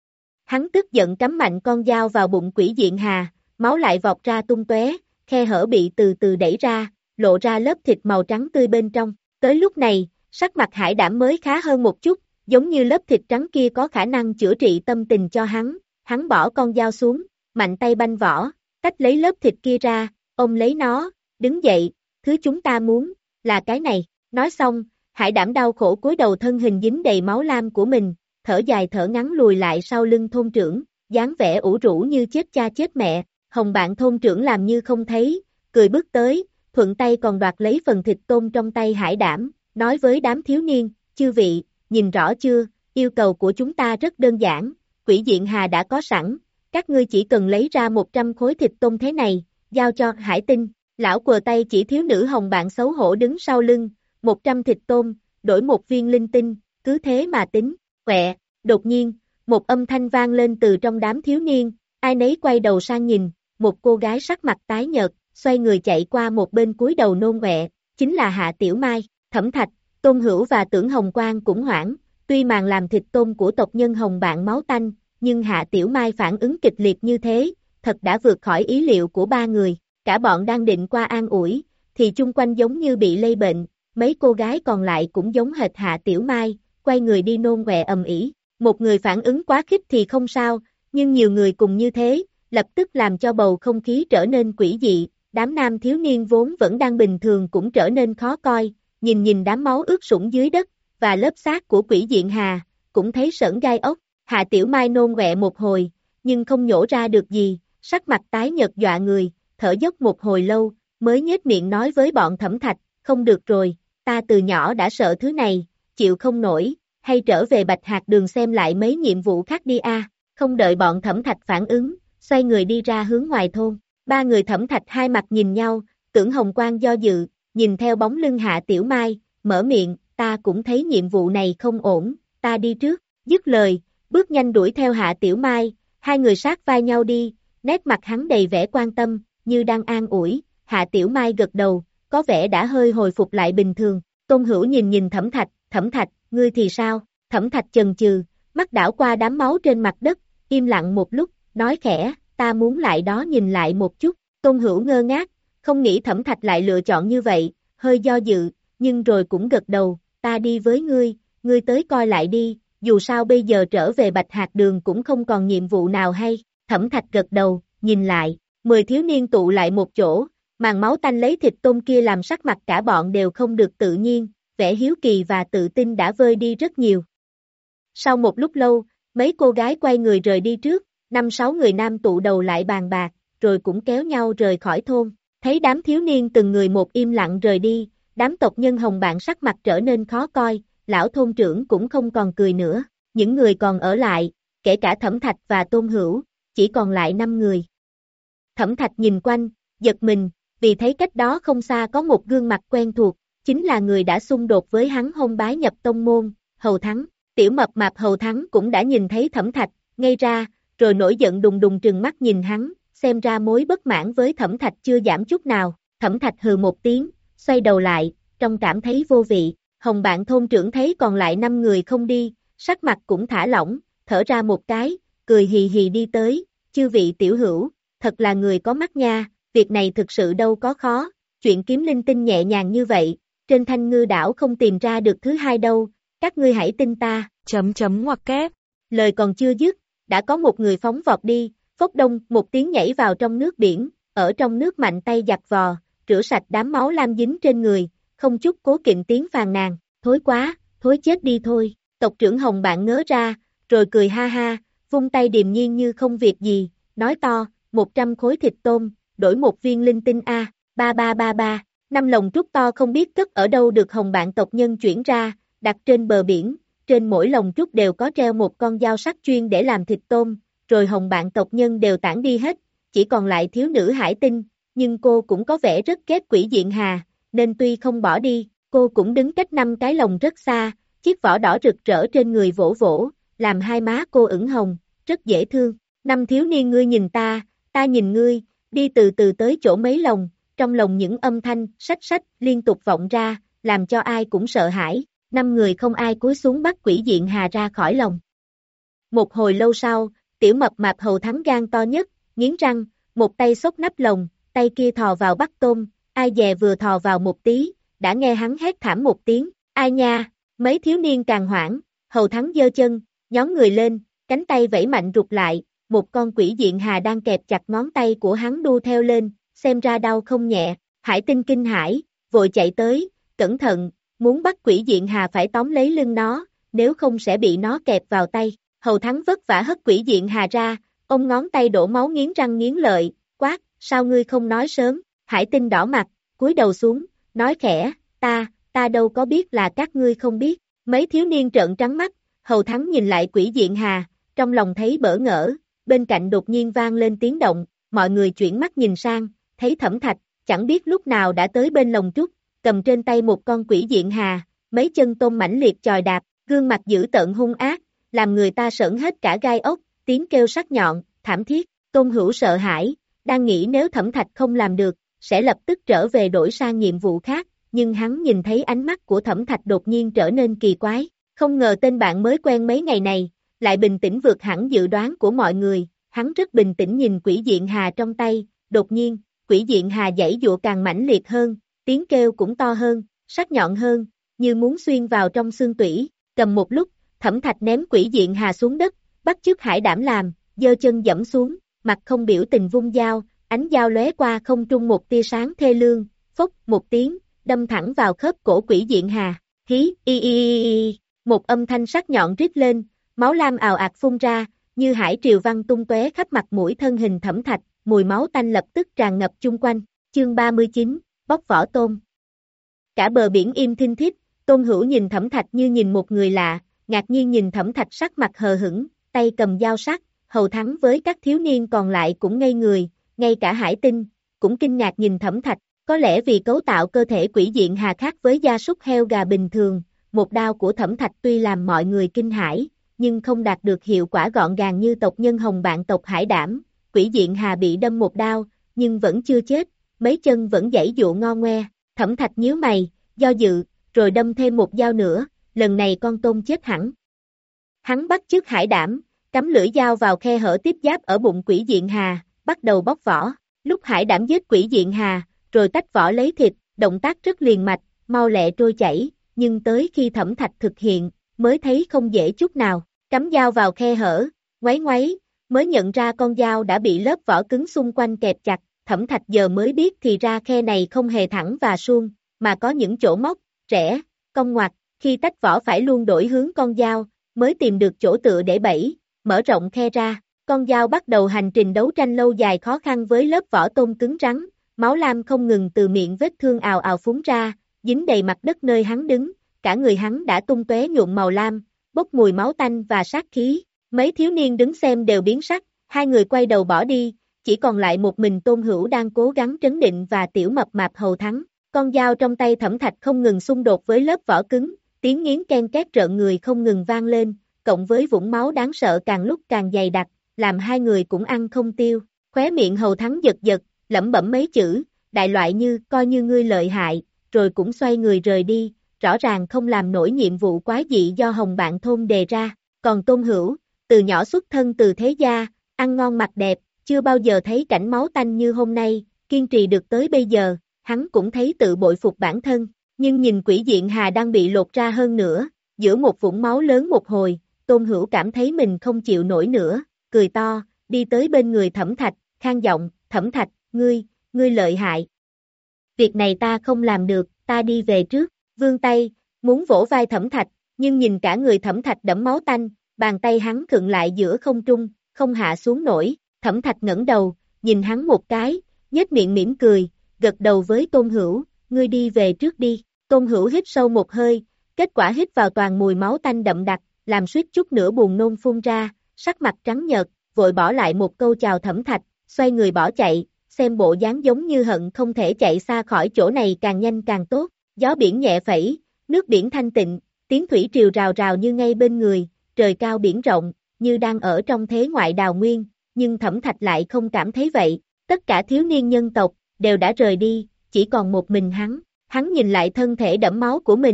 Hắn tức giận cắm mạnh con dao vào bụng Quỷ Diện Hà, máu lại vọt ra tung tóe, khe hở bị từ từ đẩy ra, lộ ra lớp thịt màu trắng tươi bên trong. Tới lúc này, sắc mặt Hải Đảm mới khá hơn một chút, giống như lớp thịt trắng kia có khả năng chữa trị tâm tình cho hắn. Hắn bỏ con dao xuống, mạnh tay banh vỏ, tách lấy lớp thịt kia ra, ôm lấy nó, đứng dậy, thứ chúng ta muốn, là cái này. Nói xong, Hải Đảm đau khổ cúi đầu, thân hình dính đầy máu lam của mình, thở dài thở ngắn lùi lại sau lưng thôn trưởng, dáng vẻ ủ rũ như chết cha chết mẹ. Hồng bạn thôn trưởng làm như không thấy, cười bước tới, thuận tay còn đoạt lấy phần thịt tôm trong tay Hải Đảm, nói với đám thiếu niên, chư vị, nhìn rõ chưa, yêu cầu của chúng ta rất đơn giản, Quỷ Diện Hà đã có sẵn, các ngươi chỉ cần lấy ra một trăm khối thịt tôm thế này, giao cho Hải Tinh. Lão quờ tay chỉ thiếu nữ Hồng bạn xấu hổ đứng sau lưng, một trăm thịt tôm, đổi một viên linh tinh, cứ thế mà tính. Quẹ, đột nhiên, một âm thanh vang lên từ trong đám thiếu niên, ai nấy quay đầu sang nhìn, một cô gái sắc mặt tái nhợt, xoay người chạy qua một bên cúi đầu nôn ọe, chính là Hạ Tiểu Mai. Thẩm Thạch, Tôn Hữu và Tưởng Hồng Quang cũng hoảng, tuy màn làm thịt tôm của tộc nhân Hồng bạn máu tanh, nhưng Hạ Tiểu Mai phản ứng kịch liệt như thế, thật đã vượt khỏi ý liệu của ba người. Cả bọn đang định qua an ủi, thì chung quanh giống như bị lây bệnh, mấy cô gái còn lại cũng giống hệt Hạ Tiểu Mai, quay người đi nôn ọe ầm ĩ. Một người phản ứng quá khích thì không sao, nhưng nhiều người cùng như thế, lập tức làm cho bầu không khí trở nên quỷ dị, đám nam thiếu niên vốn vẫn đang bình thường cũng trở nên khó coi, nhìn nhìn đám máu ướt sũng dưới đất, và lớp xác của Quỷ Diện Hà, cũng thấy sởn gai ốc. Hạ Tiểu Mai nôn ọe một hồi, nhưng không nhổ ra được gì, sắc mặt tái nhợt dọa người, thở dốc một hồi lâu, mới nhếch miệng nói với bọn Thẩm Thạch, không được rồi, ta từ nhỏ đã sợ thứ này, chịu không nổi, hay trở về Bạch Hạc Đường xem lại mấy nhiệm vụ khác đi a. Không đợi bọn Thẩm Thạch phản ứng, xoay người đi ra hướng ngoài thôn. Ba người Thẩm Thạch hai mặt nhìn nhau, Tưởng Hồng Quang do dự, nhìn theo bóng lưng Hạ Tiểu Mai, mở miệng, ta cũng thấy nhiệm vụ này không ổn, ta đi trước. Dứt lời, bước nhanh đuổi theo Hạ Tiểu Mai, hai người sát vai nhau đi, nét mặt hắn đầy vẻ quan tâm, như đang an ủi. Hạ Tiểu Mai gật đầu, có vẻ đã hơi hồi phục lại bình thường. Tôn Hữu nhìn nhìn Thẩm Thạch, Thẩm Thạch, ngươi thì sao? Thẩm Thạch chần chừ, mắt đảo qua đám máu trên mặt đất, im lặng một lúc, nói khẽ, ta muốn lại đó nhìn lại một chút. Tôn Hữu ngơ ngác, không nghĩ Thẩm Thạch lại lựa chọn như vậy, hơi do dự, nhưng rồi cũng gật đầu, ta đi với ngươi, ngươi tới coi lại đi, dù sao bây giờ trở về Bạch Hạc Đường cũng không còn nhiệm vụ nào hay. Thẩm Thạch gật đầu, nhìn lại, mười thiếu niên tụ lại một chỗ, màn máu tanh lấy thịt tôm kia làm sắc mặt cả bọn đều không được tự nhiên, vẻ hiếu kỳ và tự tin đã vơi đi rất nhiều. Sau một lúc lâu, mấy cô gái quay người rời đi trước, năm sáu người nam tụ đầu lại bàn bạc, rồi cũng kéo nhau rời khỏi thôn. Thấy đám thiếu niên từng người một im lặng rời đi, đám tộc nhân Hồng bạn sắc mặt trở nên khó coi, lão thôn trưởng cũng không còn cười nữa. Những người còn ở lại, kể cả Thẩm Thạch và Tôn Hữu, chỉ còn lại năm người. Thẩm Thạch nhìn quanh, giật mình, vì thấy cách đó không xa có một gương mặt quen thuộc, chính là người đã xung đột với hắn hôm bái nhập tông môn, Hầu Thắng. Tiểu mập mạp Hầu Thắng cũng đã nhìn thấy Thẩm Thạch, ngây ra, rồi nổi giận đùng đùng trừng mắt nhìn hắn, xem ra mối bất mãn với Thẩm Thạch chưa giảm chút nào. Thẩm Thạch hừ một tiếng, xoay đầu lại, trong cảm thấy vô vị. Hồng bạn thôn trưởng thấy còn lại năm người không đi, sắc mặt cũng thả lỏng, thở ra một cái, cười hì hì đi tới, chư vị tiểu hữu, thật là người có mắt nha, việc này thực sự đâu có khó, chuyện kiếm linh tinh nhẹ nhàng như vậy, trên Thanh Ngư đảo không tìm ra được thứ hai đâu, các ngươi hãy tin ta, chấm chấm ngoặc kép. Lời còn chưa dứt, đã có một người phóng vọt đi, phốc đông, một tiếng nhảy vào trong nước biển, ở trong nước mạnh tay giặt vò, rửa sạch đám máu lam dính trên người, không chút cố kỵ tiếng phàn nàn, thối quá, thối chết đi thôi. Tộc trưởng Hồng bạn ngớ ra, rồi cười ha ha, vung tay điềm nhiên như không việc gì, nói to, một trăm khối thịt tôm, đổi một viên linh tinh a, ba ba ba ba, năm lồng trúc to không biết cất ở đâu được Hồng bạn tộc nhân chuyển ra, đặt trên bờ biển, trên mỗi lồng trúc đều có treo một con dao sắc chuyên để làm thịt tôm, rồi Hồng bạn tộc nhân đều tản đi hết, chỉ còn lại thiếu nữ Hải Tinh, nhưng cô cũng có vẻ rất ghét Quỷ Diện Hà, nên tuy không bỏ đi, cô cũng đứng cách năm cái lồng rất xa, chiếc vỏ đỏ rực rỡ trên người vỗ vỗ, làm hai má cô ửng hồng, rất dễ thương. Năm thiếu niên ngươi nhìn ta, ta nhìn ngươi, đi từ từ tới chỗ mấy lồng, trong lồng những âm thanh sách sách liên tục vọng ra, làm cho ai cũng sợ hãi. năm người không ai cúi xuống bắt Quỷ Diện Hà ra khỏi lồng. Một hồi lâu sau, tiểu mập mạp Hầu Thắng gan to nhất, nghiến răng, một tay xốc nắp lồng, tay kia thò vào bắt tôm, ai dè vừa thò vào một tí, đã nghe hắn hét thảm một tiếng, ai nha, mấy thiếu niên càng hoảng, Hầu Thắng giơ chân, nhón người lên, cánh tay vẫy mạnh rụt lại, một con Quỷ Diện Hà đang kẹp chặt ngón tay của hắn đu theo lên, xem ra đau không nhẹ, Hải Tinh kinh hãi, vội chạy tới, cẩn thận, muốn bắt Quỷ Diện Hà phải tóm lấy lưng nó, nếu không sẽ bị nó kẹp vào tay. Hầu Thắng vất vả hất Quỷ Diện Hà ra, ông ngón tay đổ máu nghiến răng nghiến lợi, quát, sao ngươi không nói sớm, Hải Tinh đỏ mặt, cúi đầu xuống, nói khẽ, ta, ta đâu có biết là các ngươi không biết, mấy thiếu niên trợn trắng mắt, Hầu Thắng nhìn lại Quỷ Diện Hà, trong lòng thấy bỡ ngỡ, bên cạnh đột nhiên vang lên tiếng động, mọi người chuyển mắt nhìn sang, thấy Thẩm Thạch, chẳng biết lúc nào đã tới bên lồng trúc, cầm trên tay một con Quỷ Diện Hà, mấy chân tôm mãnh liệt chòi đạp, gương mặt dữ tợn hung ác, làm người ta sởn hết cả gai ốc, tiếng kêu sắc nhọn, thảm thiết, Tôn Hữu sợ hãi, đang nghĩ nếu Thẩm Thạch không làm được, sẽ lập tức trở về đổi sang nhiệm vụ khác, nhưng hắn nhìn thấy ánh mắt của Thẩm Thạch đột nhiên trở nên kỳ quái, không ngờ tên bạn mới quen mấy ngày này, lại bình tĩnh vượt hẳn dự đoán của mọi người, hắn rất bình tĩnh nhìn Quỷ Diện Hà trong tay, đột nhiên, Quỷ Diện Hà giãy giụa càng mãnh liệt hơn, tiếng kêu cũng to hơn, sắc nhọn hơn, như muốn xuyên vào trong xương tủy, cầm một lúc, Thẩm Thạch ném Quỷ Diện Hà xuống đất, bắt chước Hải Đảm làm, giơ chân dẫm xuống, mặt không biểu tình vung dao, ánh dao lóe qua không trung một tia sáng thê lương, phốc một tiếng, đâm thẳng vào khớp cổ Quỷ Diện Hà, hí, y y y y, một âm thanh sắc nhọn rít lên, máu lam ào ạt phun ra, như hải triều văn tung tóe khắp mặt mũi thân hình Thẩm Thạch, mùi máu tanh lập tức tràn ngập chung quanh, chương ba mươi chín, bóc vỏ tôm. Cả bờ biển im thinh thít, Tôn Hữu nhìn Thẩm Thạch như nhìn một người lạ, ngạc nhiên nhìn Thẩm Thạch sắc mặt hờ hững, tay cầm dao sắc, Hầu Thắng với các thiếu niên còn lại cũng ngây người, ngay cả Hải Tinh, cũng kinh ngạc nhìn Thẩm Thạch, có lẽ vì cấu tạo cơ thể Quỷ Diện Hà khác với gia súc heo gà bình thường, một đao của Thẩm Thạch tuy làm mọi người kinh hãi, nhưng không đạt được hiệu quả gọn gàng như tộc nhân Hồng Bạn tộc Hải Đảm, Quỷ Diện Hà bị đâm một đao, nhưng vẫn chưa chết, mấy chân vẫn giãy giụa ngo ngoe, Thẩm Thạch nhíu mày, do dự, rồi đâm thêm một dao nữa, lần này con tôm chết hẳn. Hắn bắt chước Hải Đảm, cắm lưỡi dao vào khe hở tiếp giáp ở bụng Quỷ Diện Hà, bắt đầu bóc vỏ, lúc Hải Đảm giết Quỷ Diện Hà, rồi tách vỏ lấy thịt, động tác rất liền mạch, mau lẹ trôi chảy, nhưng tới khi Thẩm Thạch thực hiện, mới thấy không dễ chút nào, cắm dao vào khe hở, ngoáy ngoáy, mới nhận ra con dao đã bị lớp vỏ cứng xung quanh kẹp chặt, Thẩm Thạch giờ mới biết thì ra khe này không hề thẳng và suông, mà có những chỗ móc, rẽ, cong ngoặt, khi tách vỏ phải luôn đổi hướng con dao, mới tìm được chỗ tựa để bẫy, mở rộng khe ra, con dao bắt đầu hành trình đấu tranh lâu dài khó khăn với lớp vỏ tôm cứng rắn, máu lam không ngừng từ miệng vết thương ào ào phúng ra, dính đầy mặt đất nơi hắn đứng, cả người hắn đã tung tóe nhuộm màu lam, bốc mùi máu tanh và sát khí, mấy thiếu niên đứng xem đều biến sắc, hai người quay đầu bỏ đi, chỉ còn lại một mình Tôn Hữu đang cố gắng trấn định và tiểu mập mạp Hầu Thắng, con dao trong tay Thẩm Thạch không ngừng xung đột với lớp vỏ cứng, tiếng nghiến ken két rợn người không ngừng vang lên, cộng với vũng máu đáng sợ càng lúc càng dày đặc, làm hai người cũng ăn không tiêu, khóe miệng Hầu Thắng giật giật, lẩm bẩm mấy chữ, đại loại như coi như ngươi lợi hại, rồi cũng xoay người rời đi, rõ ràng không làm nổi nhiệm vụ quái dị do Hồng Bạn thôn đề ra, còn Tôn Hữu, từ nhỏ xuất thân từ thế gia, ăn ngon mặc đẹp, chưa bao giờ thấy cảnh máu tanh như hôm nay, kiên trì được tới bây giờ, hắn cũng thấy tự bội phục bản thân, nhưng nhìn Quỷ Diện Hà đang bị lột ra hơn nữa, giữa một vũng máu lớn một hồi, Tôn Hữu cảm thấy mình không chịu nổi nữa, cười to, đi tới bên người Thẩm Thạch, khang giọng, Thẩm Thạch, ngươi, ngươi lợi hại. Việc này ta không làm được, ta đi về trước, vươn tay, muốn vỗ vai Thẩm Thạch, nhưng nhìn cả người Thẩm Thạch đẫm máu tanh, bàn tay hắn khựng lại giữa không trung, không hạ xuống nổi, Thẩm Thạch ngẩng đầu, nhìn hắn một cái, nhếch miệng mỉm cười, gật đầu với Tôn Hữu, ngươi đi về trước đi, Tôn Hữu hít sâu một hơi, kết quả hít vào toàn mùi máu tanh đậm đặc, làm suýt chút nữa buồn nôn phun ra, sắc mặt trắng nhợt, vội bỏ lại một câu chào Thẩm Thạch, xoay người bỏ chạy, xem bộ dáng giống như hận không thể chạy xa khỏi chỗ này càng nhanh càng tốt, gió biển nhẹ phẩy, nước biển thanh tịnh, tiếng thủy triều rào rào như ngay bên người, trời cao biển rộng, như đang ở trong thế ngoại đào nguyên, nhưng Thẩm Thạch lại không cảm thấy vậy, tất cả thiếu niên nhân tộc, đều đã rời đi, chỉ còn một mình hắn, hắn nhìn lại thân thể đẫm máu của mình,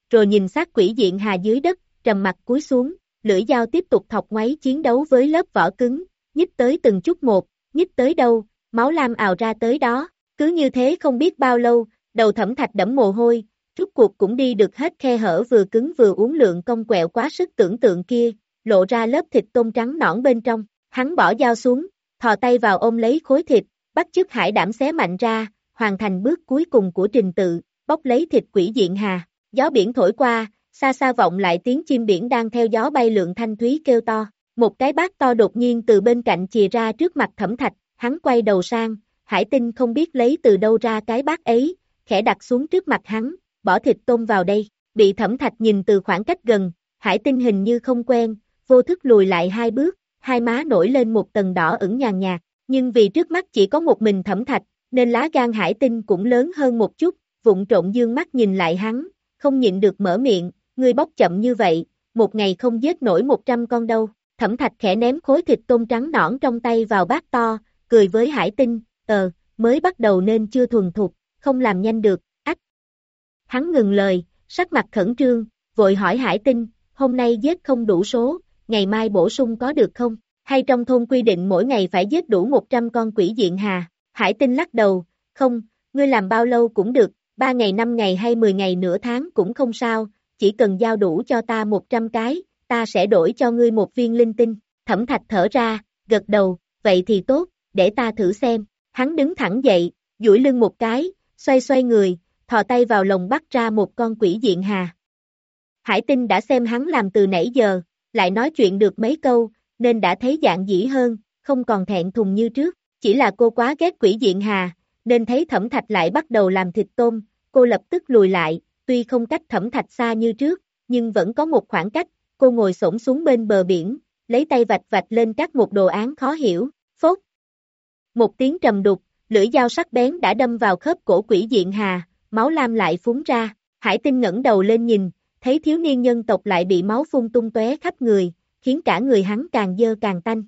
rồi nhìn sát Quỷ Diện Hà dưới đất, trầm mặt cúi xuống, lưỡi dao tiếp tục thọc ngoáy chiến đấu với lớp vỏ cứng, nhích tới từng chút một, nhích tới đâu, máu lam ào ra tới đó, cứ như thế không biết bao lâu, đầu Thẩm Thạch đẫm mồ hôi, rút cuộc cũng đi được hết khe hở vừa cứng vừa uốn lượn cong quẹo quá sức tưởng tượng kia, lộ ra lớp thịt tôm trắng nõn bên trong, hắn bỏ dao xuống, thò tay vào ôm lấy khối thịt, bắt chước hải đảm xé mạnh ra, hoàn thành bước cuối cùng của trình tự, bóc lấy thịt Quỷ Diện Hà, gió biển thổi qua, xa xa vọng lại tiếng chim biển đang theo gió bay lượn thanh thúy kêu to, một cái bát to đột nhiên từ bên cạnh chìa ra trước mặt Thẩm Thạch, hắn quay đầu sang, Hải Tinh không biết lấy từ đâu ra cái bát ấy, khẽ đặt xuống trước mặt hắn, bỏ thịt tôm vào đây, bị Thẩm Thạch nhìn từ khoảng cách gần, Hải Tinh hình như không quen, vô thức lùi lại hai bước, hai má nổi lên một tầng đỏ ửng nhàn nhạt, nhưng vì trước mắt chỉ có một mình Thẩm Thạch, nên lá gan Hải Tinh cũng lớn hơn một chút, vụng trộn dương mắt nhìn lại hắn, không nhịn được mở miệng, ngươi bóc chậm như vậy, một ngày không giết nổi một trăm con đâu. Thẩm Thạch khẽ ném khối thịt tôm trắng nõn trong tay vào bát to, cười với Hải Tinh, ờ, mới bắt đầu nên chưa thuần thục, không làm nhanh được, ách. Hắn ngừng lời, sắc mặt khẩn trương, vội hỏi Hải Tinh, hôm nay giết không đủ số, ngày mai bổ sung có được không? Hay trong thôn quy định mỗi ngày phải giết đủ một trăm con Quỷ Diện Hà? Hải Tinh lắc đầu, không, ngươi làm bao lâu cũng được, ba ngày năm ngày hay mười ngày nửa tháng cũng không sao, chỉ cần giao đủ cho ta một trăm cái, ta sẽ đổi cho ngươi một viên linh tinh. Thẩm Thạch thở ra, gật đầu, vậy thì tốt, để ta thử xem. Hắn đứng thẳng dậy, duỗi lưng một cái, xoay xoay người, thò tay vào lồng bắt ra một con Quỷ Diện Hà. Hải Tinh đã xem hắn làm từ nãy giờ, lại nói chuyện được mấy câu, nên đã thấy dạng dĩ hơn, không còn thẹn thùng như trước. Chỉ là cô quá ghét Quỷ Diện Hà, nên thấy Thẩm Thạch lại bắt đầu làm thịt tôm, cô lập tức lùi lại, tuy không cách Thẩm Thạch xa như trước, nhưng vẫn có một khoảng cách, cô ngồi xổm xuống bên bờ biển, lấy tay vạch vạch lên các một đồ án khó hiểu, phốt. Một tiếng trầm đục, lưỡi dao sắc bén đã đâm vào khớp cổ Quỷ Diện Hà, máu lam lại phúng ra, Hải Tinh ngẩng đầu lên nhìn, thấy thiếu niên nhân tộc lại bị máu phun tung tóe khắp người, khiến cả người hắn càng dơ càng tanh.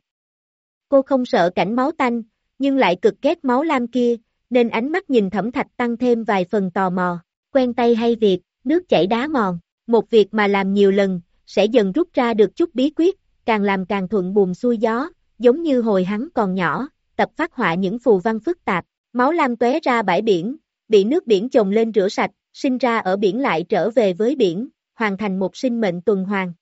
Cô không sợ cảnh máu tanh, nhưng lại cực ghét máu lam kia, nên ánh mắt nhìn Thẩm Thạch tăng thêm vài phần tò mò, quen tay hay việc, nước chảy đá mòn, một việc mà làm nhiều lần, sẽ dần rút ra được chút bí quyết, càng làm càng thuận buồm xuôi gió, giống như hồi hắn còn nhỏ, tập phát họa những phù văn phức tạp, máu lam tóe ra bãi biển, bị nước biển chồng lên rửa sạch, sinh ra ở biển lại trở về với biển, hoàn thành một sinh mệnh tuần hoàn.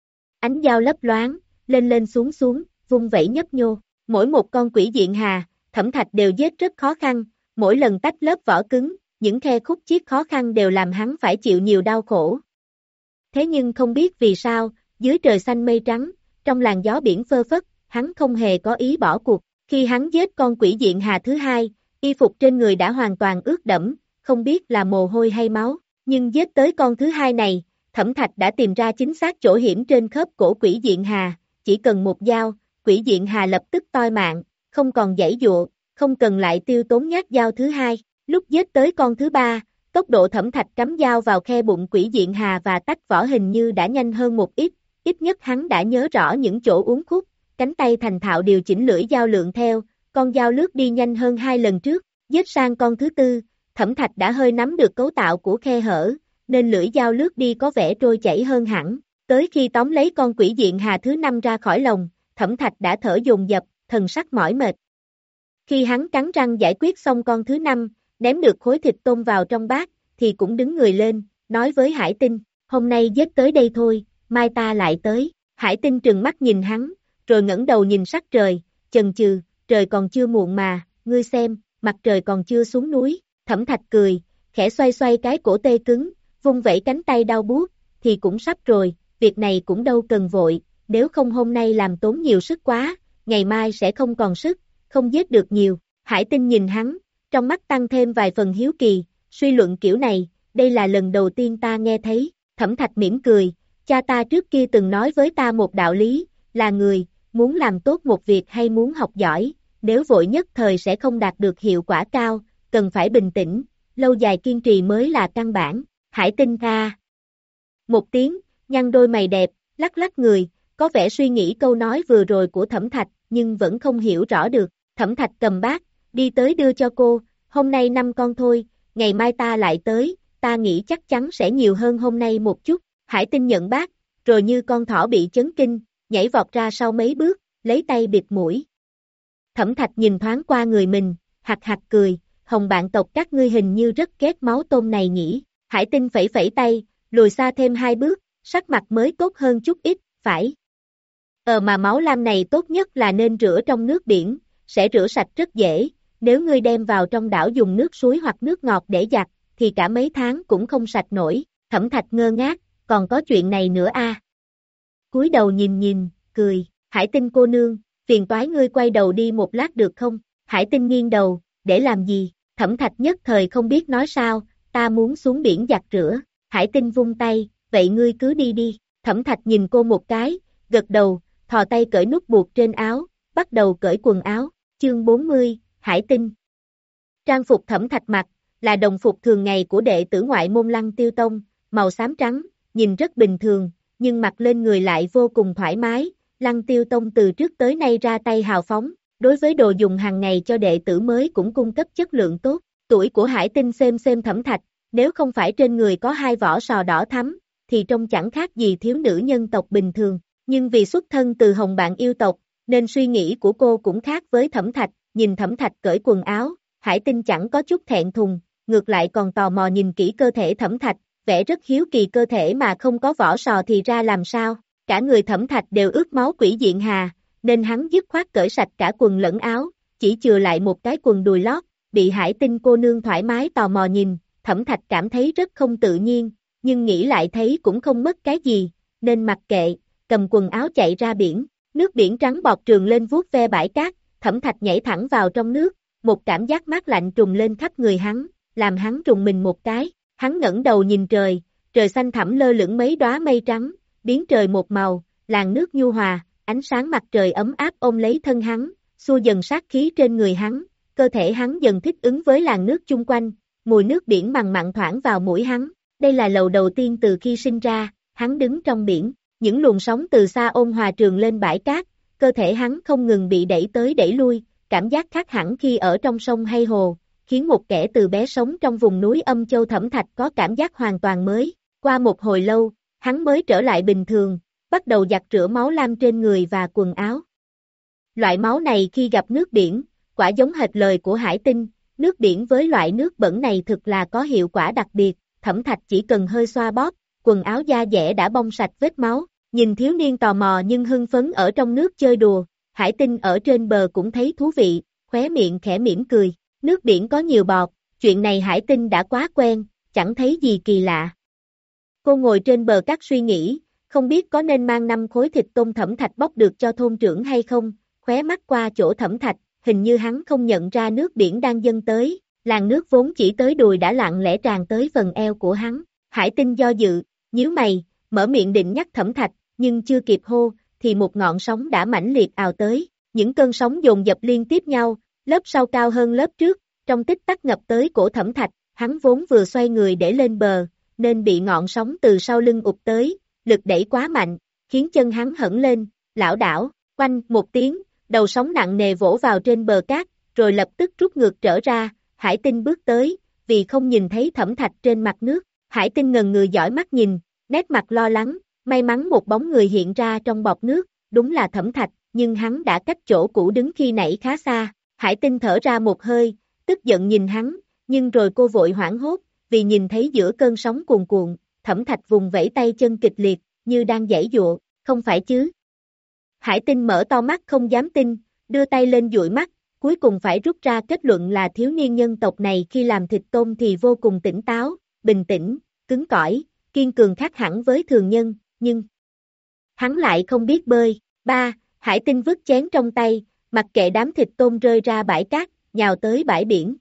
Ánh dao lấp loáng, lên lên xuống xuống, vung vẩy nhấp nhô, mỗi một con Quỷ Diện Hà, Thẩm Thạch đều giết rất khó khăn, mỗi lần tách lớp vỏ cứng, những khe khúc chiết khó khăn đều làm hắn phải chịu nhiều đau khổ. Thế nhưng không biết vì sao, dưới trời xanh mây trắng, trong làn gió biển phơ phất, hắn không hề có ý bỏ cuộc. Khi hắn giết con Quỷ Diện Hà thứ hai, y phục trên người đã hoàn toàn ướt đẫm, không biết là mồ hôi hay máu, nhưng giết tới con thứ hai này, Thẩm Thạch đã tìm ra chính xác chỗ hiểm trên khớp cổ Quỷ Diện Hà, chỉ cần một dao, Quỷ Diện Hà lập tức toi mạng, không còn giãy giụa, không cần lại tiêu tốn nhát dao thứ hai. Lúc giết tới con thứ ba, tốc độ Thẩm Thạch cắm dao vào khe bụng Quỷ Diện Hà và tách vỏ hình như đã nhanh hơn một ít, ít nhất hắn đã nhớ rõ những chỗ uốn khúc, cánh tay thành thạo điều chỉnh lưỡi dao lượn theo, con dao lướt đi nhanh hơn hai lần trước, giết sang con thứ tư, Thẩm Thạch đã hơi nắm được cấu tạo của khe hở, nên lưỡi dao lướt đi có vẻ trôi chảy hơn hẳn, tới khi tóm lấy con Quỷ Diện Hà thứ năm ra khỏi lồng, Thẩm Thạch đã thở dồn dập, thần sắc mỏi mệt. Khi hắn cắn răng giải quyết xong con thứ năm, ném được khối thịt tôm vào trong bát, thì cũng đứng người lên, nói với Hải Tinh, hôm nay giết tới đây thôi, mai ta lại tới. Hải Tinh trừng mắt nhìn hắn, rồi ngẩng đầu nhìn sắc trời, chần chừ, trời còn chưa muộn mà, ngươi xem, mặt trời còn chưa xuống núi. Thẩm Thạch cười, khẽ xoay xoay cái cổ tê cứng, vung vẩy cánh tay đau buốt, thì cũng sắp rồi, việc này cũng đâu cần vội, nếu không hôm nay làm tốn nhiều sức quá, ngày mai sẽ không còn sức, không giết được nhiều. Hải Tinh nhìn hắn, trong mắt tăng thêm vài phần hiếu kỳ, suy luận kiểu này, đây là lần đầu tiên ta nghe thấy. Thẩm Thạch mỉm cười, cha ta trước kia từng nói với ta một đạo lý, là người, muốn làm tốt một việc hay muốn học giỏi, nếu vội nhất thời sẽ không đạt được hiệu quả cao, cần phải bình tĩnh, lâu dài kiên trì mới là căn bản. Hải Tinh tha một tiếng, nhăn đôi mày đẹp, lắc lắc người, có vẻ suy nghĩ câu nói vừa rồi của Thẩm Thạch, nhưng vẫn không hiểu rõ được. Thẩm Thạch cầm bát, đi tới đưa cho cô, hôm nay năm con thôi, ngày mai ta lại tới, ta nghĩ chắc chắn sẽ nhiều hơn hôm nay một chút. Hải Tinh nhận bác, rồi như con thỏ bị chấn kinh, nhảy vọt ra sau mấy bước, lấy tay bịt mũi. Thẩm Thạch nhìn thoáng qua người mình, hạc hạc cười, Hồng bạn tộc các ngươi hình như rất ghét máu tôm này nhỉ. Hải Tinh phẩy phẩy tay, lùi xa thêm hai bước, sắc mặt mới tốt hơn chút ít, phải. Ờ mà máu lam này tốt nhất là nên rửa trong nước biển, sẽ rửa sạch rất dễ, nếu ngươi đem vào trong đảo dùng nước suối hoặc nước ngọt để giặt, thì cả mấy tháng cũng không sạch nổi. Thẩm Thạch ngơ ngác, còn có chuyện này nữa a. À? Cúi đầu nhìn nhìn, cười, Hải Tinh cô nương, phiền toái ngươi quay đầu đi một lát được không? Hải Tinh nghiêng đầu, để làm gì? Thẩm Thạch nhất thời không biết nói sao, ta muốn xuống biển giặt rửa. Hải Tinh vung tay, vậy ngươi cứ đi đi. Thẩm Thạch nhìn cô một cái, gật đầu, thò tay cởi nút buộc trên áo, bắt đầu cởi quần áo. Chương bốn mươi, Hải Tinh. Trang phục Thẩm Thạch mặc, là đồng phục thường ngày của đệ tử ngoại môn Lăng Tiêu Tông, màu xám trắng, nhìn rất bình thường, nhưng mặc lên người lại vô cùng thoải mái. Lăng Tiêu Tông từ trước tới nay ra tay hào phóng, đối với đồ dùng hàng ngày cho đệ tử mới cũng cung cấp chất lượng tốt. Tuổi của Hải Tinh xem xem Thẩm Thạch, nếu không phải trên người có hai vỏ sò đỏ thắm, thì trông chẳng khác gì thiếu nữ nhân tộc bình thường. Nhưng vì xuất thân từ Hồng bạn yêu tộc, nên suy nghĩ của cô cũng khác với Thẩm Thạch. Nhìn Thẩm Thạch cởi quần áo, Hải Tinh chẳng có chút thẹn thùng, ngược lại còn tò mò nhìn kỹ cơ thể Thẩm Thạch, vẻ rất hiếu kỳ cơ thể mà không có vỏ sò thì ra làm sao. Cả người Thẩm Thạch đều ướt máu quỷ diện hà, nên hắn dứt khoát cởi sạch cả quần lẫn áo, chỉ chừa lại một cái quần đùi lót, bị Hải Tinh cô nương thoải mái tò mò nhìn. Thẩm Thạch cảm thấy rất không tự nhiên, nhưng nghĩ lại thấy cũng không mất cái gì, nên mặc kệ, cầm quần áo chạy ra biển. Nước biển trắng bọt trườn lên vuốt ve bãi cát, Thẩm Thạch nhảy thẳng vào trong nước, một cảm giác mát lạnh trùng lên khắp người hắn, làm hắn rùng mình một cái. Hắn ngẩng đầu nhìn trời, trời xanh thẳm lơ lửng mấy đóa mây trắng, biến trời một màu, làn nước nhu hòa, ánh sáng mặt trời ấm áp ôm lấy thân hắn, xua dần sát khí trên người hắn, cơ thể hắn dần thích ứng với làn nước chung quanh, mùi nước biển mặn mặn thoảng vào mũi hắn. Đây là lần đầu tiên từ khi sinh ra, hắn đứng trong biển, những luồng sóng từ xa ôn hòa trườn lên bãi cát, cơ thể hắn không ngừng bị đẩy tới đẩy lui, cảm giác khác hẳn khi ở trong sông hay hồ, khiến một kẻ từ bé sống trong vùng núi Âm Châu Thẩm Thạch có cảm giác hoàn toàn mới. Qua một hồi lâu, hắn mới trở lại bình thường, bắt đầu giặt rửa máu lam trên người và quần áo. Loại máu này khi gặp nước biển, quả giống hệt lời của Hải Tinh, nước biển với loại nước bẩn này thực là có hiệu quả đặc biệt. Thẩm Thạch chỉ cần hơi xoa bóp, quần áo da dẻ đã bong sạch vết máu. Nhìn thiếu niên tò mò nhưng hưng phấn ở trong nước chơi đùa, Hải Tinh ở trên bờ cũng thấy thú vị, khóe miệng khẽ mỉm cười. Nước biển có nhiều bọt, chuyện này Hải Tinh đã quá quen, chẳng thấy gì kỳ lạ. Cô ngồi trên bờ cát suy nghĩ, không biết có nên mang năm khối thịt tôm Thẩm Thạch bóc được cho thôn trưởng hay không. Khóe mắt qua chỗ Thẩm Thạch, hình như hắn không nhận ra nước biển đang dâng tới, làn nước vốn chỉ tới đùi đã lặng lẽ tràn tới phần eo của hắn. Hải Tinh do dự, nhíu mày, mở miệng định nhắc Thẩm Thạch, nhưng chưa kịp hô, thì một ngọn sóng đã mãnh liệt ào tới. Những cơn sóng dồn dập liên tiếp nhau, lớp sau cao hơn lớp trước, trong tích tắc ngập tới cổ Thẩm Thạch. Hắn vốn vừa xoay người để lên bờ, nên bị ngọn sóng từ sau lưng ụp tới, lực đẩy quá mạnh, khiến chân hắn hẫng lên, lảo đảo. Oanh một tiếng, đầu sóng nặng nề vỗ vào trên bờ cát, rồi lập tức rút ngược trở ra. Hải Tinh bước tới, vì không nhìn thấy Thẩm Thạch trên mặt nước. Hải Tinh ngần người dõi mắt nhìn, nét mặt lo lắng, may mắn một bóng người hiện ra trong bọt nước, đúng là Thẩm Thạch, nhưng hắn đã cách chỗ cũ đứng khi nãy khá xa. Hải Tinh thở ra một hơi, tức giận nhìn hắn, nhưng rồi cô vội hoảng hốt, vì nhìn thấy giữa cơn sóng cuồn cuộn, Thẩm Thạch vùng vẫy tay chân kịch liệt, như đang giãy giụa, không phải chứ. Hải Tinh mở to mắt không dám tin, đưa tay lên dụi mắt, cuối cùng phải rút ra kết luận là thiếu niên nhân tộc này khi làm thịt tôm thì vô cùng tỉnh táo, bình tĩnh, cứng cỏi, kiên cường khác hẳn với thường nhân, nhưng hắn lại không biết bơi. Ba, Hải Tinh vứt chén trong tay, mặc kệ đám thịt tôm rơi ra bãi cát, nhào tới bãi biển.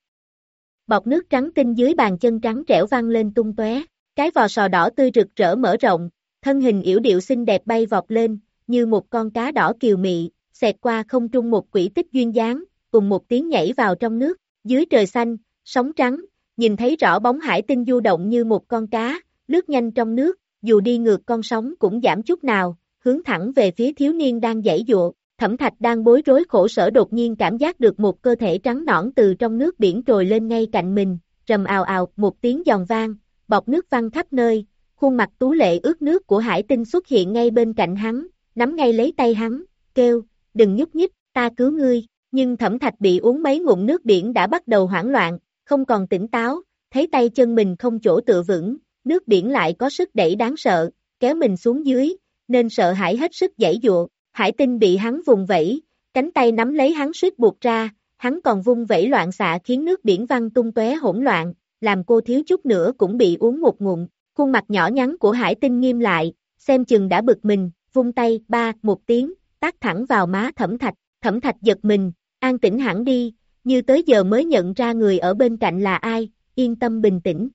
Bọt nước trắng tinh dưới bàn chân trắng trẻo văng lên tung tóe, cái vò sò đỏ tươi rực rỡ mở rộng, thân hình yểu điệu xinh đẹp bay vọt lên, như một con cá đỏ kiều mị, xẹt qua không trung một quỹ tích duyên dáng, cùng một tiếng nhảy vào trong nước. Dưới trời xanh, sóng trắng, nhìn thấy rõ bóng Hải Tinh du động như một con cá, lướt nhanh trong nước, dù đi ngược con sóng cũng giảm chút nào, hướng thẳng về phía thiếu niên đang giãy giụa. Thẩm Thạch đang bối rối khổ sở đột nhiên cảm giác được một cơ thể trắng nõn từ trong nước biển trồi lên ngay cạnh mình, rầm ào ào một tiếng giòn vang, bọt nước văng khắp nơi, khuôn mặt tú lệ ướt nước của Hải Tinh xuất hiện ngay bên cạnh hắn, nắm ngay lấy tay hắn, kêu, đừng nhúc nhích, ta cứu ngươi, nhưng Thẩm Thạch bị uống mấy ngụm nước biển đã bắt đầu hoảng loạn, không còn tỉnh táo, thấy tay chân mình không chỗ tựa vững, nước biển lại có sức đẩy đáng sợ, kéo mình xuống dưới, nên sợ hãi hết sức giãy giụa. Hải Tinh bị hắn vùng vẫy, cánh tay nắm lấy hắn suýt buộc ra, hắn còn vung vẫy loạn xạ khiến nước biển văng tung tóe hỗn loạn, làm cô thiếu chút nữa cũng bị uống một ngụm. Khuôn mặt nhỏ nhắn của Hải Tinh nghiêm lại, xem chừng đã bực mình, vung tay, ba, một tiếng, tát thẳng vào má Thẩm Thạch. Thẩm Thạch giật mình, an tĩnh hẳn đi, như tới giờ mới nhận ra người ở bên cạnh là ai, yên tâm bình tĩnh.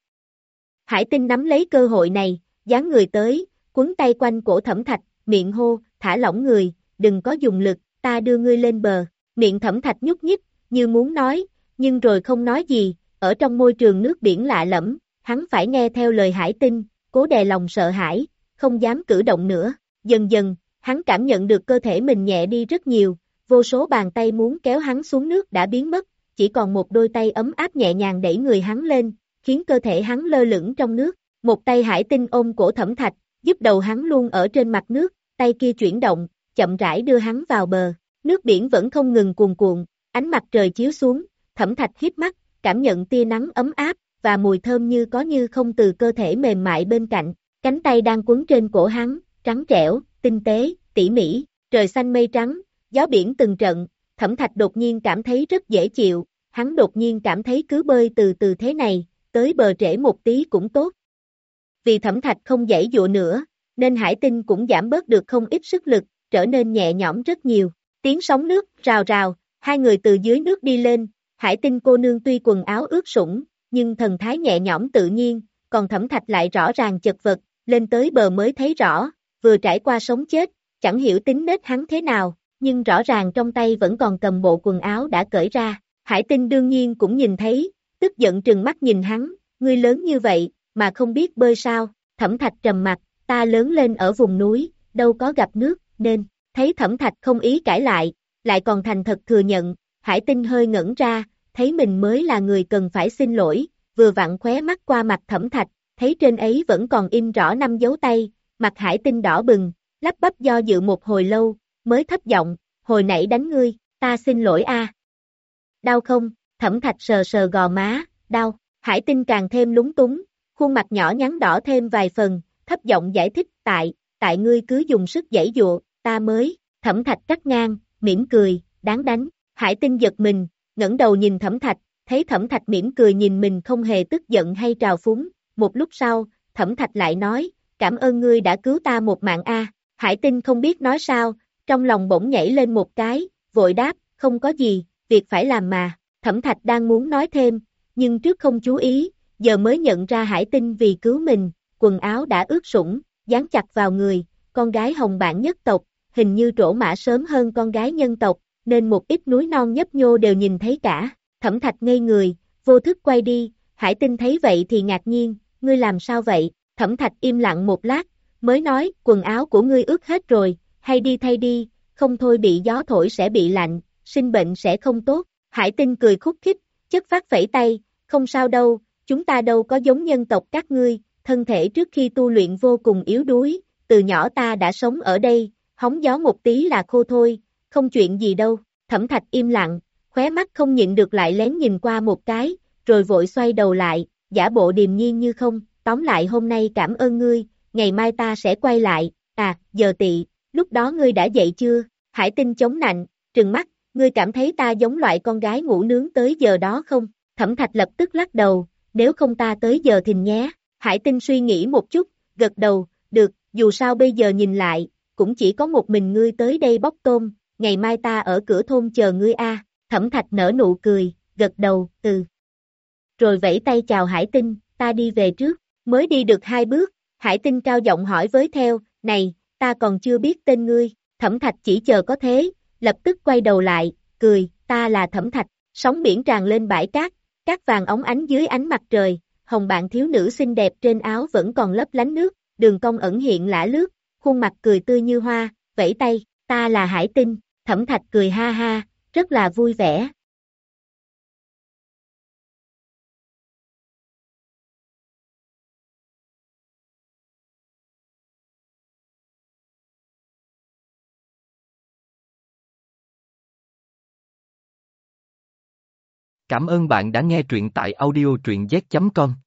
Hải Tinh nắm lấy cơ hội này, dán người tới, quấn tay quanh cổ Thẩm Thạch, miệng hô, thả lỏng người, đừng có dùng lực, ta đưa ngươi lên bờ. Miệng Thẩm Thạch nhúc nhích, như muốn nói, nhưng rồi không nói gì, ở trong môi trường nước biển lạ lẫm, hắn phải nghe theo lời Hải Tinh, cố đè lòng sợ hãi, không dám cử động nữa. Dần dần, hắn cảm nhận được cơ thể mình nhẹ đi rất nhiều, vô số bàn tay muốn kéo hắn xuống nước đã biến mất, chỉ còn một đôi tay ấm áp nhẹ nhàng đẩy người hắn lên, khiến cơ thể hắn lơ lửng trong nước. Một tay Hải Tinh ôm cổ Thẩm Thạch, giúp đầu hắn luôn ở trên mặt nước, tay kia chuyển động, chậm rãi đưa hắn vào bờ. Nước biển vẫn không ngừng cuồn cuộn, ánh mặt trời chiếu xuống, Thẩm Thạch híp mắt, cảm nhận tia nắng ấm áp, và mùi thơm như có như không từ cơ thể mềm mại bên cạnh. Cánh tay đang quấn trên cổ hắn, trắng trẻo, tinh tế, tỉ mỉ, trời xanh mây trắng, gió biển từng trận, Thẩm Thạch đột nhiên cảm thấy rất dễ chịu, hắn đột nhiên cảm thấy cứ bơi từ từ thế này, tới bờ trễ một tí cũng tốt. Vì Thẩm Thạch không giãy giụa nữa, nên Hải Tinh cũng giảm bớt được không ít sức lực, trở nên nhẹ nhõm rất nhiều. Tiếng sóng nước, rào rào, hai người từ dưới nước đi lên, Hải Tinh cô nương tuy quần áo ướt sũng, nhưng thần thái nhẹ nhõm tự nhiên, còn Thẩm Thạch lại rõ ràng chật vật, lên tới bờ mới thấy rõ, vừa trải qua sống chết, chẳng hiểu tính nết hắn thế nào, nhưng rõ ràng trong tay vẫn còn cầm bộ quần áo đã cởi ra. Hải Tinh đương nhiên cũng nhìn thấy, tức giận trừng mắt nhìn hắn, ngươi lớn như vậy, mà không biết bơi sao. Thẩm Thạch trầm mặt, ta lớn lên ở vùng núi, đâu có gặp nước, nên, thấy Thẩm Thạch không ý cãi lại, lại còn thành thật thừa nhận, Hải Tinh hơi ngẩn ra, thấy mình mới là người cần phải xin lỗi, vừa vặn khóe mắt qua mặt Thẩm Thạch, thấy trên ấy vẫn còn in rõ năm dấu tay, mặt Hải Tinh đỏ bừng, lắp bắp do dự một hồi lâu, mới thấp giọng, hồi nãy đánh ngươi, ta xin lỗi a. Đau không? Thẩm Thạch sờ sờ gò má, đau. Hải Tinh càng thêm lúng túng, khuôn mặt nhỏ nhắn đỏ thêm vài phần, thấp giọng giải thích, tại, tại ngươi cứ dùng sức giãy giụa, ta mới. Thẩm Thạch cắt ngang, mỉm cười, đáng đánh. Hải Tinh giật mình, ngẩng đầu nhìn Thẩm Thạch, thấy Thẩm Thạch mỉm cười nhìn mình không hề tức giận hay trào phúng. Một lúc sau, Thẩm Thạch lại nói, cảm ơn ngươi đã cứu ta một mạng a. Hải Tinh không biết nói sao, trong lòng bỗng nhảy lên một cái, vội đáp, không có gì, việc phải làm mà. Thẩm Thạch đang muốn nói thêm, nhưng trước không chú ý, giờ mới nhận ra Hải Tinh vì cứu mình, quần áo đã ướt sũng, dán chặt vào người, con gái hồng bản nhất tộc, hình như trổ mã sớm hơn con gái nhân tộc, nên một ít núi non nhấp nhô đều nhìn thấy cả. Thẩm Thạch ngây người, vô thức quay đi, Hải Tinh thấy vậy thì ngạc nhiên, ngươi làm sao vậy? Thẩm Thạch im lặng một lát, mới nói, quần áo của ngươi ướt hết rồi, hay đi thay đi, không thôi bị gió thổi sẽ bị lạnh, sinh bệnh sẽ không tốt. Hải Tinh cười khúc khích, chất phát phẩy tay, không sao đâu, chúng ta đâu có giống nhân tộc các ngươi, thân thể trước khi tu luyện vô cùng yếu đuối, từ nhỏ ta đã sống ở đây, hóng gió một tí là khô thôi, không chuyện gì đâu. Thẩm Thạch im lặng, khóe mắt không nhịn được lại lén nhìn qua một cái, rồi vội xoay đầu lại, giả bộ điềm nhiên như không, tóm lại hôm nay cảm ơn ngươi, ngày mai ta sẽ quay lại, à, giờ tị, lúc đó ngươi đã dậy chưa? Hải Tinh chống nạnh, trừng mắt, ngươi cảm thấy ta giống loại con gái ngủ nướng tới giờ đó không? Thẩm Thạch lập tức lắc đầu, nếu không ta tới giờ thìn nhé. Hải Tinh suy nghĩ một chút, gật đầu, được, dù sao bây giờ nhìn lại, cũng chỉ có một mình ngươi tới đây bóc tôm, ngày mai ta ở cửa thôn chờ ngươi a. Thẩm Thạch nở nụ cười, gật đầu, ừ. Rồi vẫy tay chào Hải Tinh, ta đi về trước, mới đi được hai bước, Hải Tinh cao giọng hỏi với theo, này, ta còn chưa biết tên ngươi. Thẩm Thạch chỉ chờ có thế, lập tức quay đầu lại, cười, ta là Thẩm Thạch. Sóng biển tràn lên bãi cát, cát vàng óng ánh dưới ánh mặt trời, hồng bạn thiếu nữ xinh đẹp trên áo vẫn còn lấp lánh nước, đường cong ẩn hiện lả lướt, khuôn mặt cười tươi như hoa, vẫy tay, ta là Hải Tinh. Thẩm Thạch cười ha ha, rất là vui vẻ. Cảm ơn bạn đã nghe truyện tại audio truyện z chấm com.